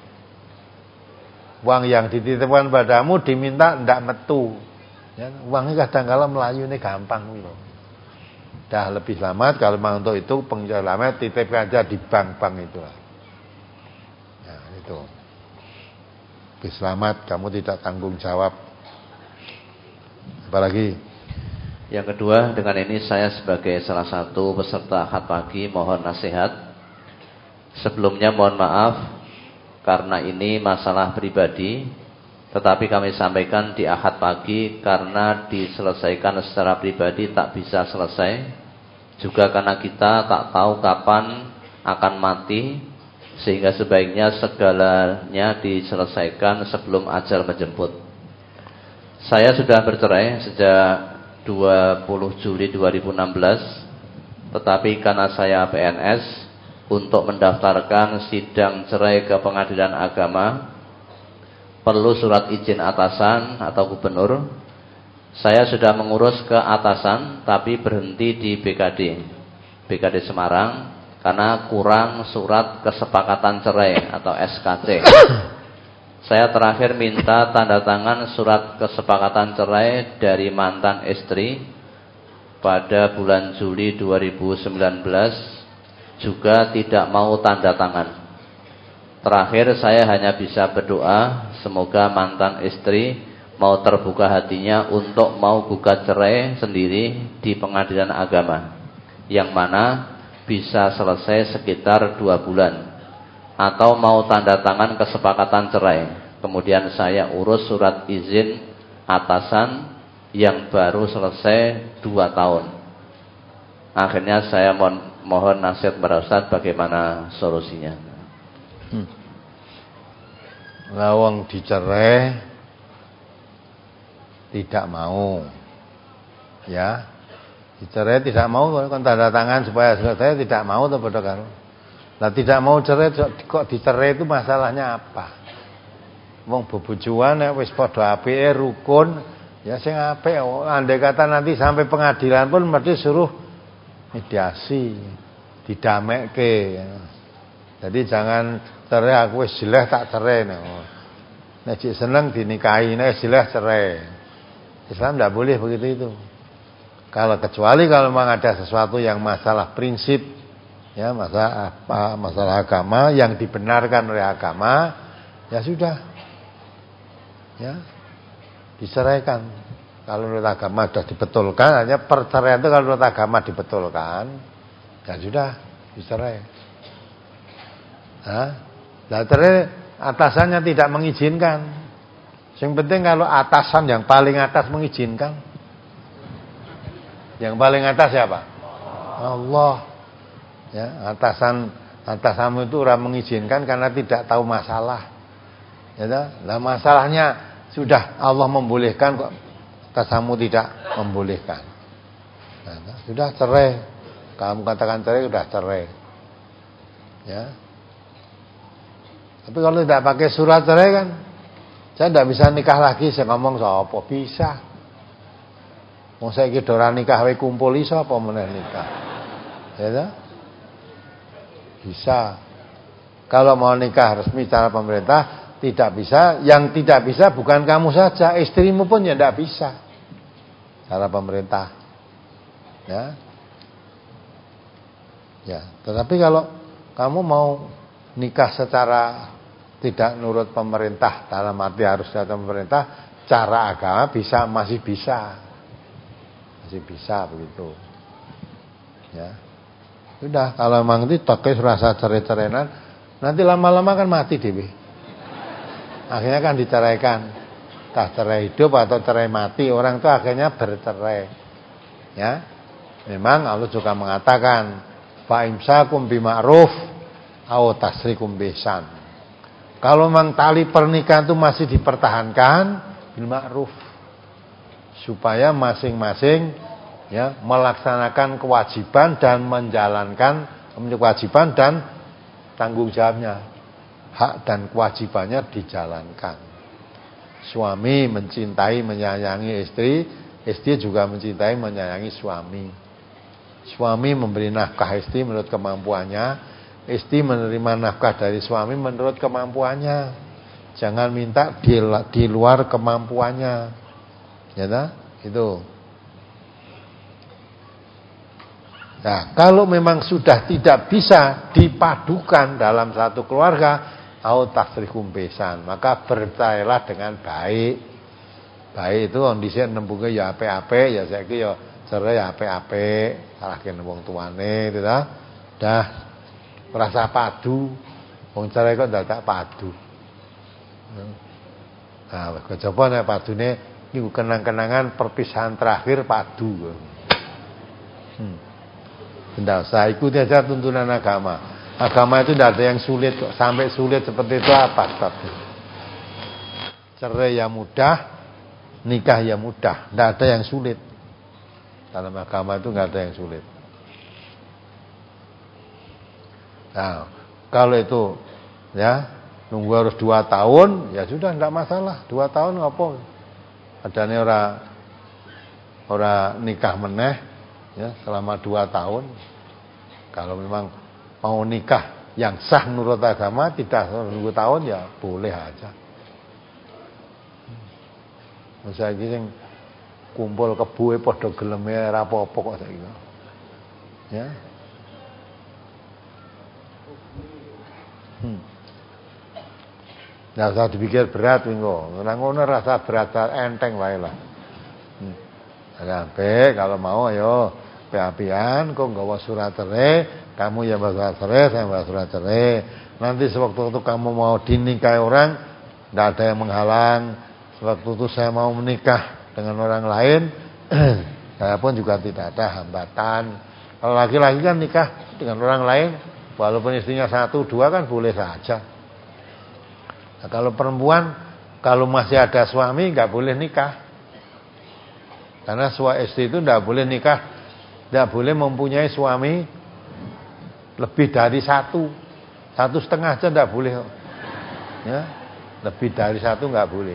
uang yang dititipkan padamu diminta ndak metu. Ya, uangnya kadang kala melayune gampang kuwi lho. Dah lebih selamat. Kalau memang untuk itu penyelamat, titipkan aja di bank-bank itu. Nah, itu. Lebih selamat, kamu tidak tanggung jawab. Apalagi? Yang kedua, dengan ini saya sebagai salah satu peserta akad pagi mohon nasihat. Sebelumnya mohon maaf karena ini masalah pribadi, tetapi kami sampaikan di akad pagi karena diselesaikan secara pribadi tak bisa selesai. Juga karena kita tak tahu kapan akan mati, sehingga sebaiknya segalanya diselesaikan sebelum ajal menjemput. Saya sudah bercerai sejak dua puluh Juli dua ribu enam belas, tetapi karena saya P N S, untuk mendaftarkan sidang cerai ke pengadilan agama perlu surat izin atasan atau gubernur. Saya sudah mengurus ke atasan tapi berhenti di B K D B K D Semarang karena kurang surat kesepakatan cerai atau S K C. Saya terakhir minta tanda tangan surat kesepakatan cerai dari mantan istri pada bulan Juli dua ribu sembilan belas, juga tidak mau tanda tangan. Terakhir saya hanya bisa berdoa semoga mantan istri mau terbuka hatinya untuk mau gugat cerai sendiri di pengadilan agama, yang mana bisa selesai sekitar dua bulan, atau mau tanda tangan kesepakatan cerai. Kemudian saya urus surat izin atasan yang baru selesai dua tahun. Akhirnya saya mohon, mohon nasihat kepada Ustaz bagaimana solusinya. Hmm. Lawang dicerai tidak mau, ya, dicerai tidak mau, kan tanda tangan supaya selesai tidak mau, tuh bodoh karo. Nah tidak mau cerai, kok dicerai itu masalahnya apa? Wong bobojuan nek wis padha apike rukun, ya sing apik. Andai kata nanti sampai pengadilan pun mesti suruh mediasi, didamekke. Jadi jangan cerai aku wis jeleh tak cerai. Nek cek seneng dinikahi, nek jeleh cerai. Islam tidak boleh begitu itu. Kalau kecuali kalau memang ada sesuatu yang masalah prinsip, ya masalah apa, masalah agama yang dibenarkan oleh agama, ya sudah, ya diceraikan. Kalau menurut agama sudah dibetulkan, hanya perceraian itu kalau menurut agama dibetulkan, ya sudah dicerai. Nah, cerai atasannya tidak mengizinkan. Yang penting kalau atasan yang paling atas mengizinkan. Yang paling atas siapa? Allah. Ya, atasan atasanmu itu orang mengizinkan karena tidak tahu masalah. Ya, nah masalahnya sudah Allah membolehkan kok atasanmu tidak membolehkan. Nah, sudah cerai. Kamu katakan cerai sudah cerai. Ya. Tapi kalau tidak pakai surat cerai kan, saya tidak bisa nikah lagi. Saya ngomong sapa bisa. Wong saiki ora nikah wae kumpul iso apa meneh nikah. Ya ta? Bisa. Kalau mau nikah resmi cara pemerintah tidak bisa. Yang tidak bisa bukan kamu saja, istrimu pun ya tidak bisa. Cara pemerintah. Ya. Ya, tetapi kalau kamu mau nikah secara tidak nurut pemerintah, dalam arti harus datang pemerintah, cara agama bisa, masih bisa, masih bisa begitu. Ya, sudah kalau memang itu pakai rasa cerai-cerainan, nanti lama-lama kan mati dewi. Akhirnya kan diceraikan, entah cerai hidup atau cerai mati, orang itu akhirnya bercerai. Ya, memang Allah juga mengatakan, fa imsakum bima'ruf au tasrikum bisan. Kalau memang tali pernikahan itu masih dipertahankan bil ma'ruf, supaya masing-masing ya melaksanakan kewajiban dan menjalankan kewajiban dan tanggung jawabnya, hak dan kewajibannya dijalankan. Suami mencintai menyayangi istri, istri juga mencintai menyayangi suami. Suami memberi nafkah istri menurut kemampuannya, istri menerima nafkah dari suami menurut kemampuannya. Jangan minta di, di luar kemampuannya. Ya tak? Itu. Nah, kalau memang sudah tidak bisa dipadukan dalam satu keluarga, au tasrihum besan, maka percayalah dengan baik. Baik itu wong dhisik nempuke ya apik-apik, ya saiki ya cerai ya apik-apik, salahke wong tuane itu ta. Dah merasa padu, wong cerai kok dadak padu. Nah, kejaba nek padune niku kenang-kenangan perpisahan terakhir padu. Hmm. Tidak usah ikuti aja tuntunan agama. Agama itu tidak ada yang sulit kok. Sampai sulit seperti itu apa sebabnya? Cerai yang mudah, nikah yang mudah. Tidak ada yang sulit. Dalam agama itu tidak ada yang sulit. Nah, kalau itu ya nunggu harus dua tahun, ya sudah tidak masalah. Dua tahun apa? Adanya orang orang nikah meneh, ya selama dua tahun. Kalau memang mau nikah yang sah menurut agama tidak nunggu tahun ya boleh aja. Masa iki sing kumpul kebuwe padha geleme ora apa-apa kok saiki. Ya. Hmm. Nggak usah dipikir berat wingo. Ora ngono rasa berat enteng wae lah. Hmm. Sampai kalau mau ayo api-apian kok nggawa surat cerai, kamu ya bawa surat cerai, saya bawa surat cerai. Nanti sewaktu-waktu kamu mau dinikahi orang, tidak ada yang menghalang. Sewaktu itu saya mau menikah dengan orang lain, saya pun juga tidak ada hambatan. Kalau laki-laki kan nikah dengan orang lain, walaupun istrinya satu dua kan boleh saja. Nah, kalau perempuan, kalau masih ada suami nggak boleh nikah. Karena suami istri itu tidak boleh nikah, tidak boleh mempunyai suami lebih dari satu, satu setengah aja tidak boleh. Ya, lebih dari satu nggak boleh.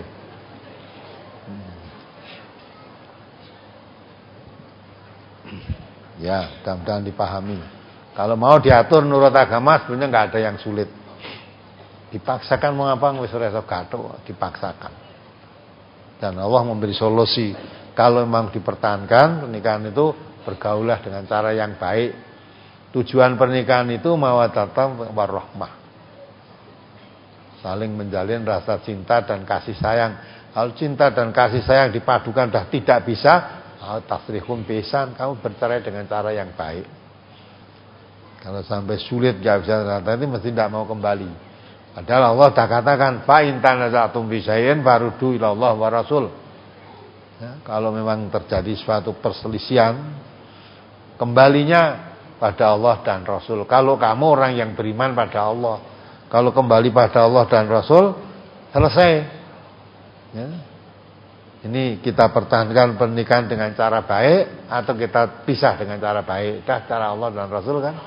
Ya, mudah-mudahan dipahami. Kalau mau diatur menurut agama sebenarnya nggak ada yang sulit. Dipaksakan mau apa wis ora iso gathuk, dipaksakan. Dan Allah memberi solusi. Kalau memang dipertahankan pernikahan itu, bergaulah dengan cara yang baik. Tujuan pernikahan itu mawaddah warahmah. Saling menjalin rasa cinta dan kasih sayang. Kalau cinta dan kasih sayang dipadukan dah tidak bisa, tasrihum besan, kamu bercerai dengan cara yang baik. Kalau sampai sulit gak bisa nanti mesti tidak mau kembali. Padahal Allah dah katakan fa in tanazatum fi syai'in faruddu ila Allah wa Rasul. Ya, kalau memang terjadi suatu perselisihan, kembalinya pada Allah dan Rasul. Kalau kamu orang yang beriman pada Allah, kalau kembali pada Allah dan Rasul, selesai. Ya. Ini kita pertahankan pernikahan dengan cara baik atau kita pisah dengan cara baik? Dah cara Allah dan Rasul kan.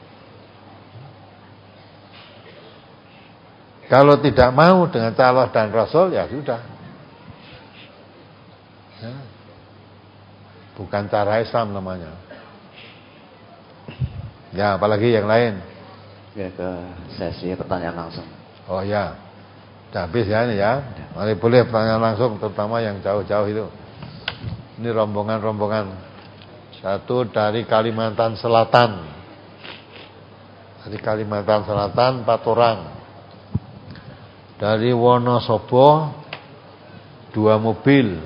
Kalau tidak mau dengan cara Allah dan Rasul, ya sudah. Ya. Bukan cara Islam namanya. Ya, apalagi yang lain. Ya, ke sesi pertanyaan langsung. Oh ya, sudah habis ya ini ya. Mari boleh pertanyaan langsung, terutama yang jauh-jauh itu. Ini rombongan-rombongan. Satu dari Kalimantan Selatan. Dari Kalimantan Selatan empat orang. Dari Wonosobo dua mobil.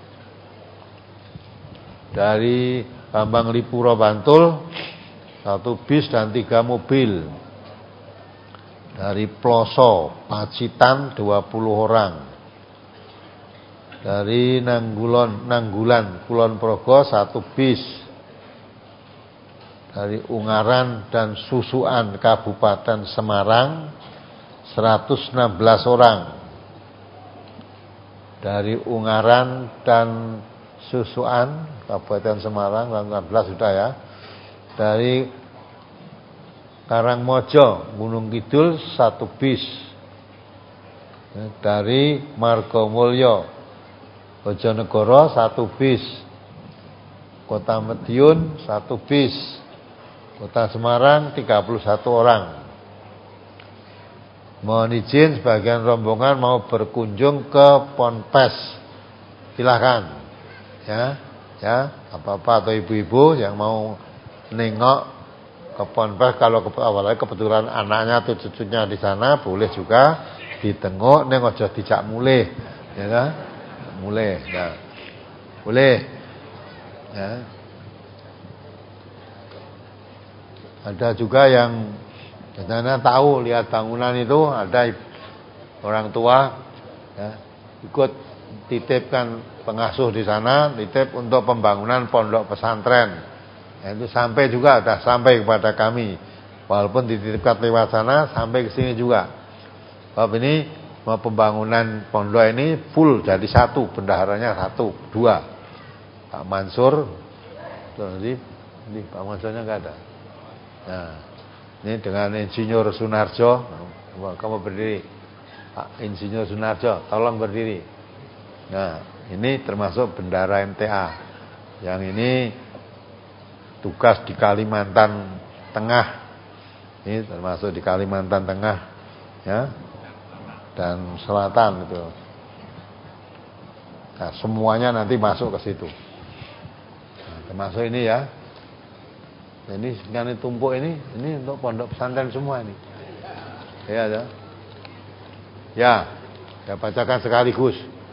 Dari Bambang Lipuro Bantul satu bis dan tiga mobil. Dari Ploso Pacitan dua puluh orang. Dari Nanggulan Nanggulan Kulon Progo satu bis. Dari Ungaran dan Susuan Kabupaten Semarang seratus enam belas orang. Dari Ungaran dan Susuan Kabupaten Semarang enam belas sudah ya. Dari Karangmojo Gunung Kidul satu bis. Dari Margomulyo Bojonegoro satu bis. Kota Madiun satu bis. Kota Semarang tiga puluh satu orang. Mohon izin sebagian rombongan mau berkunjung ke Ponpes. Silakan. Ya, ya, bapak-bapak atau ibu-ibu yang mau nengok ke Ponpes, kalau ke, awalnya kebetulan anaknya atau cucunya di sana boleh juga ditengok, neng ojo dijak mulih, ya kan? Mulih, ya. Boleh. Ya. Ada juga yang biasanya tahu lihat bangunan itu ada orang tua ya, ikut titipkan pengasuh di sana, titip untuk pembangunan pondok pesantren. Ya, itu sampai juga, sudah sampai kepada kami. Walaupun dititipkan lewat sana, sampai ke sini juga. Sebab ini pembangunan pondok ini full jadi satu, bendaharanya satu, dua. Pak Mansur, jadi ini Pak Mansurnya enggak ada. Nah, ini dengan Insinyur Sunarjo, kamu berdiri. Pak Insinyur Sunarjo, tolong berdiri. Nah, ini termasuk bendara M T A. Yang ini tugas di Kalimantan Tengah. Ini termasuk di Kalimantan Tengah, ya, dan Selatan itu. Nah, semuanya nanti masuk ke situ. Nah, termasuk ini ya. Ini sekian tumpuk ini, ini untuk pondok pesantren semua ini. Ya, ya. Ya, saya bacakan sekaligus.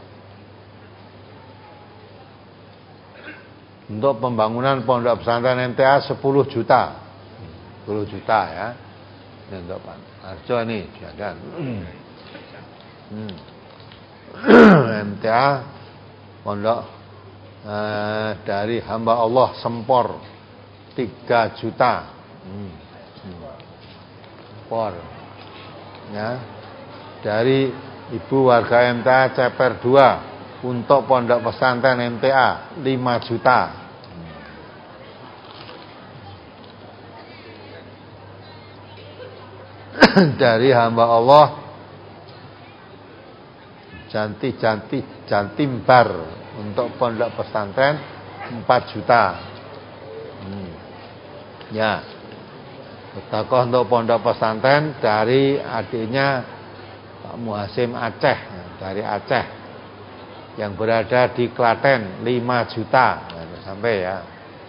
Untuk pembangunan pondok pesantren M T A sepuluh juta. sepuluh juta ya. Ini untuk Pak Arjo ini, silakan. Hmm. M T A pondok eh, dari hamba Allah Sempor tiga juta. Hmm. Hmm. Sempor. Ya. Dari ibu warga M T A Ceper dua untuk pondok pesantren M T A lima juta. Dari hamba Allah Janti-Janti Jantimbar untuk pondok pesantren empat juta. Hmm. Ya. Sedekah untuk pondok pesantren dari adiknya Pak Muhasim Aceh, dari Aceh, yang berada di Klaten lima juta. Nah, sampai ya.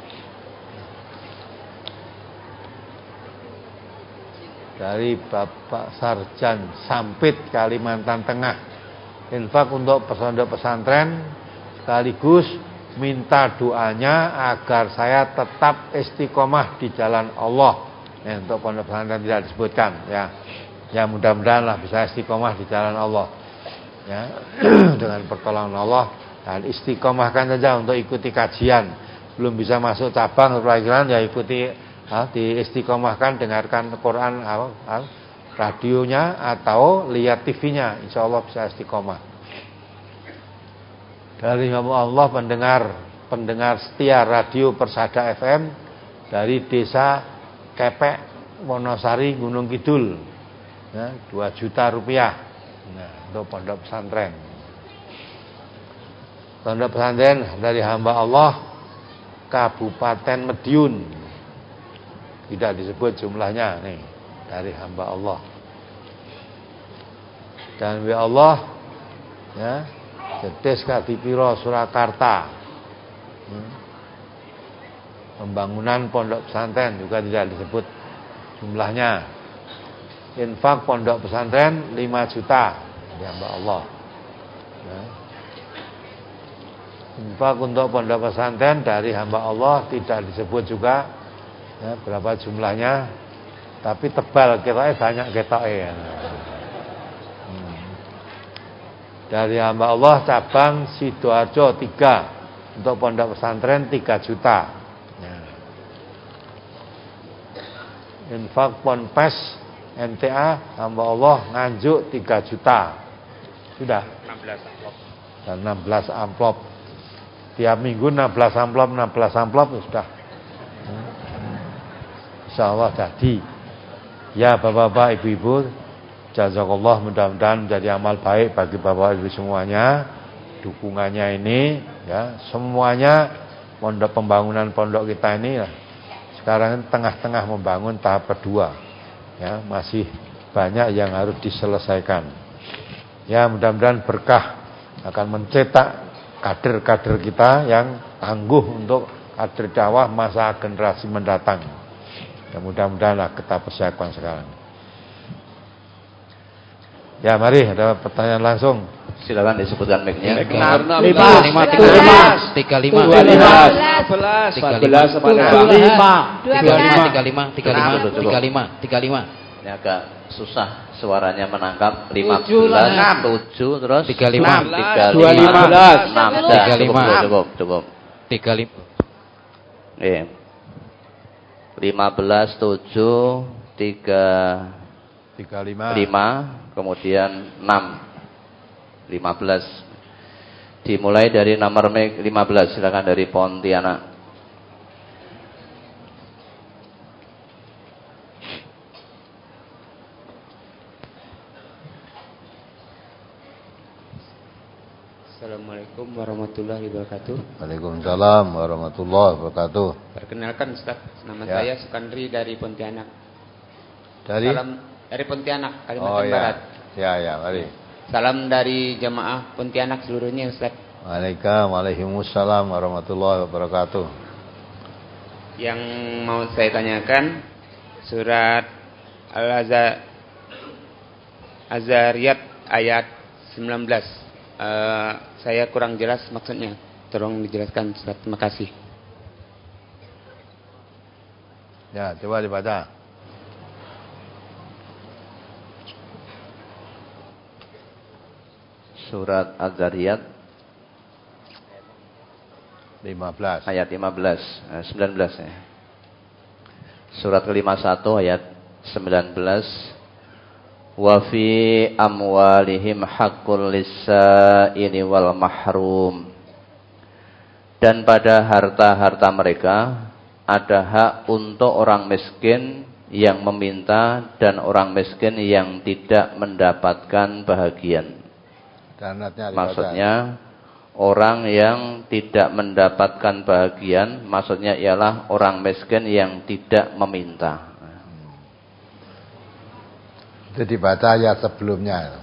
Dari Bapak Sarjan Sampit Kalimantan Tengah, infak untuk pondok pesantren sekaligus minta doanya agar saya tetap istiqomah di jalan Allah. Ya, untuk pondok pesantren tidak disebutkan ya. Ya mudah-mudahan lah bisa istiqomah di jalan Allah. Ya, dengan pertolongan Allah, dan istiqomahkan saja untuk ikuti kajian. Belum bisa masuk cabang pelajaran ya ikuti. Ha, di istiqomahkan, dengarkan Quran, ha, ha, radionya atau lihat T V-nya, insya Allah bisa istiqomah. Dari Allah pendengar pendengar setia radio Persada F M dari desa Kepek Wonosari Gunung Kidul, ya, dua juta rupiah. Nah, untuk pondok pesantren. Pondok pesantren dari hamba Allah Kabupaten Madiun. Tidak disebut jumlahnya nih, dari hamba Allah. Dan ya Allah ya, Jedes Kadipiro Surakarta. Hmm. Pembangunan pondok pesantren juga tidak disebut jumlahnya. Infak pondok pesantren lima juta dari hamba Allah. Ya. Infak untuk pondok pesantren dari hamba Allah tidak disebut juga. Ya, berapa jumlahnya, tapi tebal ketoknya banyak ketoknya. Hmm. Dari hamba Allah cabang Sidoarjo tiga untuk pondok pesantren tiga juta. Ya. Infak Ponpes M T A hamba Allah Nganjuk tiga juta. Sudah enam belas amplop. Dan enam belas amplop. Tiap minggu enam belas amplop, enam belas amplop sudah. Insyaallah jadi. Ya bapak-bapak, ibu-ibu, jazakallah, mudah-mudahan menjadi amal baik bagi bapak ibu semuanya. Dukungannya ini ya, semuanya pondok pembangunan pondok kita ini ya, sekarang tengah-tengah membangun tahap kedua. Ya, masih banyak yang harus diselesaikan. Ya, mudah-mudahan berkah akan mencetak kader-kader kita yang tangguh untuk hadir dakwah masa generasi mendatang. Ya, mudah-mudahanlah kita persiapkan sekarang. Ya, mari ada pertanyaan langsung. Silakan disebutkan mic-nya. lima, lima, tiga lima, dua lima, tiga lima, dua lima, tiga lima, tiga lima, tiga lima, tiga lima, tiga lima. Ini agak susah suaranya menangkap. Lima belas, tujuh, terus tiga lima, dua lima, enam, tiga lima, cukup, cukup. Tiga lima. Iya. Lima belas, tujuh, tiga, tiga lima, lima, kemudian enam. lima belas. Dimulai dari nomor lima belas, silakan dari Pontianak. Assalamualaikum warahmatullahi wabarakatuh. Waalaikumsalam warahmatullahi wabarakatuh. Perkenalkan Ustaz, nama Ya. saya Sukandri dari Pontianak. Dari Salam dari Pontianak, Kalimantan Oh ya. Barat. Ya ya, mari. Salam dari jemaah Pontianak seluruhnya Ustaz. Waalaikumsalam warahmatullahi wabarakatuh. Yang mau saya tanyakan surat Al-Azar Azariyat ayat sembilan belas. Uh, saya kurang jelas maksudnya. Tolong dijelaskan Ustaz. Terima kasih. Ya, coba dibaca. Surat Az-Zariyat lima belas. ayat lima belas, eh, sembilan belas ya. Surat ke lima puluh satu ayat sembilan belas. Wa fi amwalihim haqqul lis-sa'ili wal mahrum. Dan pada harta-harta mereka ada hak untuk orang miskin yang meminta dan orang miskin yang tidak mendapatkan bahagian. Maksudnya orang yang tidak mendapatkan bahagian, maksudnya ialah orang miskin yang tidak meminta. Itu dibaca ayat sebelumnya.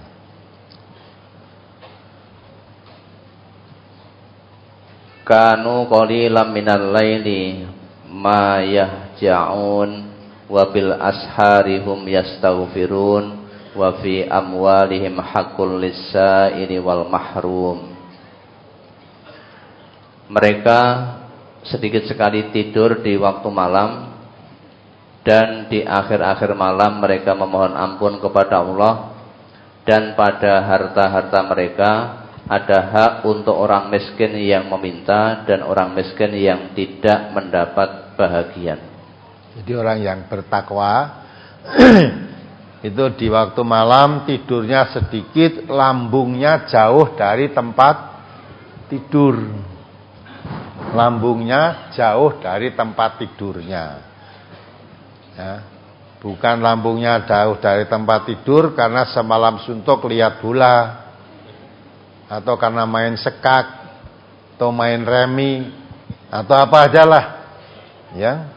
Kanu qalilan minal laili ma yahja'un wa bil asharihum yastaghfirun wa fi amwalihim haqqul lis-sa'ili wal mahrum. Mereka sedikit sekali tidur di waktu malam, dan di akhir-akhir malam mereka memohon ampun kepada Allah, dan pada harta-harta mereka ada hak untuk orang miskin yang meminta dan orang miskin yang tidak mendapat bahagian. Jadi orang yang bertakwa itu di waktu malam tidurnya sedikit, lambungnya jauh dari tempat tidur. Lambungnya jauh dari tempat tidurnya. Ya. Bukan lambungnya jauh dari tempat tidur karena semalam suntuk lihat bola, atau karena main sekak, atau main remi, atau apa aja lah. Ya.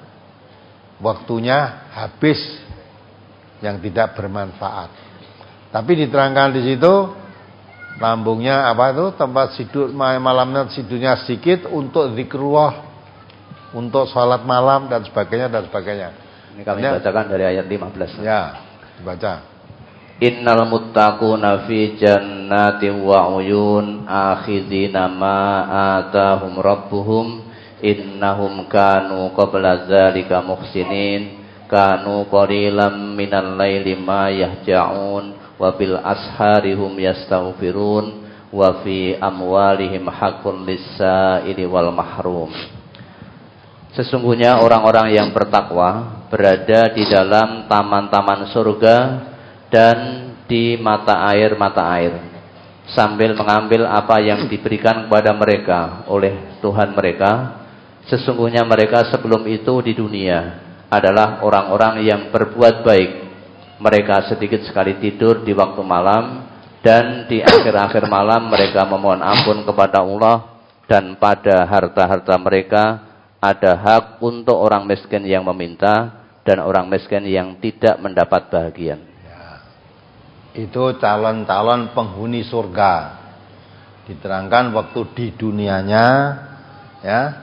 Waktunya habis yang tidak bermanfaat. Tapi diterangkan di situ lambungnya apa itu, tempat tidur malamnya tidurnya sedikit untuk zikrullah, untuk sholat malam dan sebagainya dan sebagainya. Ini kami ya. Bacakan dari ayat lima belas. Ya, dibaca. Innal muttaquna fi jannatin wa uyun akhidhina ma atahum rabbuhum innahum kanu qabla dzalika muhsinin kanu qalilan minal laili ma yahja'un wa bil asharihum yastaghfirun wa fi amwalihim haqqul lis-sa'ili wal mahrum. Sesungguhnya orang-orang yang bertakwa berada di dalam taman-taman surga dan di mata air-mata air, sambil mengambil apa yang diberikan kepada mereka oleh Tuhan mereka. Sesungguhnya mereka sebelum itu di dunia adalah orang-orang yang berbuat baik. Mereka sedikit sekali tidur di waktu malam, dan di akhir-akhir malam mereka memohon ampun kepada Allah, dan pada harta-harta mereka ada hak untuk orang miskin yang meminta dan orang miskin yang tidak mendapat bahagian. Ya. Itu calon-calon penghuni surga. Diterangkan waktu di dunianya, ya,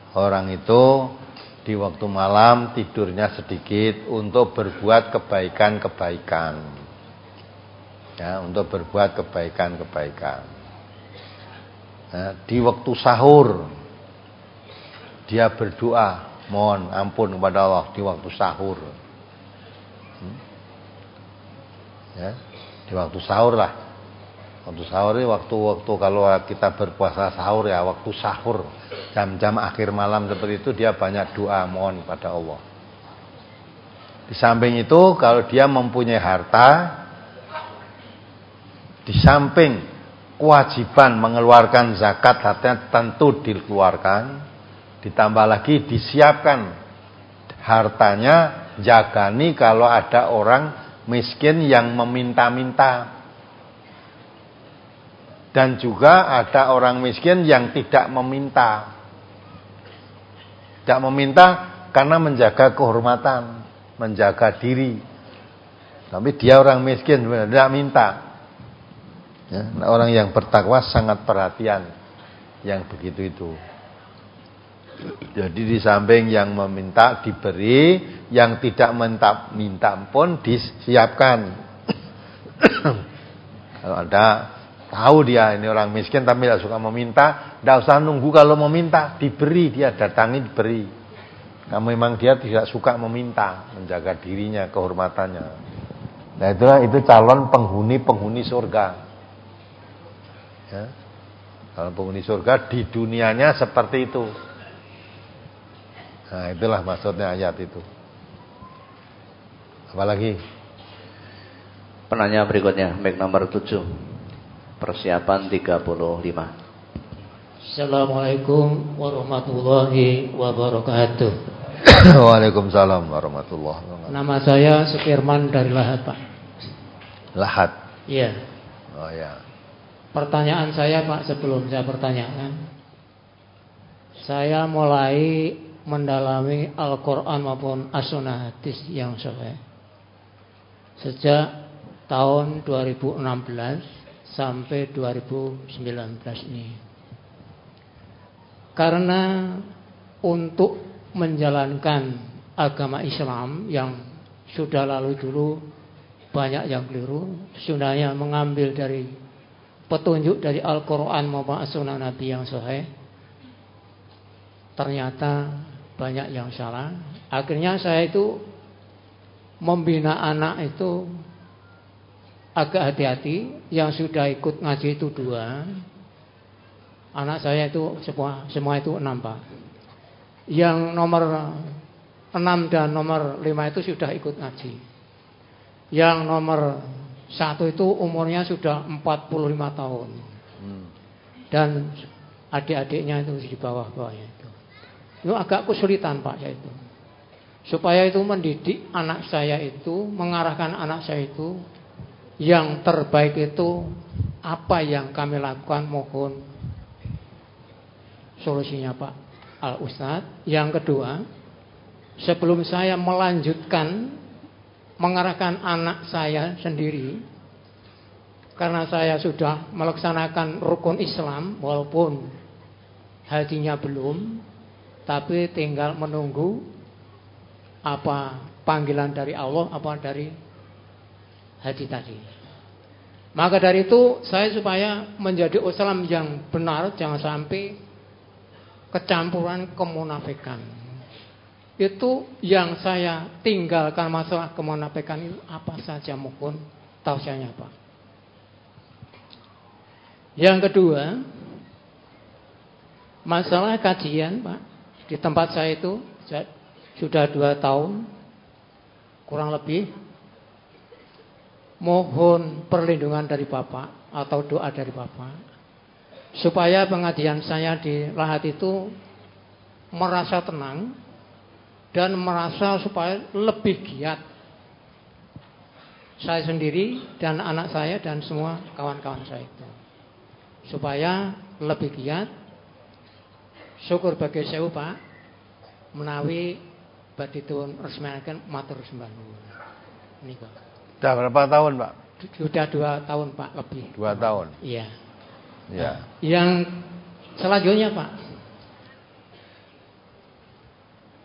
orang itu di waktu malam tidurnya sedikit untuk berbuat kebaikan-kebaikan. Ya, untuk berbuat kebaikan-kebaikan. Nah, di waktu sahur dia berdoa, mohon ampun kepada Allah di waktu sahur. Hmm? Ya, di waktu sahur lah. Waktu sahur ini waktu-waktu kalau kita berpuasa sahur ya, waktu sahur, jam-jam akhir malam seperti itu dia banyak doa mohon pada Allah. Di samping itu kalau dia mempunyai harta, di samping kewajiban mengeluarkan zakat hartanya tentu dikeluarkan, ditambah lagi disiapkan hartanya, jagani kalau ada orang miskin yang meminta-minta. Dan juga ada orang miskin yang tidak meminta. Tidak meminta karena menjaga kehormatan, menjaga diri. Tapi dia orang miskin, tidak minta. Ya, orang yang bertakwa sangat perhatian yang begitu itu. Jadi di samping yang meminta diberi, yang tidak minta minta pun disiapkan. Kalau ada tahu dia ini orang miskin tapi tidak suka meminta, tidak usah nunggu kalau meminta, diberi, dia datangi diberi. Nah, memang dia tidak suka meminta, menjaga dirinya, kehormatannya. Nah itulah itu calon penghuni-penghuni surga. Ya. Calon penghuni surga di dunianya seperti itu. Nah itulah maksudnya ayat itu. Apalagi? Penanya berikutnya, mic nomor tujuh. Persiapan tiga puluh lima. Assalamualaikum warahmatullahi wabarakatuh. Waalaikumsalam warahmatullahi wabarakatuh. Nama saya Sukirman dari Lahat, Pak. Lahat? Iya. Oh ya. Pertanyaan saya, Pak, sebelum saya pertanyakan, saya mulai mendalami Al-Quran maupun As-Sunnah Hadis yang sahih sejak tahun dua ribu enam belas sampai dua ribu sembilan belas ini. Karena untuk menjalankan agama Islam yang sudah lalu dulu banyak yang keliru, sesungguhnya mengambil dari petunjuk dari Al-Quran maupun As-Sunnah Nabi yang sahih, ternyata banyak yang salah. Akhirnya saya itu membina anak itu agak hati-hati. Yang sudah ikut ngaji itu dua. Anak saya itu semua, semua itu enam, Pak. Yang nomor enam dan nomor lima itu sudah ikut ngaji. Yang nomor satu itu umurnya sudah empat puluh lima tahun. Dan adik-adiknya itu di bawah-bawahnya itu. Itu agak kesulitan, Pak, saya itu. Supaya itu mendidik anak saya itu, mengarahkan anak saya itu yang terbaik itu apa yang kami lakukan, mohon solusinya, Pak Al-Ustadz. Yang kedua, sebelum saya melanjutkan mengarahkan anak saya sendiri, karena saya sudah melaksanakan rukun Islam walaupun hajinya belum, tapi tinggal menunggu apa panggilan dari Allah, apa dari haji tadi. Maka dari itu saya supaya menjadi Islam yang benar, jangan sampai kecampuran kemunafikan. Itu yang saya tinggalkan, masalah kemunafikan itu apa saja, mohon tausiahnya, Pak. Yang kedua, masalah kajian, Pak. Di tempat saya itu saya sudah dua tahun kurang lebih, mohon perlindungan dari Bapak atau doa dari Bapak supaya pengajian saya di Lahat itu merasa tenang dan merasa supaya lebih giat, saya sendiri dan anak saya dan semua kawan-kawan saya itu, supaya lebih giat. Syukur bagi saya, Pak, menawi baditun resmiaken matur sembah nuwun. Niku. Sudah berapa tahun, Pak? Sudah dua tahun, Pak, lebih. Dua tahun. Iya. Ya. Yang selanjutnya, Pak,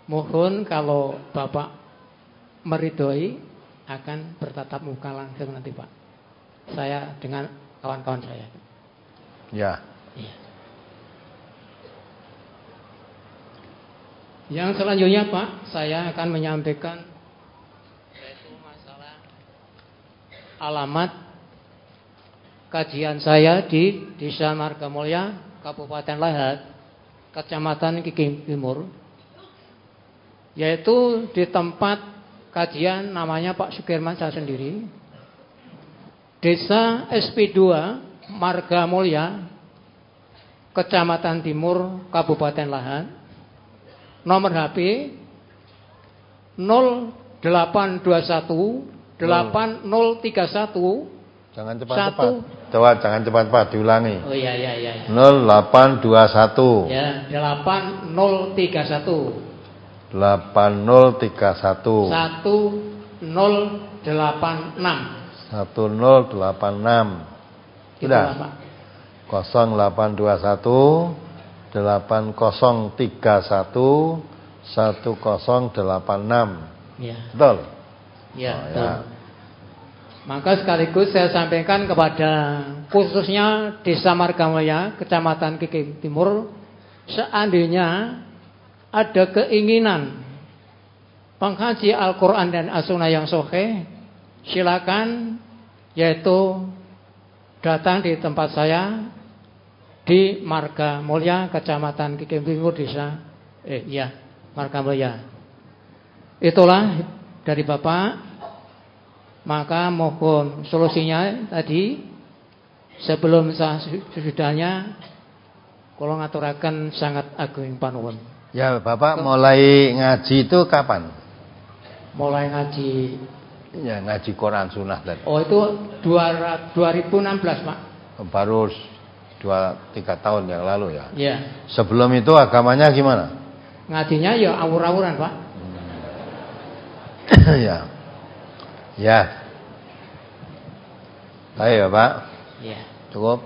Mohon kalau Bapak meridhoi akan bertatap muka langsung nanti Pak. Saya dengan kawan-kawan saya. Ya. Iya. Yang selanjutnya Pak, saya akan menyampaikan yaitu masalah alamat kajian saya di Desa Margamulya, Kabupaten Lahat, Kecamatan Kikim Timur, yaitu di tempat kajian namanya Pak Sukirman saya sendiri, Desa S P dua Margamulya, Kecamatan Timur, Kabupaten Lahat. Nomor H P nol delapan dua satu delapan nol tiga satu. Jangan cepat-cepat. Coba jangan cepat-cepat diulangi. Oh iya iya iya. nol delapan dua satu. Ya, delapan nol tiga satu. delapan nol tiga satu. satu nol delapan enam. satu nol delapan enam. Sudah. nol delapan dua satu delapan nol tiga satu satu nol delapan enam. Ya. Betul? Ya, oh, betul. Ya. Maka sekaligus saya sampaikan kepada khususnya Desa Margamulya, Kecamatan Kikim Timur, seandainya ada keinginan pengkaji Al-Quran dan As-Sunnah yang sahih, silakan, yaitu datang di tempat saya di Margamulya, Kecamatan Kikim Timur, Desa eh ya Margamulya. Itulah dari Bapak. Maka mohon solusinya tadi sebelum sesudahnya kula ngaturaken sangat agung panuwun. Ya, Bapak mulai ngaji itu kapan? Mulai ngaji ya ngaji Quran Sunnah tadi. Oh, itu dua ribu enam belas, Pak. Baru dua tiga tahun yang lalu ya. Iya. Sebelum itu agamanya gimana? Ngajinya ya awur-awuran, Pak. Hmm. ya. Ya. Baik ya, Pak. Iya. Cukup.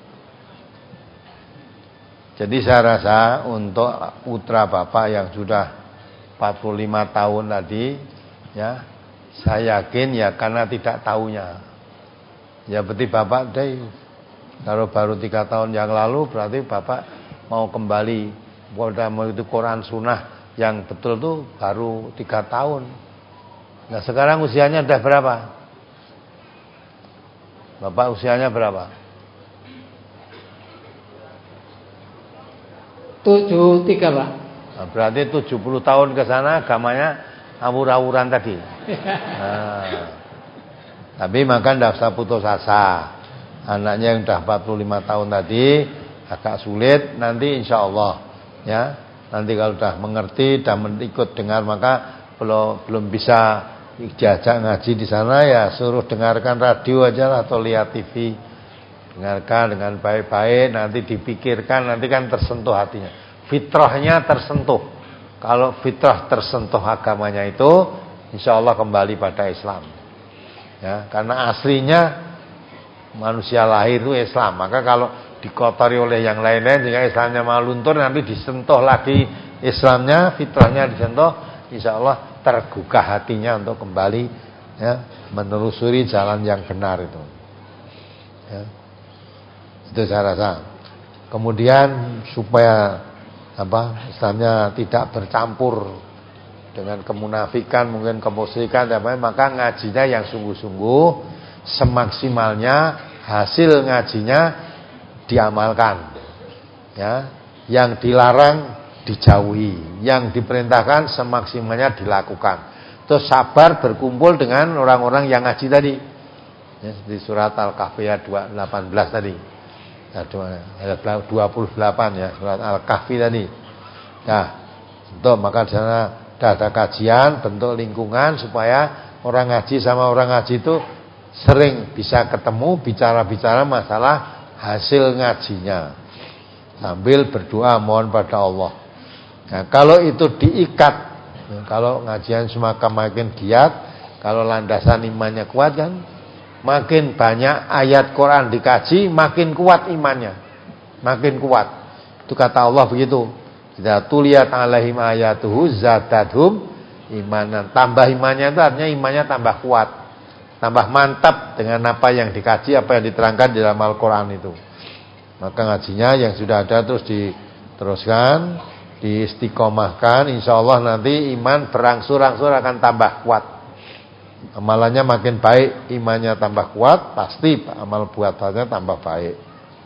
Jadi saya rasa untuk putra Bapak yang sudah empat puluh lima tahun tadi, ya, saya yakin ya karena tidak tahunya. Ya berarti Bapak deh, kalau baru tiga tahun yang lalu berarti Bapak mau kembali pada mau itu Quran Sunnah yang betul tuh baru tiga tahun. Nah sekarang usianya udah berapa? Bapak usianya berapa? tujuh puluh tiga, Pak. Nah, berarti tujuh puluh tahun ke sana agamanya awur-awuran tadi. Nah, tapi maka tidak usah putus asa. Anaknya yang sudah empat puluh lima tahun tadi agak sulit, nanti insya Allah ya. Nanti kalau sudah mengerti dan ikut dengar maka belum belum bisa diajak ngaji di sana ya suruh dengarkan radio aja lah, atau lihat T V. Dengarkan dengan baik-baik, nanti dipikirkan, nanti kan tersentuh hatinya. Fitrahnya tersentuh. Kalau fitrah tersentuh agamanya itu, insya Allah kembali pada Islam. Ya, karena aslinya manusia lahir itu Islam. Maka kalau dikotori oleh yang lain-lain sehingga Islamnya mau luntur, nanti disentuh lagi Islamnya, fitrahnya disentuh, insya Allah tergugah hatinya untuk kembali ya, menelusuri jalan yang benar itu. Ya. Itu saya rasa. Kemudian supaya apa Islamnya tidak bercampur dengan kemunafikan, mungkin kemusyrikan, maka ngajinya yang sungguh-sungguh, semaksimalnya hasil ngajinya diamalkan. Ya, yang dilarang dijauhi, yang diperintahkan semaksimalnya dilakukan. Terus sabar berkumpul dengan orang-orang yang ngaji tadi. Ya, di surat Al-Kahfi ayat delapan belas tadi. Ayat dua puluh delapan ya, surat Al-Kahfi tadi. Nah, untuk maka di sana ada kajian, bentuk lingkungan supaya orang ngaji sama orang ngaji itu sering bisa ketemu, bicara-bicara masalah hasil ngajinya. Sambil berdoa mohon pada Allah. Nah, kalau itu diikat, kalau ngajian semakin makin giat, kalau landasan imannya kuat kan, makin banyak ayat Quran dikaji, makin kuat imannya, makin kuat. Itu kata Allah begitu. Idza tuliyat alaihim ayatuhu zadatuhum imanan. Tambah imannya itu artinya imannya tambah kuat, tambah mantap dengan apa yang dikaji, apa yang diterangkan di dalam Al-Qur'an itu. Maka ngajinya yang sudah ada terus diteruskan, diistiqomahkan, insyaallah nanti iman berangsur-angsur akan tambah kuat. Amalannya makin baik, imannya tambah kuat, pasti amal buatannya tambah baik.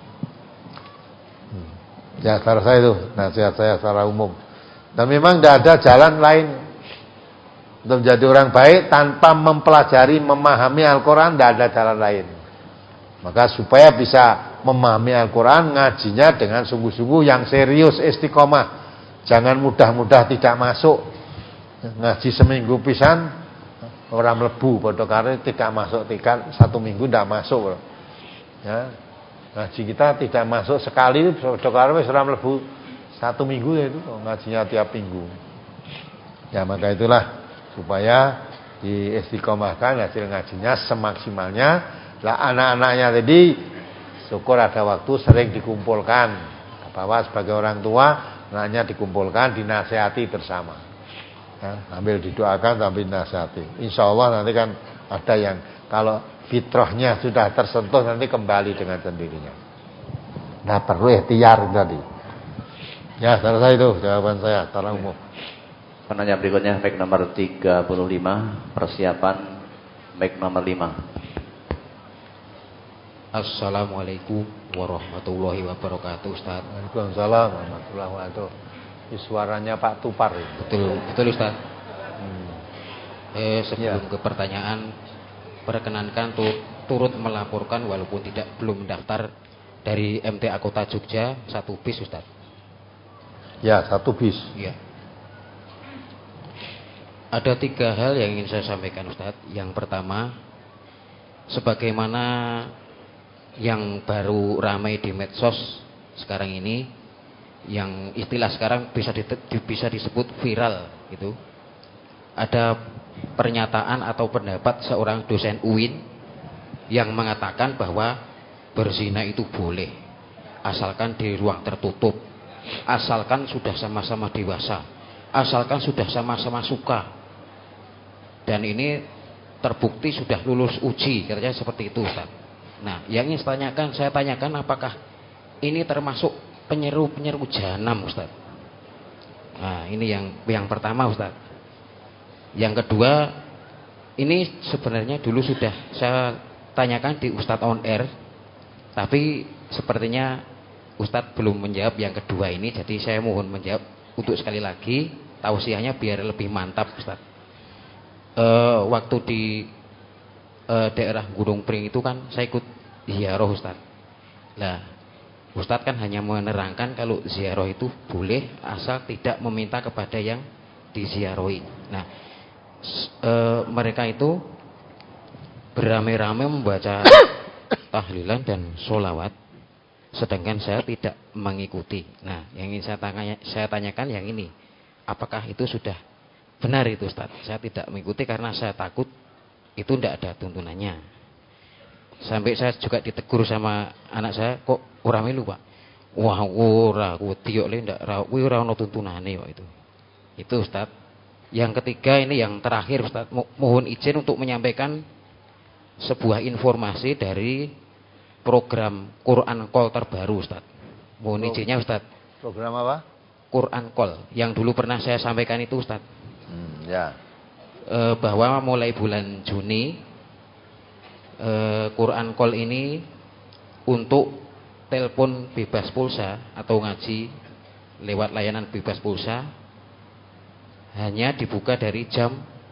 Hmm. Ya, selesai itu nasihat saya secara umum. Dan memang tidak ada jalan lain untuk menjadi orang baik tanpa mempelajari, memahami Al-Quran. Tidak ada jalan lain. Maka supaya bisa memahami Al-Quran, ngajinya dengan sungguh-sungguh yang serius, istiqomah. Jangan mudah-mudah tidak masuk. Ngaji seminggu pisan, orang mlebu, padha karo tidak masuk tiga satu minggu tidak masuk. Ya. Ngaji kita tidak masuk sekali, padha karo wis ora mlebu satu minggu ya itu ngajinya tiap minggu. Ya maka itulah supaya diistiqomahkan hasil ngajinya semaksimalnya. Lah anak-anaknya tadi syukur ada waktu sering dikumpulkan, bahwa sebagai orang tua anaknya dikumpulkan, dinasihati bersama. Ya, sambil didoakan sambil dinasihati. Insya Allah nanti kan ada yang kalau fitrahnya sudah tersentuh nanti kembali dengan sendirinya. Nah perlu ikhtiar tadi. Ya selesai itu jawaban saya secara umum. Penanya berikutnya mic nomor tiga puluh lima, persiapan mic nomor lima. Assalamualaikum warahmatullahi wabarakatuh, Ustaz. Waalaikumsalam warahmatullahi wabarakatuh. Ini suaranya Pak Tupar. Betul, betul Ustaz. Hmm. Eh sebelum Ya. ke pertanyaan, perkenankan tu, turut melaporkan walaupun tidak belum mendaftar dari M T A Kota Jogja satu bis, Ustaz. Ya, satu bis. Iya. Ada tiga hal yang ingin saya sampaikan, Ustaz. Yang pertama, sebagaimana yang baru ramai di medsos sekarang ini, yang istilah sekarang bisa di, bisa disebut viral gitu. Ada pernyataan atau pendapat seorang dosen U I N yang mengatakan bahwa berzina itu boleh asalkan di ruang tertutup, asalkan sudah sama-sama dewasa, asalkan sudah sama-sama suka. Dan ini terbukti sudah lulus uji, katanya seperti itu, Ustaz. Nah, yang ingin saya tanyakan, saya tanyakan apakah ini termasuk penyeru-penyeru jahanam, Ustaz? Nah, ini yang yang pertama, Ustaz. Yang kedua, ini sebenarnya dulu sudah saya tanyakan di Ustadz on air, tapi sepertinya Ustadz belum menjawab yang kedua ini, jadi saya mohon menjawab untuk sekali lagi, tausiahnya biar lebih mantap, Ustadz. E, waktu di e, daerah Gunung Pring itu kan saya ikut ziarah, Ustadz. Nah, Ustadz kan hanya menerangkan kalau ziarah itu boleh asal tidak meminta kepada yang diziarahi. Nah, e, mereka itu beramai-ramai membaca tahlilan dan sholawat, sedangkan saya tidak mengikuti. Nah, yang ingin saya, tanya, saya tanyakan yang ini, apakah itu sudah benar itu, Ustaz? Saya tidak mengikuti karena saya takut itu tidak ada tuntunannya. Sampai saya juga ditegur sama anak saya, kok ora melu, Pak? Wah, ora wedi kok le ndak ra kuwi ora ono tuntunane kok itu. Itu, Ustaz. Yang ketiga ini yang terakhir, Ustaz, Mo mohon izin untuk menyampaikan sebuah informasi dari program Quran Call terbaru, Ustaz. Mohon izinnya, Ustaz. Program apa? Quran Call yang dulu pernah saya sampaikan itu, Ustaz. Hmm, ya. E, bahwa mulai bulan Juni e, Quran Call ini untuk telepon bebas pulsa atau ngaji lewat layanan bebas pulsa hanya dibuka dari jam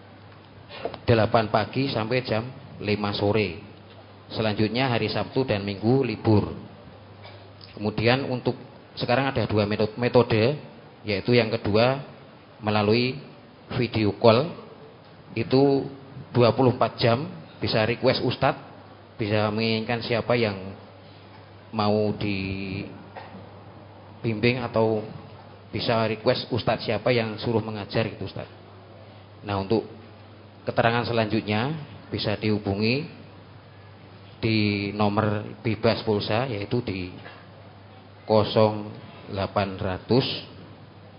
delapan pagi sampai jam lima sore. Selanjutnya hari Sabtu dan Minggu libur. Kemudian untuk sekarang ada dua metode, yaitu yang kedua melalui video call, itu dua puluh empat jam, bisa request ustadz, bisa menginginkan siapa yang mau dibimbing atau bisa request ustadz siapa yang suruh mengajar gitu, Ustadz. Nah, untuk keterangan selanjutnya bisa dihubungi di nomor bebas pulsa, yaitu di nol delapan ratus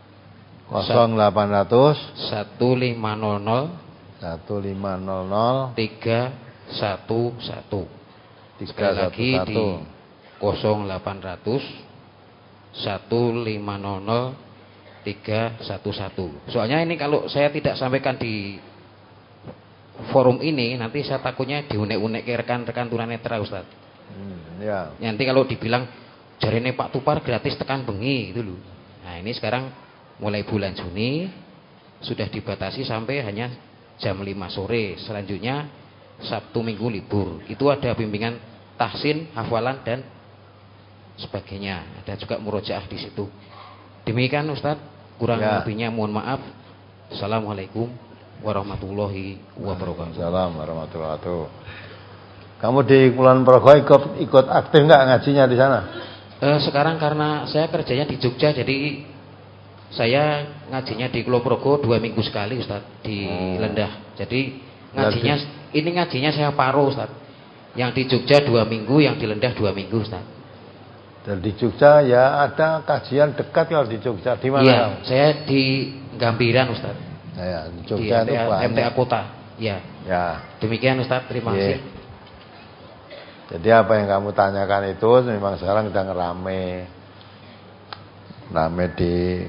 nol delapan nol satu lima nol nol satu lima nol nol tiga satu satu. Sekali lagi di nol delapan nol nol satu lima nol nol tiga satu satu. Soalnya ini kalau saya tidak sampaikan di forum ini, nanti saya takutnya diunek-unek ke rekan-rekan tunanetra, Ustaz. Hmm, ya. Nanti kalau dibilang jarine Pak Tupar gratis tekan bengi gitu loh. Nah, ini sekarang mulai bulan Juni sudah dibatasi sampai hanya jam lima sore. Selanjutnya Sabtu Minggu libur. Itu ada bimbingan tahsin, hafalan dan sebagainya. Ada juga murojaah di situ. Demikian Ustaz, kurang ya. lebihnya mohon maaf. Assalamualaikum warahmatullahi wabarakatuh. Assalamualaikum warahmatullahi wabarakatuh. Kamu di Kulon Progo ikut ikut aktif nggak ngajinya di sana? Eh, sekarang karena saya kerjanya di Jogja, jadi saya ngajinya di Kulon Progo dua minggu sekali Ustaz, di oh. Lendah. Jadi ngajinya Berarti... ini ngajinya saya paruh Ustaz. Yang di Jogja dua minggu, yang di Lendah dua minggu Ustaz. Dan di Jogja ya ada kajian dekat kalau di Jogja di mana? Iya, saya di Gambiran Ustaz. Ya, di Jogja di itu banyak. M T A Kota. Ya. Ya. Demikian Ustaz, terima kasih. Yeah. Jadi apa yang kamu tanyakan itu memang sekarang sedang rame, rame di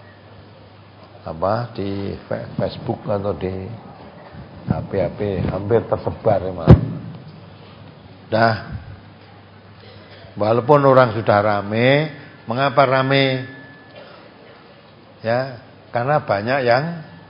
apa di Facebook atau di H P H P hampir tersebar memang. Dah, walaupun orang sudah rame, mengapa rame? Ya, karena banyak yang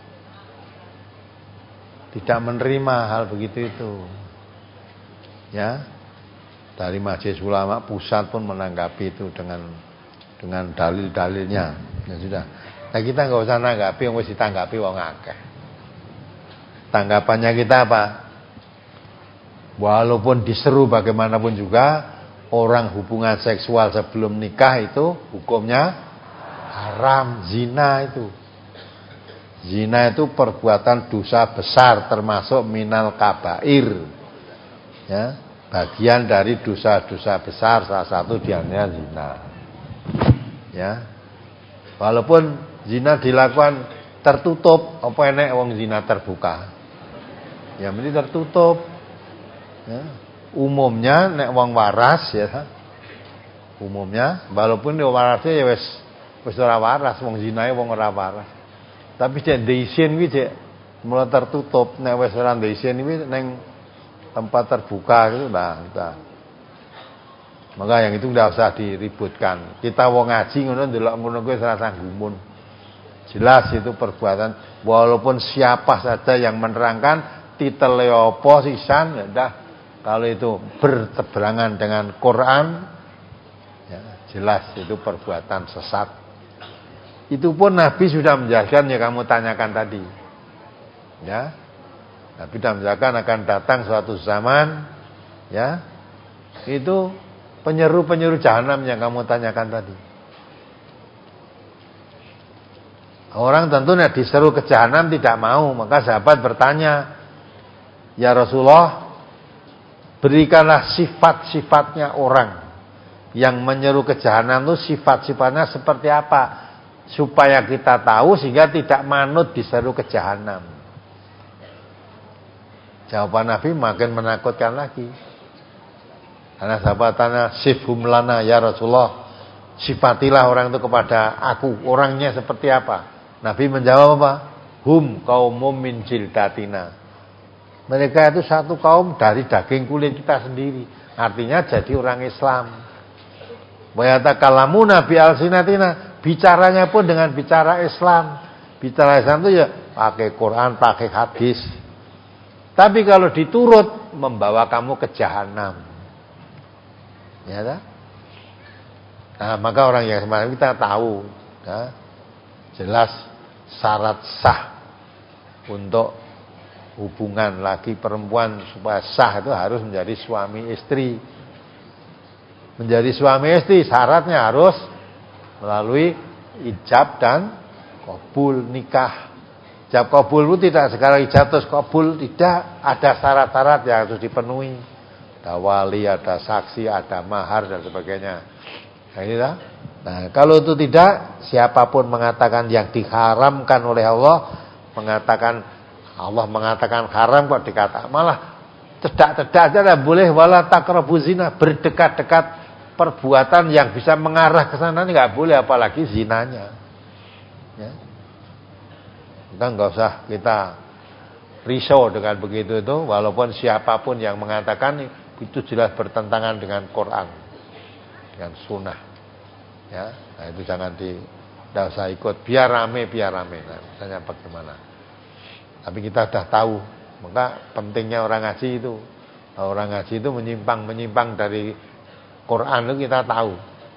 tidak menerima hal begitu itu. Ya. Dari Majelis Ulama pusat pun menanggapi itu dengan dengan dalil-dalilnya. Ya sudah. Nah kita nggak usah nanggapi, yang mesti ditanggapi wong akeh. Tanggapannya kita apa? Walaupun diseru bagaimanapun juga, orang hubungan seksual sebelum nikah itu hukumnya haram, zina itu. Zina itu perbuatan dosa besar termasuk minal kabair. Ya. Bagian dari dosa-dosa besar, salah satu diantaranya zina. Ya. Walaupun zina dilakukan tertutup, apa enek wong zina terbuka? Ya mesti tertutup. Ya. Umumnya nek wong waras ya. Umumnya walaupun dia warasnya ya wis wis ora waras, wong zinae wong ora waras. Tapi cek ndeisin kuwi cek mulai tertutup, nek wis ora ndeisin kuwi ning tempat terbuka gitu nah, nah. Maka yang itu tidak usah diributkan. Kita wong ngaji ngono ndelok ngono kuwi serasa gumun. Jelas itu perbuatan, walaupun siapa saja yang menerangkan titele apa sisan ya dah, kalau itu berseberangan dengan Quran ya, jelas itu perbuatan sesat. Itu pun Nabi sudah menjelaskan yang kamu tanyakan tadi. Ya. Nabi sudah menjelaskan akan datang suatu zaman ya. Itu penyeru-penyeru jahanam yang kamu tanyakan tadi. Orang tentunya diseru ke jahanam tidak mau, maka sahabat bertanya, "Ya Rasulullah, berikanlah sifat-sifatnya orang yang menyeru ke jahanam itu sifat-sifatnya seperti apa supaya kita tahu sehingga tidak manut diseru ke jahanam." Jawaban Nabi makin menakutkan lagi. Karena sahabat tanya, "Sifhum lana ya Rasulullah, sifatilah orang itu kepada aku, orangnya seperti apa?" Nabi menjawab apa? "Hum qaumum min jildatina." Mereka itu satu kaum dari daging kulit kita sendiri. Artinya jadi orang Islam. Wa yatakalamuna bi alsinatina, bicaranya pun dengan bicara Islam. Bicara Islam itu ya pakai Quran, pakai hadis. Tapi kalau diturut membawa kamu ke jahanam. Ya tak? Nah, maka orang yang semacam kita tahu, ya, jelas syarat sah untuk hubungan laki perempuan supaya sah itu harus menjadi suami istri. Menjadi suami istri syaratnya harus melalui ijab dan qabul nikah. Ijab qabul itu tidak sekarang ijab terus qabul, tidak, ada syarat-syarat yang harus dipenuhi. Ada wali, ada saksi, ada mahar dan sebagainya. Nah, ini lah. Nah, kalau itu tidak, siapapun mengatakan yang diharamkan oleh Allah, mengatakan Allah mengatakan haram kok dikata malah cedak-cedak aja tidak boleh, wala taqrabu zina, berdekat-dekat perbuatan yang bisa mengarah ke sana enggak boleh, apalagi zinanya. Ya. Kita enggak usah kita risau dengan begitu itu, walaupun siapapun yang mengatakan itu jelas bertentangan dengan Quran, dengan sunnah. Ya, nah itu jangan di, tidak usah ikut, biar rame, biar rame. Nah, misalnya bagaimana? Tapi kita sudah tahu, maka pentingnya orang ngaji itu. Orang ngaji itu menyimpang menyimpang dari Quran itu kita tahu.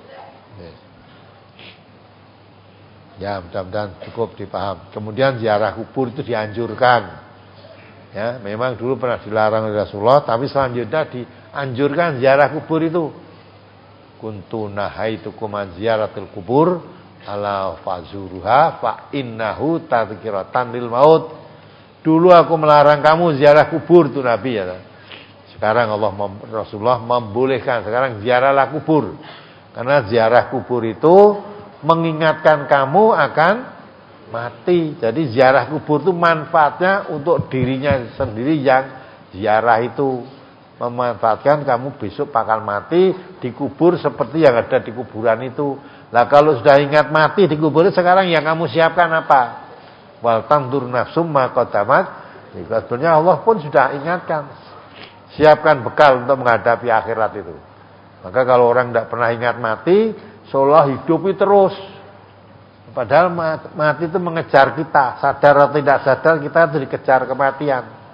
Ya, mudah-mudahan cukup dipaham. Kemudian ziarah kubur itu dianjurkan. Ya, memang dulu pernah dilarang oleh Rasulullah, tapi selanjutnya dianjurkan ziarah kubur itu. Kuntu nahaitukum an ziyaratil kubur ala fazuruha fa innahu tadhkiratan lil maut. Dulu aku melarang kamu ziarah kubur tuh Nabi ya. Sekarang Allah Rasulullah membolehkan, sekarang ziarahlah kubur. Karena ziarah kubur itu mengingatkan kamu akan mati. Jadi ziarah kubur itu manfaatnya untuk dirinya sendiri yang ziarah itu. Memanfaatkan kamu besok bakal mati dikubur seperti yang ada di kuburan itu. Lah kalau sudah ingat mati di kubur sekarang yang kamu siapkan apa? Wal tandur nafsum ma qaddamat. Sebenarnya Allah pun sudah ingatkan. Siapkan bekal untuk menghadapi akhirat itu. Maka kalau orang tidak pernah ingat mati, seolah hidup itu terus. Padahal mati itu mengejar kita, sadar atau tidak sadar kita itu dikejar kematian.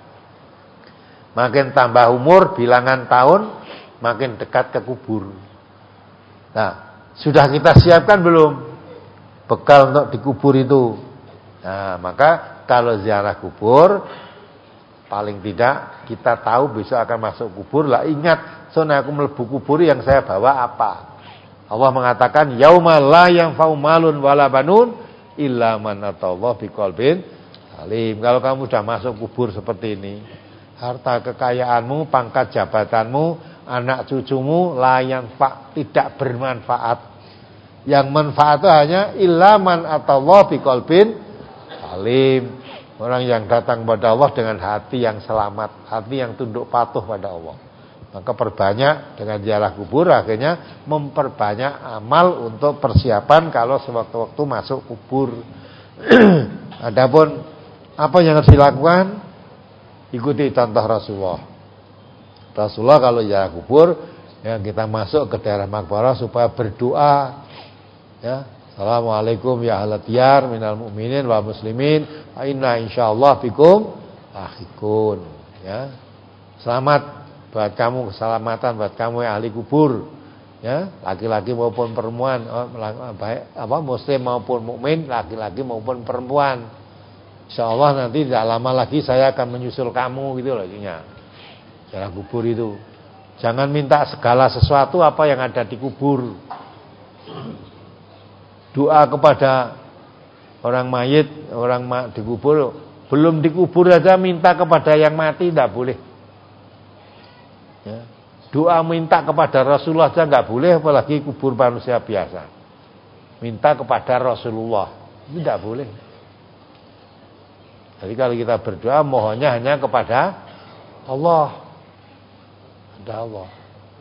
Makin tambah umur, bilangan tahun, makin dekat ke kubur. Nah, sudah kita siapkan belum bekal untuk dikubur itu? Nah, maka kalau ziarah kubur, paling tidak kita tahu besok akan masuk kubur. Lah ingat, soalnya aku melebu kubur yang saya bawa apa? Allah mengatakan, yauma la yanfa'u malun wala banun illa man atallaha biqalbin salim. Kalau kamu sudah masuk kubur seperti ini, harta kekayaanmu, pangkat jabatanmu, anak cucumu layan fa, tidak bermanfaat. Yang manfaat itu hanya ilaman atau Allah biqalbin salim. Orang yang datang kepada Allah dengan hati yang selamat, hati yang tunduk patuh pada Allah. Maka perbanyak dengan ziarah kubur, akhirnya memperbanyak amal untuk persiapan kalau sewaktu-waktu masuk kubur. Adapun apa yang harus dilakukan? Ikuti contoh Rasulullah. Rasulullah kalau ziarah kubur, ya kita masuk ke daerah makbarah supaya berdoa. Ya, assalamualaikum ya ahlat diyar minal mu'minin wa muslimin, wa inna insyaallah bikum lahiqun. Ya, selamat buat kamu, keselamatan buat kamu yang ahli kubur. Ya, laki-laki maupun perempuan, baik apa muslim maupun mukmin, laki-laki maupun perempuan. Insyaallah nanti tidak lama lagi saya akan menyusul kamu gitu loh intinya. Ziarah kubur itu. Jangan minta segala sesuatu apa yang ada di kubur. Doa kepada orang mayit, orang di kubur, belum dikubur aja minta kepada yang mati tidak boleh. Ya. Doa minta kepada Rasulullah aja enggak boleh, apalagi kubur manusia biasa. Minta kepada Rasulullah itu tidak boleh. Jadi kalau kita berdoa mohonnya hanya kepada Allah. Ada Allah.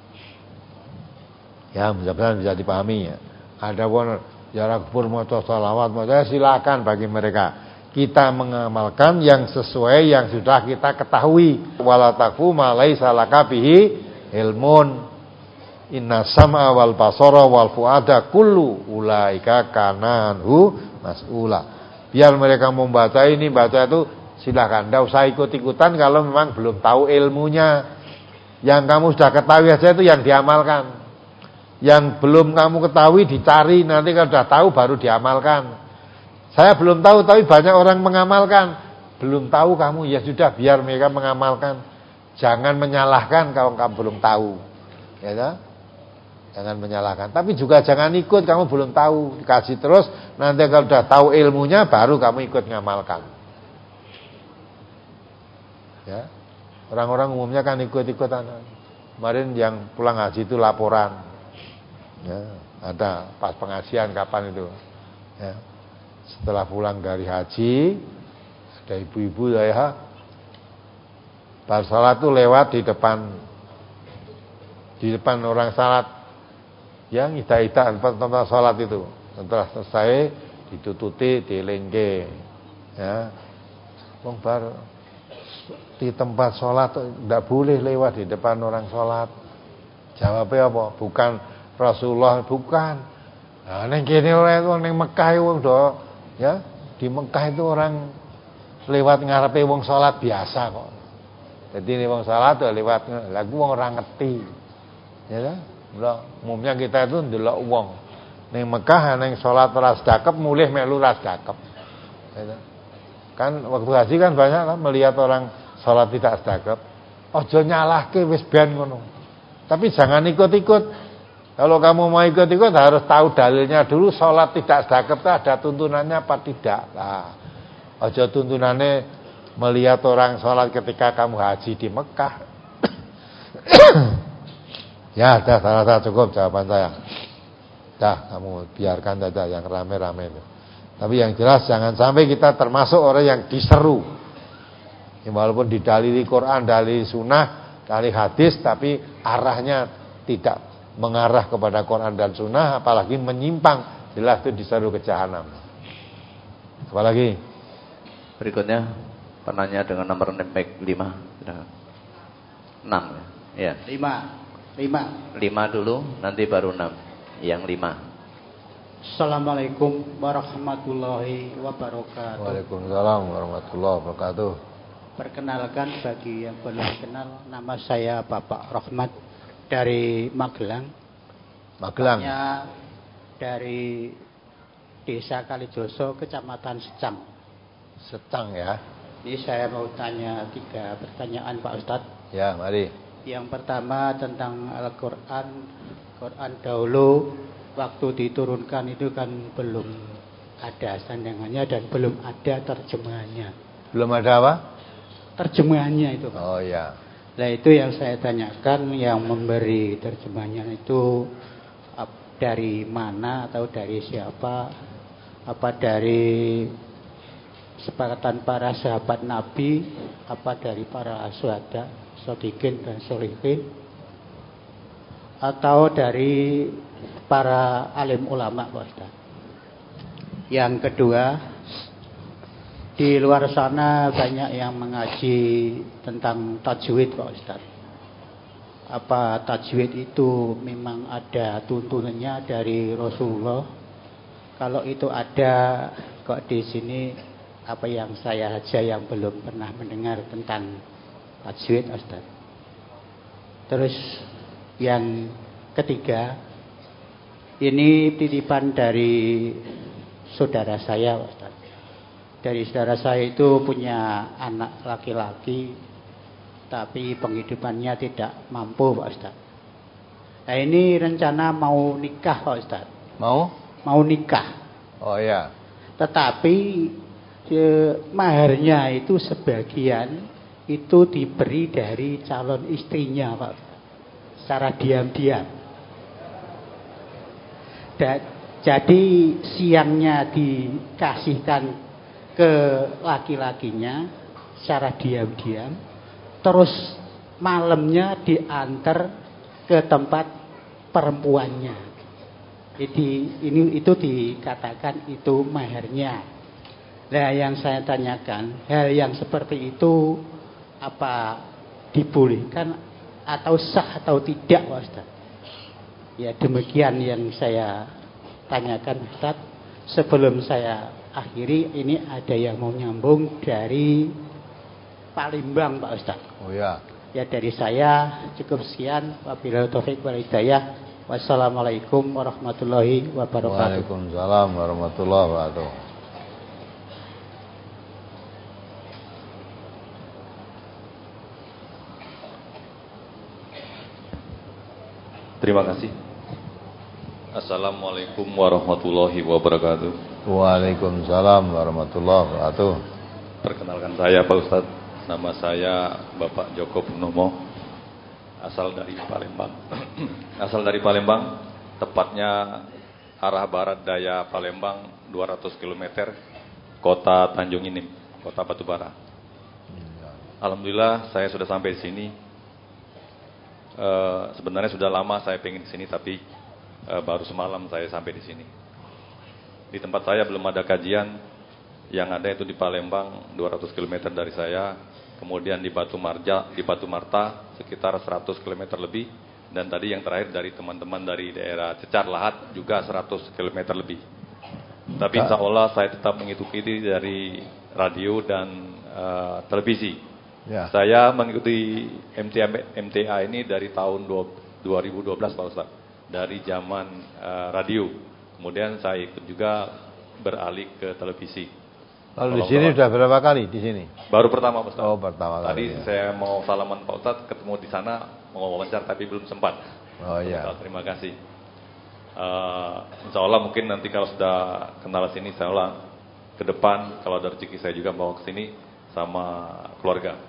Ya, mudah-mudahan bisa dipahami ya. Ada pun ziarah kubur maca shalawat, maca silakan bagi mereka. Kita mengamalkan yang sesuai yang sudah kita ketahui. Wala taqfu ma laisa laka bihi ilmun. Inna sam'a wal basara wal fuada kullu ulaika kana anhu mas'ula. Biar mereka membaca ini, baca itu, silakan. Tidak usah ikut-ikutan kalau memang belum tahu ilmunya. Yang kamu sudah ketahui aja itu yang diamalkan. Yang belum kamu ketahui dicari, nanti kalau sudah tahu baru diamalkan. Saya belum tahu, tapi banyak orang mengamalkan. Belum tahu kamu, ya sudah biar mereka mengamalkan. Jangan menyalahkan kalau kamu belum tahu. Ya kan? Jangan menyalahkan. Tapi juga jangan ikut, kamu belum tahu. Dikasih terus, nanti kalau sudah tahu ilmunya, baru kamu ikut ngamalkan. Ya, orang-orang umumnya kan ikut-ikutan. Kemarin yang pulang haji itu laporan. Ya. Ada pas pengajian kapan itu? Ya. Setelah pulang dari haji, ada ibu-ibu ya, pas salat tuh lewat di depan di depan orang salat yang ida-ida tempat salat itu. Setelah selesai ditututi, dilengke. Ya. Wong bar di tempat salat tidak boleh lewat di depan orang salat. Jawabnya apa? Bukan Rasulullah, bukan. Nah, neng kene ora wong ning Mekah wong do, ya. Di Mekah itu orang lewat ngarepe wong salat biasa kok. Jadi nek wong salat lewat lagu wong ora ngerti. Ya ta? Lha umumnya kita itu ndelok wong. Ning Mekah ning salat ora sedakep mulih melu ora sedakep. Ya ta? Kan waktu haji kan banyak kan melihat orang salat tidak sedakep. Aja nyalahke wis ben ngono. Tapi jangan ikut-ikut. Kalau kamu mau ikut-ikut harus tahu dalilnya dulu. Sholat tidak sedakep itu ada tuntunannya apa tidak. Nah, aja tuntunannya melihat orang sholat ketika kamu haji di Mekah. Ya, dah, salah cukup jawaban saya. Dah, kamu biarkan saja yang rame-rame itu. Tapi yang jelas jangan sampai kita termasuk orang yang diseru. Ya, walaupun didalili Quran, dalil sunnah, dalil hadis, tapi arahnya tidak mengarah kepada Quran dan Sunnah, apalagi menyimpang, jelas itu diseru ke jahanam. Apalagi berikutnya penanya dengan nomor nembek lima, enam ya. Lima, lima. Lima dulu, nanti baru enam. Yang lima. Assalamualaikum warahmatullahi wabarakatuh. Waalaikumsalam warahmatullahi wabarakatuh. Perkenalkan bagi yang belum kenal, nama saya Bapak Rahmat dari Magelang. Magelang. Tepatnya dari Desa Kalijoso, Kecamatan Secang. Secang ya. Ini saya mau tanya tiga pertanyaan Pak Ustadz. Ya, mari. Yang pertama tentang Al-Quran. Quran dahulu waktu diturunkan itu kan belum ada sandangannya dan belum ada terjemahannya. Belum ada apa? Terjemahannya itu Pak. Oh ya. Nah itu yang saya tanyakan, yang memberi terjemahannya itu dari mana atau dari siapa? Apa dari sepakatan para sahabat Nabi? Apa dari para syuhada, shodiqin dan sholihin? Atau dari para alim ulama Pak Ustaz? Yang kedua, di luar sana banyak yang mengaji tentang tajwid Pak Ustaz. Apa tajwid itu memang ada tuntunannya dari Rasulullah? Kalau itu ada, kok di sini apa yang saya saja yang belum pernah mendengar tentang tajwid Ustaz. Terus yang ketiga, ini titipan dari saudara saya Ustaz. Dari saudara saya itu punya anak laki-laki, tapi penghidupannya tidak mampu Pak Ustaz. Nah ini rencana mau nikah Pak Ustaz. Mau? Mau nikah. Oh ya. Tetapi eh, maharnya itu sebagian itu diberi dari calon istrinya Pak Ustaz. Secara diam-diam. Dan jadi siangnya dikasihkan ke laki-lakinya secara diam-diam, terus malamnya diantar ke tempat perempuannya. Jadi ini itu dikatakan itu maharnya. Nah yang saya tanyakan, hal yang seperti itu apa dibolehkan atau sah atau tidak Pak Ustaz? Ya demikian yang saya tanyakan Ustaz. Sebelum saya akhiri, ini ada yang mau nyambung dari Palembang Pak Ustaz. Oh ya. Ya dari saya cukup sekian. Wabillahi taufiq wal hidayah. Wassalamualaikum warahmatullahi wabarakatuh. Waalaikumsalam warahmatullahi wabarakatuh. Terima kasih. Assalamualaikum warahmatullahi wabarakatuh. Waalaikumsalam warahmatullahi wabarakatuh. Perkenalkan saya Pak Ustadz. Nama saya Bapak Joko Purnomo. Asal dari Palembang. Asal dari Palembang. tepatnya arah barat daya Palembang dua ratus kilometer, kota Tanjung Inim, kota Batubara. Alhamdulillah saya sudah sampai di sini. E, sebenarnya sudah lama saya pengen di sini, tapi e, baru semalam saya sampai di sini. Di tempat saya belum ada kajian, yang ada itu di Palembang dua ratus kilometer dari saya, kemudian di Batu Marja, di Batu Marta sekitar seratus kilometer lebih, dan tadi yang terakhir dari teman-teman dari daerah Cecar Lahat juga seratus kilometer lebih. Tapi insya Allah saya tetap mengikuti dari radio dan uh, televisi. Ya. Saya mengikuti M T A, M T A ini dari tahun dua ribu dua belas Pak Ustaz, dari zaman uh, radio. Kemudian saya ikut juga beralih ke televisi. Lalu di sini sudah berapa kali di sini? Baru pertama Pak Ustaz. Oh, pertama kali. Tadi ya. Saya mau salaman Pak Ustaz, ketemu di sana mau wawancara tapi belum sempat. Oh iya. Terima kasih. Uh, insya Allah mungkin nanti kalau sudah kenal sini, insya Allah ke depan kalau ada rezeki saya juga bawa ke sini sama keluarga.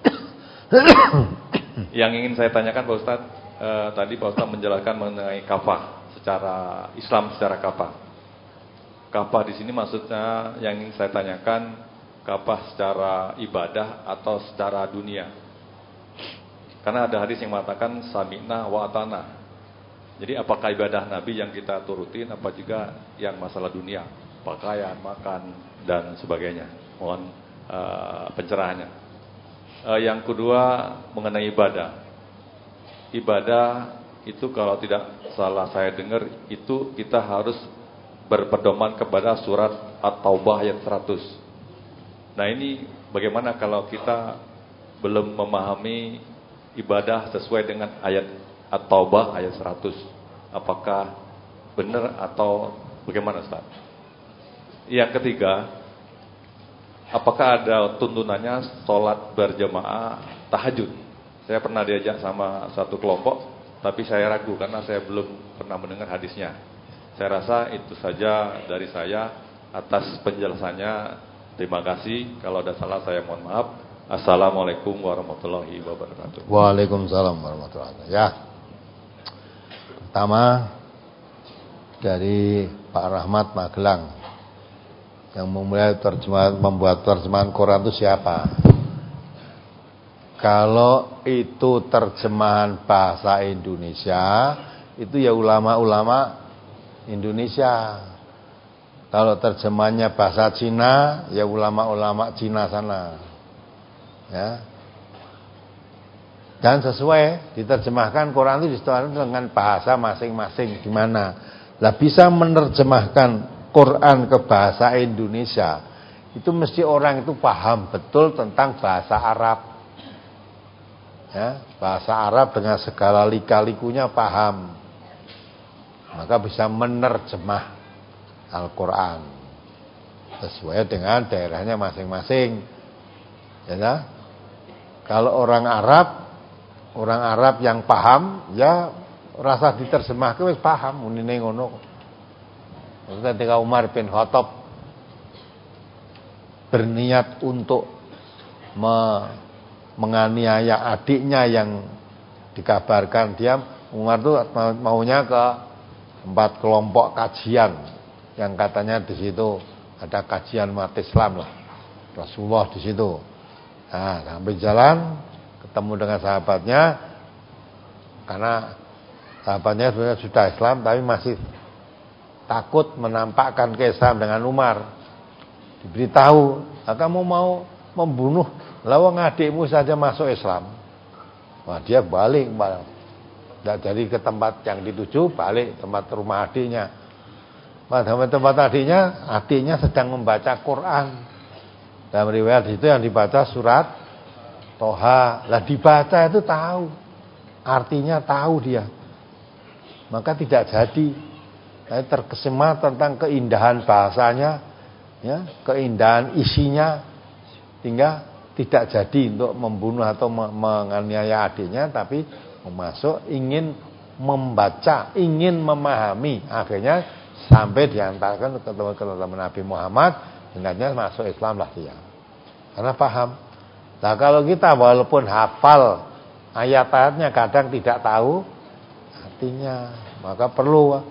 Yang ingin saya tanyakan Pak Ustaz, uh, tadi Pak Ustaz menjelaskan mengenai kafah secara Islam, secara kafah. Kafah di sini maksudnya yang ingin saya tanyakan, kafah secara ibadah atau secara dunia? Karena ada hadis yang mengatakan sami'na wa atana. Jadi apakah ibadah Nabi yang kita turutin, apa juga yang masalah dunia, pakaian, makan, dan sebagainya. Mohon uh, pencerahannya. Uh, yang kedua mengenai ibadah. Ibadah itu kalau tidak salah saya dengar, itu kita harus berpedoman kepada surat At-Taubah ayat seratus. Nah ini bagaimana kalau kita belum memahami ibadah sesuai dengan ayat At-Taubah ayat seratus. Apakah benar atau bagaimana Ustaz? Yang ketiga, apakah ada tuntunannya sholat berjamaah tahajud? Saya pernah diajak sama satu kelompok, tapi saya ragu karena saya belum pernah mendengar hadisnya. Saya rasa itu saja dari saya atas penjelasannya. Terima kasih. Kalau ada salah saya mohon maaf. Assalamualaikum warahmatullahi wabarakatuh. Waalaikumsalam warahmatullahi wabarakatuh. Ya. Pertama dari Pak Rahmat Magelang yang memulai terjemahan, membuat terjemahan Quran itu siapa? Kalau itu terjemahan bahasa Indonesia, itu ya ulama-ulama Indonesia. Kalau terjemahannya bahasa Cina, ya ulama-ulama Cina sana. Ya. Dan sesuai diterjemahkan Quran itu disesuaikan dengan bahasa masing-masing gimana. Lah bisa menerjemahkan Quran ke bahasa Indonesia, itu mesti orang itu paham betul tentang bahasa Arab. Ya, bahasa Arab dengan segala lika-likunya paham. Maka bisa menerjemah Al-Quran sesuai dengan daerahnya masing-masing. Ya, kalau orang Arab, orang Arab yang paham, ya rasa diterjemahke wis paham munine ngono. Ketika Umar bin Khattab berniat untuk me, menganiaya adiknya yang dikabarkan diam, Umar tuh maunya ke tempat kelompok kajian yang katanya di situ ada kajian umat Islam lah, Rasulullah di situ. Nah, sampai jalan ketemu dengan sahabatnya, karena sahabatnya sebenarnya sudah Islam tapi masih takut menampakkan ke Islam dengan Umar. Diberitahu, nah, kamu mau membunuh lawang adikmu saja masuk Islam. Wah, dia balik, tidak jadi ke tempat yang dituju, balik tempat rumah adiknya. Pada tempat adiknya, adiknya sedang membaca Quran. Dalam riwayat itu yang dibaca surat Toha. Lah dibaca itu tahu, artinya tahu dia. Maka tidak jadi. Nah, terkesima tentang keindahan bahasanya, ya, keindahan isinya, hingga tidak jadi untuk membunuh atau menganiaya adiknya, tapi masuk ingin membaca, ingin memahami. Akhirnya sampai diantarkan ke teman-teman Nabi Muhammad, dengannya masuk Islam lah dia, karena paham. Nah kalau kita walaupun hafal ayat-ayatnya kadang tidak tahu artinya, maka perlu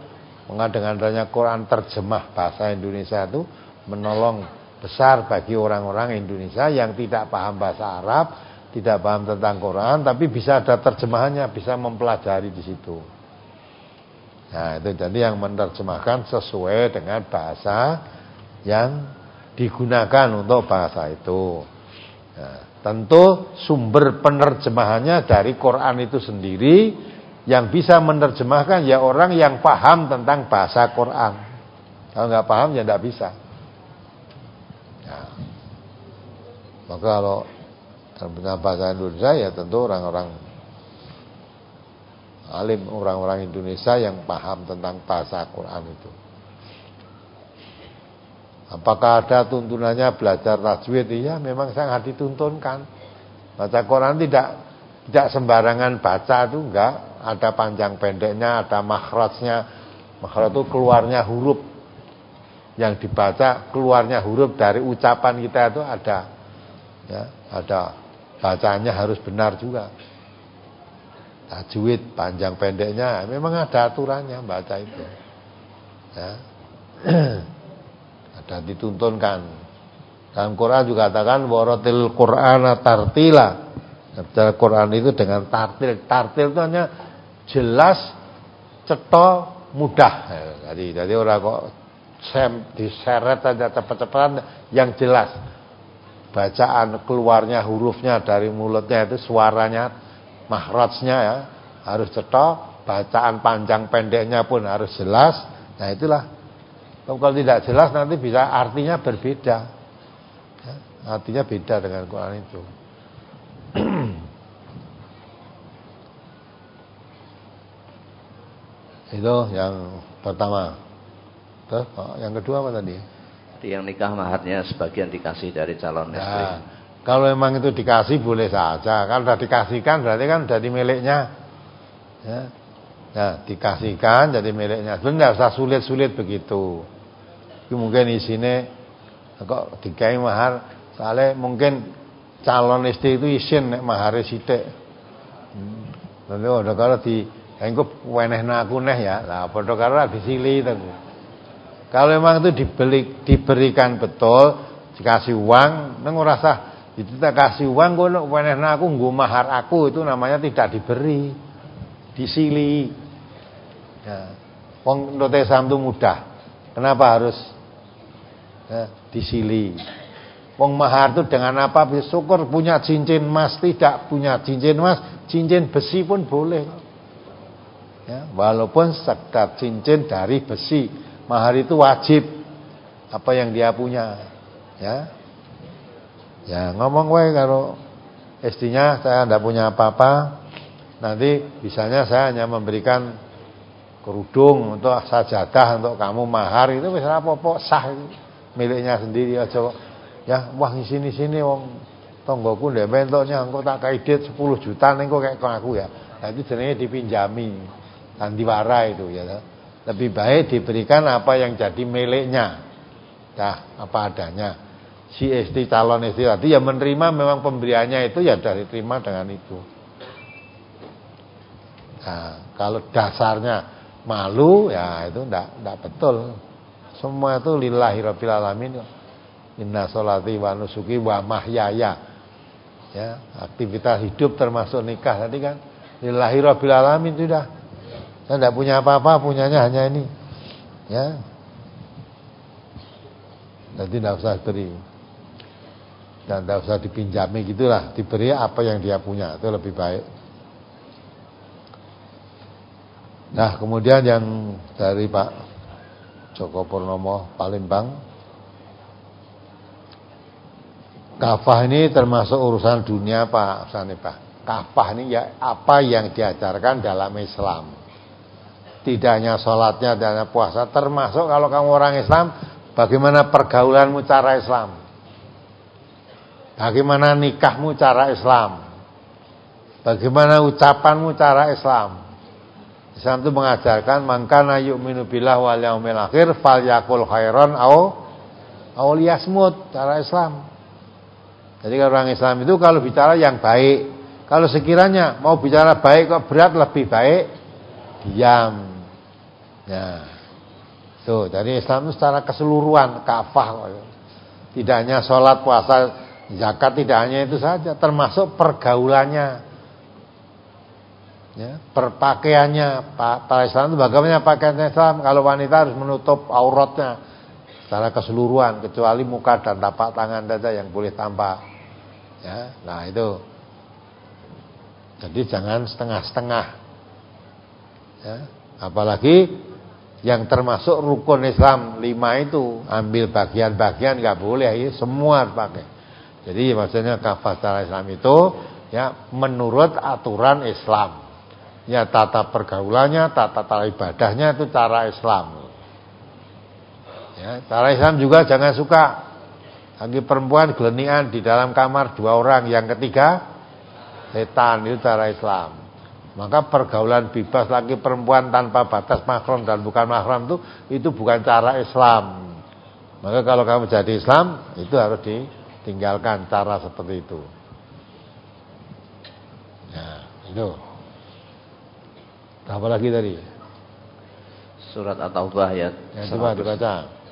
Maka dengan adanya Quran terjemah bahasa Indonesia itu menolong besar bagi orang-orang Indonesia yang tidak paham bahasa Arab, tidak paham tentang Quran, tapi bisa ada terjemahannya, bisa mempelajari di situ. Nah, itu jadi yang menerjemahkan sesuai dengan bahasa yang digunakan untuk bahasa itu. Nah, tentu sumber penerjemahannya dari Quran itu sendiri. Yang bisa menerjemahkan ya orang yang paham tentang bahasa Quran. Kalau nggak paham ya nggak bisa. Ya. Maka kalau dalam bahasa Indonesia ya tentu orang-orang alim, orang-orang Indonesia yang paham tentang bahasa Quran itu. Apakah ada tuntunannya belajar tajwid? Iya, memang sangat dituntunkan. Baca Quran tidak tidak sembarangan baca itu enggak. Ada panjang pendeknya, ada makhrajnya. Makhraj itu keluarnya huruf. Yang dibaca keluarnya huruf dari ucapan kita itu ada. Ya, ada bacanya harus benar juga. Tajwid panjang pendeknya memang ada aturannya baca itu. Ya. Ada dituntunkan. Dalam Quran juga katakan waratil Qur'ana tartila. Baca Quran itu dengan tartil. Tartil itu hanya jelas, cetha, mudah. Jadi jadi orang kok sem diseret aja cepat-cepatan yang jelas. Bacaan keluarnya hurufnya dari mulutnya itu suaranya, makhrajnya ya harus cetha, bacaan panjang pendeknya pun harus jelas. Nah, itulah. Kalau tidak jelas nanti bisa artinya berbeda. Ya, artinya beda dengan Quran itu. Itu yang pertama. Terus yang kedua apa tadi? Yang nikah maharnya sebagian dikasih dari calon ya, istri. Kalau memang itu dikasih boleh saja. Kalau sudah dikasihkan berarti kan jadi miliknya. Ya, ya dikasihkan jadi miliknya. Sebenarnya tidak usah sulit-sulit begitu. Mungkin di sini kok dikai mahar, soalnya mungkin calon istri itu isin nek mahare sithik. Hmm. Nanti udah kalau di engko wenehna aku neh ya. Lah padha karo disili to. Kalau memang itu dibeli, diberikan betul, dikasih uang, neng ora usah kita kasih uang kono wenehna aku nggo mahar aku, itu namanya tidak diberi. Disili. Ya. Wong nute Islam itu mudah. Kenapa harus ya, disili? Wong mahar itu dengan apa? Syukur punya cincin emas, tidak punya cincin emas, cincin besi pun boleh. Ya, walaupun sekedar cincin dari besi, mahar itu wajib apa yang dia punya. Ya, ya ngomong wae karo istrinya, saya tidak punya apa-apa. Nanti bisanya saya hanya memberikan kerudung untuk sajadah untuk kamu mahar, itu wis ora apa-apa, sah itu. Miliknya sendiri aja. Ya, wah di sini-sini wong tanggoku ndek mentoknya engko tak kaidit sepuluh juta ning kok kayak aku ya. Nah, itu jenenge dipinjami. Sandiwara itu ya. Lebih baik diberikan apa yang jadi miliknya. Dah, apa adanya. Si istri calon istri tadi ya menerima memang pemberiannya itu ya dari terima dengan itu. Nah, kalau dasarnya malu ya itu enggak enggak betul. Semua itu lillahi rabbil alamin. Inna sholati wa nusuki wa mahyaya. Ya, aktivitas hidup termasuk nikah tadi kan lillahi rabbil alamin sudah. Saya tidak punya apa-apa, punyanya hanya ini. Ya. Jadi tidak usah beri. Dan tidak usah dipinjami gitulah, diberi apa yang dia punya, itu lebih baik. Nah, kemudian yang dari Pak Joko Purnomo Palembang, kafah ini termasuk urusan dunia Pak Sanibah. Kafah ini ya apa yang diajarkan dalam Islam. Tidak hanya sholatnya, tidak hanya puasa. Termasuk kalau kamu orang Islam, bagaimana pergaulanmu cara Islam, bagaimana nikahmu cara Islam, bagaimana ucapanmu cara Islam. Islam itu mengajarkan man kana yu'minu billahi wal yaumil akhir falyakul khairan au au liyasmut, cara Islam. Jadi kalau orang Islam itu kalau bicara yang baik, kalau sekiranya mau bicara baik kok berat, lebih baik diam. Ya. Tuh, jadi Islam itu secara keseluruhan, kafah. Tidak hanya sholat, puasa, zakat, tidak hanya itu saja, termasuk pergaulannya, ya, perpakaiannya. Para Islam itu bagaimana pakaian Islam? Kalau wanita harus menutup auratnya secara keseluruhan, kecuali muka dan tapak tangan saja yang boleh tampak. Ya, nah itu. Jadi jangan setengah-setengah. Ya, apalagi yang termasuk rukun Islam lima itu, ambil bagian-bagian nggak boleh, ya, semua harus pakai. Jadi maksudnya kafah secara Islam itu ya menurut aturan Islam. Ya tata pergaulannya, tata tata ibadahnya itu cara Islam. Ya, cara Islam juga jangan suka lagi perempuan gelenian di dalam kamar dua orang, yang ketiga setan, itu cara Islam. Maka pergaulan bebas laki perempuan tanpa batas mahram dan bukan mahram itu itu bukan cara Islam. Maka kalau kamu jadi Islam itu harus ditinggalkan cara seperti itu. Nah, itu. Apa lagi tadi? Surat At-Taubah ayat ya, coba dibaca.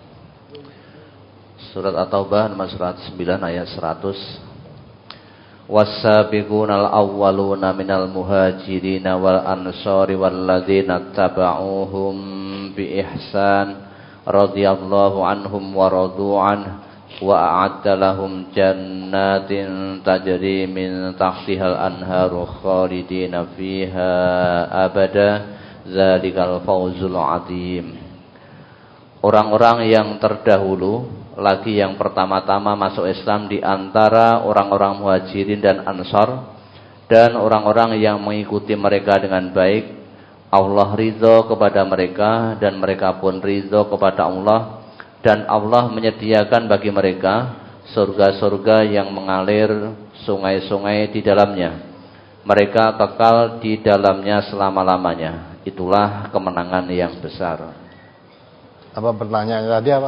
Surat At-Taubah nomor seratus sembilan ayat seratus. Was-sabiqunal awwaluna minal muhajirin wal ansari walladzina tabauhum bi ihsan radhiyallahu anhum wa radu anhu wa a'adda lahum jannatin tajri min tahtihal anharu khalidina fiha abada dzalikal fawzul adzim. Orang-orang yang terdahulu lagi yang pertama-tama masuk Islam di antara orang-orang muhajirin dan ansar dan orang-orang yang mengikuti mereka dengan baik, Allah ridho kepada mereka dan mereka pun ridho kepada Allah, dan Allah menyediakan bagi mereka surga-surga yang mengalir sungai-sungai di dalamnya. Mereka kekal di dalamnya selama-lamanya. Itulah kemenangan yang besar. Apa pertanyaannya tadi apa?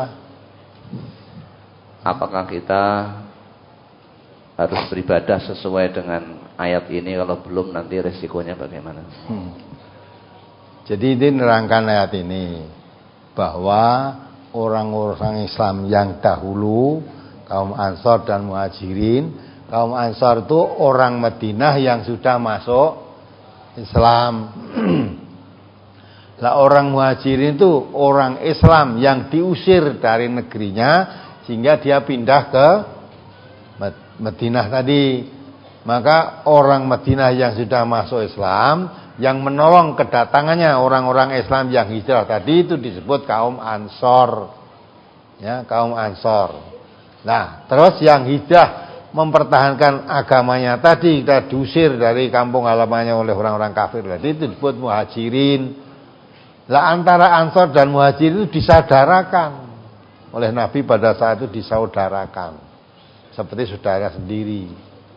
Apakah kita harus beribadah sesuai dengan ayat ini? Kalau belum, nanti resikonya bagaimana? Hmm. Jadi ini nerangkan ayat ini bahwa orang-orang Islam yang dahulu, kaum Ansor dan Muhajirin, kaum Ansor itu orang Madinah yang sudah masuk Islam. Lah orang Muhajirin itu orang Islam yang diusir dari negerinya sehingga dia pindah ke Madinah tadi. Maka orang Madinah yang sudah masuk Islam, yang menolong kedatangannya orang-orang Islam yang hijrah tadi, itu disebut kaum Ansor. Ya, kaum Ansor. Nah, terus yang hijrah mempertahankan agamanya tadi, kita diusir dari kampung halamannya oleh orang-orang kafir tadi, itu disebut Muhajirin. Lah antara Ansor dan Muhajirin itu disaudarakan oleh Nabi pada saat itu, disaudarakan seperti saudara sendiri.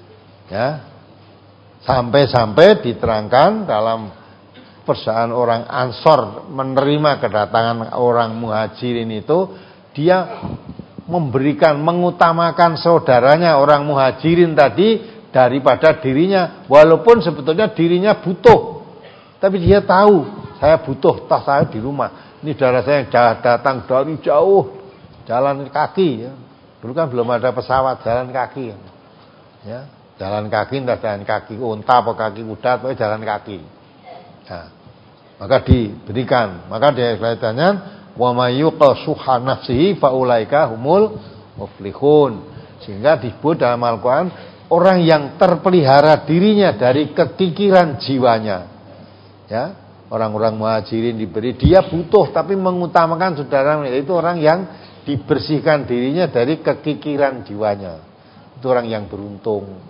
Ya, sampai-sampai diterangkan dalam persoalan orang Ansor menerima kedatangan orang Muhajirin itu, dia memberikan, mengutamakan saudaranya orang Muhajirin tadi daripada dirinya, walaupun sebetulnya dirinya butuh, tapi dia tahu, saya butuh, tas saya di rumah, ini saudara saya yang datang dari jauh, jalan kaki, ya. Dulu kan belum ada pesawat, jalan kaki, ya, jalan kaki, entah jalan kaki unta apa kaki kuda, tapi jalan kaki. Nah, maka diberikan, maka dia kelihatannya wa may yuqashuha nafsihi faulaika humul muflihun, sehingga disebut dalam Al-Qur'an orang yang terpelihara dirinya dari kekikiran jiwanya. Ya, orang-orang Muhajirin diberi, dia butuh tapi mengutamakan saudara, itu orang yang dibersihkan dirinya dari kekikiran jiwanya. Itu orang yang beruntung.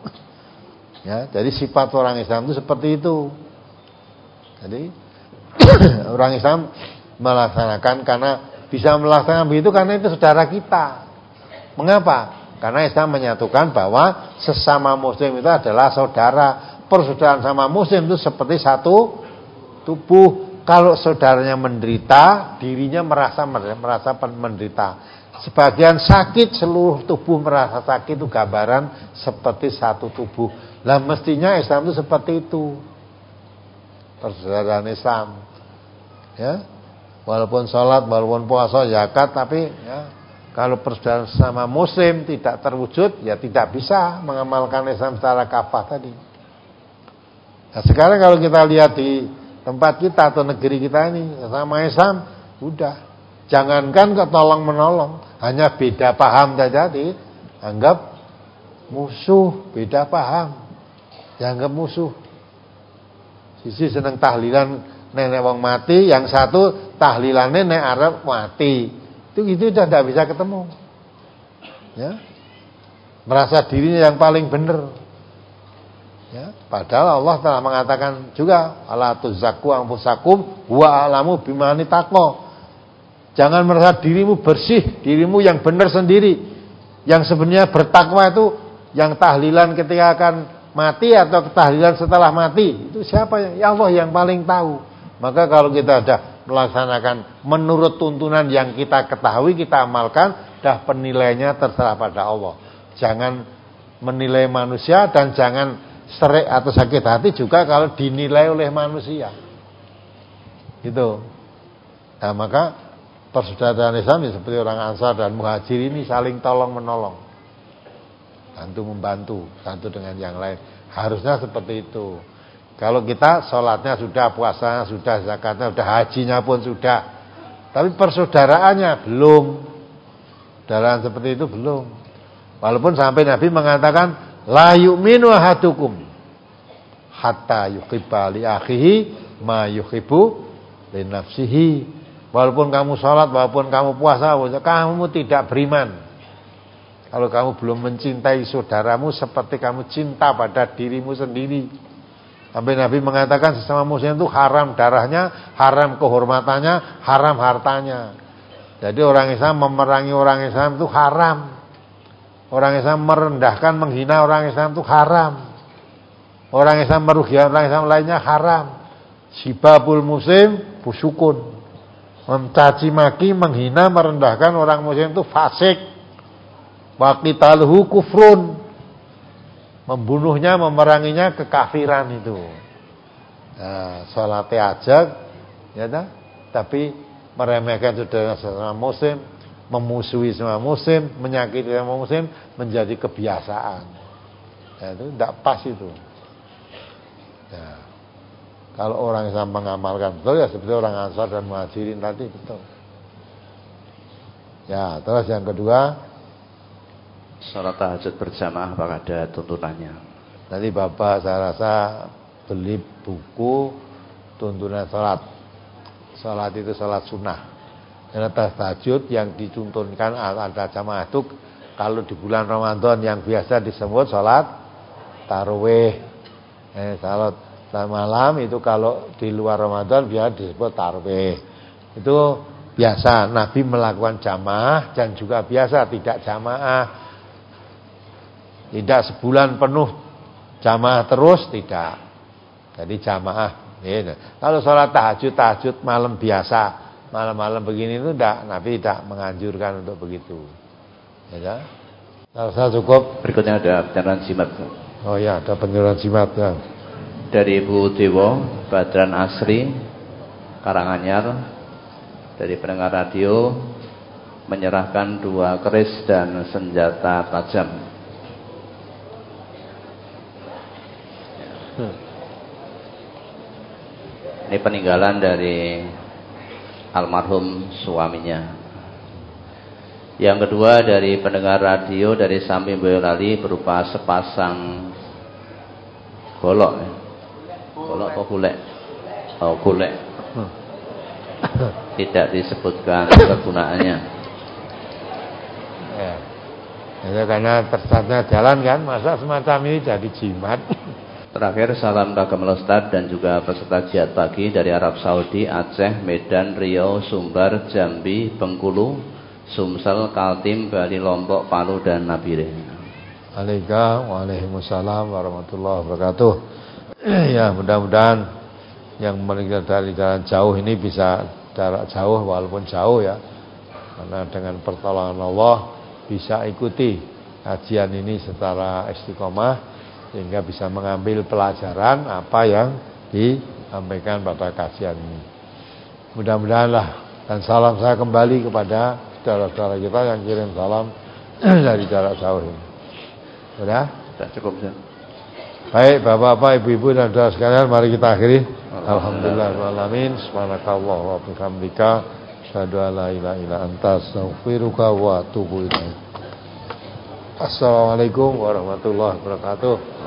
Ya, jadi sifat orang Islam itu seperti itu. Jadi orang Islam melaksanakan, karena bisa melaksanakan begitu karena itu saudara kita. Mengapa? Karena Islam menyatukan bahwa sesama muslim itu adalah saudara. Persaudaraan sama muslim itu seperti satu tubuh. Kalau saudaranya menderita, dirinya merasa merasa menderita. Sebagian sakit, seluruh tubuh merasa sakit, itu gambaran seperti satu tubuh. Lah mestinya Islam itu seperti itu. Persaudaraan Islam. Ya. walaupun sholat, walaupun puasa, zakat, tapi ya, kalau persaudaraan sama muslim tidak terwujud, ya tidak bisa mengamalkan Islam secara kafah tadi. Nah, sekarang kalau kita lihat di tempat kita atau negeri kita ini sama Islam, udah, jangankan ketolong menolong, hanya beda paham saja dianggap musuh, beda paham, dianggap musuh. Sisi seneng tahlilan nenek wong mati, yang satu tahlilannya nenek Arab mati. Itu itu udah tidak bisa ketemu. Ya. Merasa dirinya yang paling benar. Ya, padahal Allah telah mengatakan juga, ala tuzakku anfusakum wa a'lamu bimani taqwa. Jangan merasa dirimu bersih, dirimu yang benar sendiri. Yang sebenarnya bertakwa itu yang tahlilan ketika akan mati atau tahlilan setelah mati, itu siapa yang? Ya Allah yang paling tahu. Maka kalau kita sudah melaksanakan menurut tuntunan yang kita ketahui, kita amalkan, dah penilaiannya terserah pada Allah. Jangan menilai manusia dan jangan serik atau sakit hati juga kalau dinilai oleh manusia. Gitu. Nah, maka persaudaraan Islam seperti orang Ansar dan Muhajir ini saling tolong menolong. Bantu membantu satu dengan yang lain. Harusnya seperti itu. Kalau kita sholatnya sudah, puasanya sudah, zakatnya sudah, hajinya pun sudah, tapi persaudaraannya belum. Persaudaraan seperti itu belum. Walaupun sampai Nabi mengatakan la yu'minu ahadukum hatta yuhibba li akhihi ma yuhibbu li nafsihi. Walaupun kamu sholat, walaupun kamu puasa, kamu tidak beriman kalau kamu belum mencintai saudaramu seperti kamu cinta pada dirimu sendiri. Sampai Nabi mengatakan sesama muslim itu haram darahnya, haram kehormatannya, haram hartanya. Jadi orang Islam memerangi orang Islam itu haram. Orang Islam merendahkan, menghina orang Islam itu haram. Orang Islam merugikan orang Islam lainnya haram. Sibabul muslim busukun. Mencaci maki, menghina, merendahkan orang muslim itu fasik. Wa qitaluhu kufrun. Membunuhnya, memeranginya kekafiran itu. Nah, salatnya ajak, ya dah, tapi meremehkan saudara sesama muslim, memusuhi semua muslim, menyakiti semua muslim menjadi kebiasaan. Ya, itu tidak pas itu. Ya. Kalau orang Islam mengamalkan betul ya seperti orang Ansar dan Muhajirin tadi betul. Ya, terus yang kedua, salat tahajud berjamaah apakah ada tuntunannya? Tadi Bapak saya rasa beli buku tuntunan salat. Salat itu salat sunnah. Karena tahajud yang dituntunkan ada jamaah itu kalau di bulan Ramadan yang biasa disebut salat tarawih. Eh, salat malam itu kalau di luar Ramadan biasa disebut tarawih. Itu biasa Nabi melakukan jamaah dan juga biasa tidak jamaah. Tidak sebulan penuh jamaah terus, tidak. Jadi jamaah. Gitu. Kalau sholat tahajud, tahajud malam biasa, malam-malam begini itu tidak, Nabi tidak menganjurkan untuk begitu. Ya. Kalau saya cukup. Berikutnya ada penyerahan jimat. Oh ya, ada penyerahan jimat. Ya. Dari Ibu Dewo, Badran Asri, Karanganyar, dari pendengar radio, menyerahkan dua keris dan senjata tajam. Ini peninggalan dari almarhum suaminya. Yang kedua dari pendengar radio dari Samping Boyolali berupa sepasang golok. Golok atau kulek? Oh, kulek. Tidak disebutkan kegunaannya. Ya. Ya, karena tersesatnya jalan kan, masa semacam ini jadi jimat. Terakhir salam kagem Ustaz dan juga peserta jihad pagi dari Arab Saudi, Aceh, Medan, Riau, Sumbar, Jambi, Bengkulu, Sumsel, Kaltim, Bali, Lombok, Palu dan Nabire. Waalaikumsalam warahmatullahi wabarakatuh. Ya, mudah-mudahan yang meninggal dari jalan jauh ini bisa jarak jauh walaupun jauh ya. Karena dengan pertolongan Allah bisa ikuti kajian ini secara istiqomah sehingga bisa mengambil pelajaran apa yang disampaikan pada kajian ini. Mudah-mudahanlah Dan salam saya kembali kepada saudara-saudara kita yang kirim salam dari jarak jauh ini. Sudah? Sudah cukup, Ustaz. Baik, Bapak-bapak, Ibu-ibu dan saudara sekalian, mari kita akhiri. Alhamdulillahirrahmanirrahim. Subhanakallah wa bihamdika asyhadu an la ilaha illa anta astaghfiruka wa atubu ilaik. Assalamualaikum warahmatullahi wabarakatuh.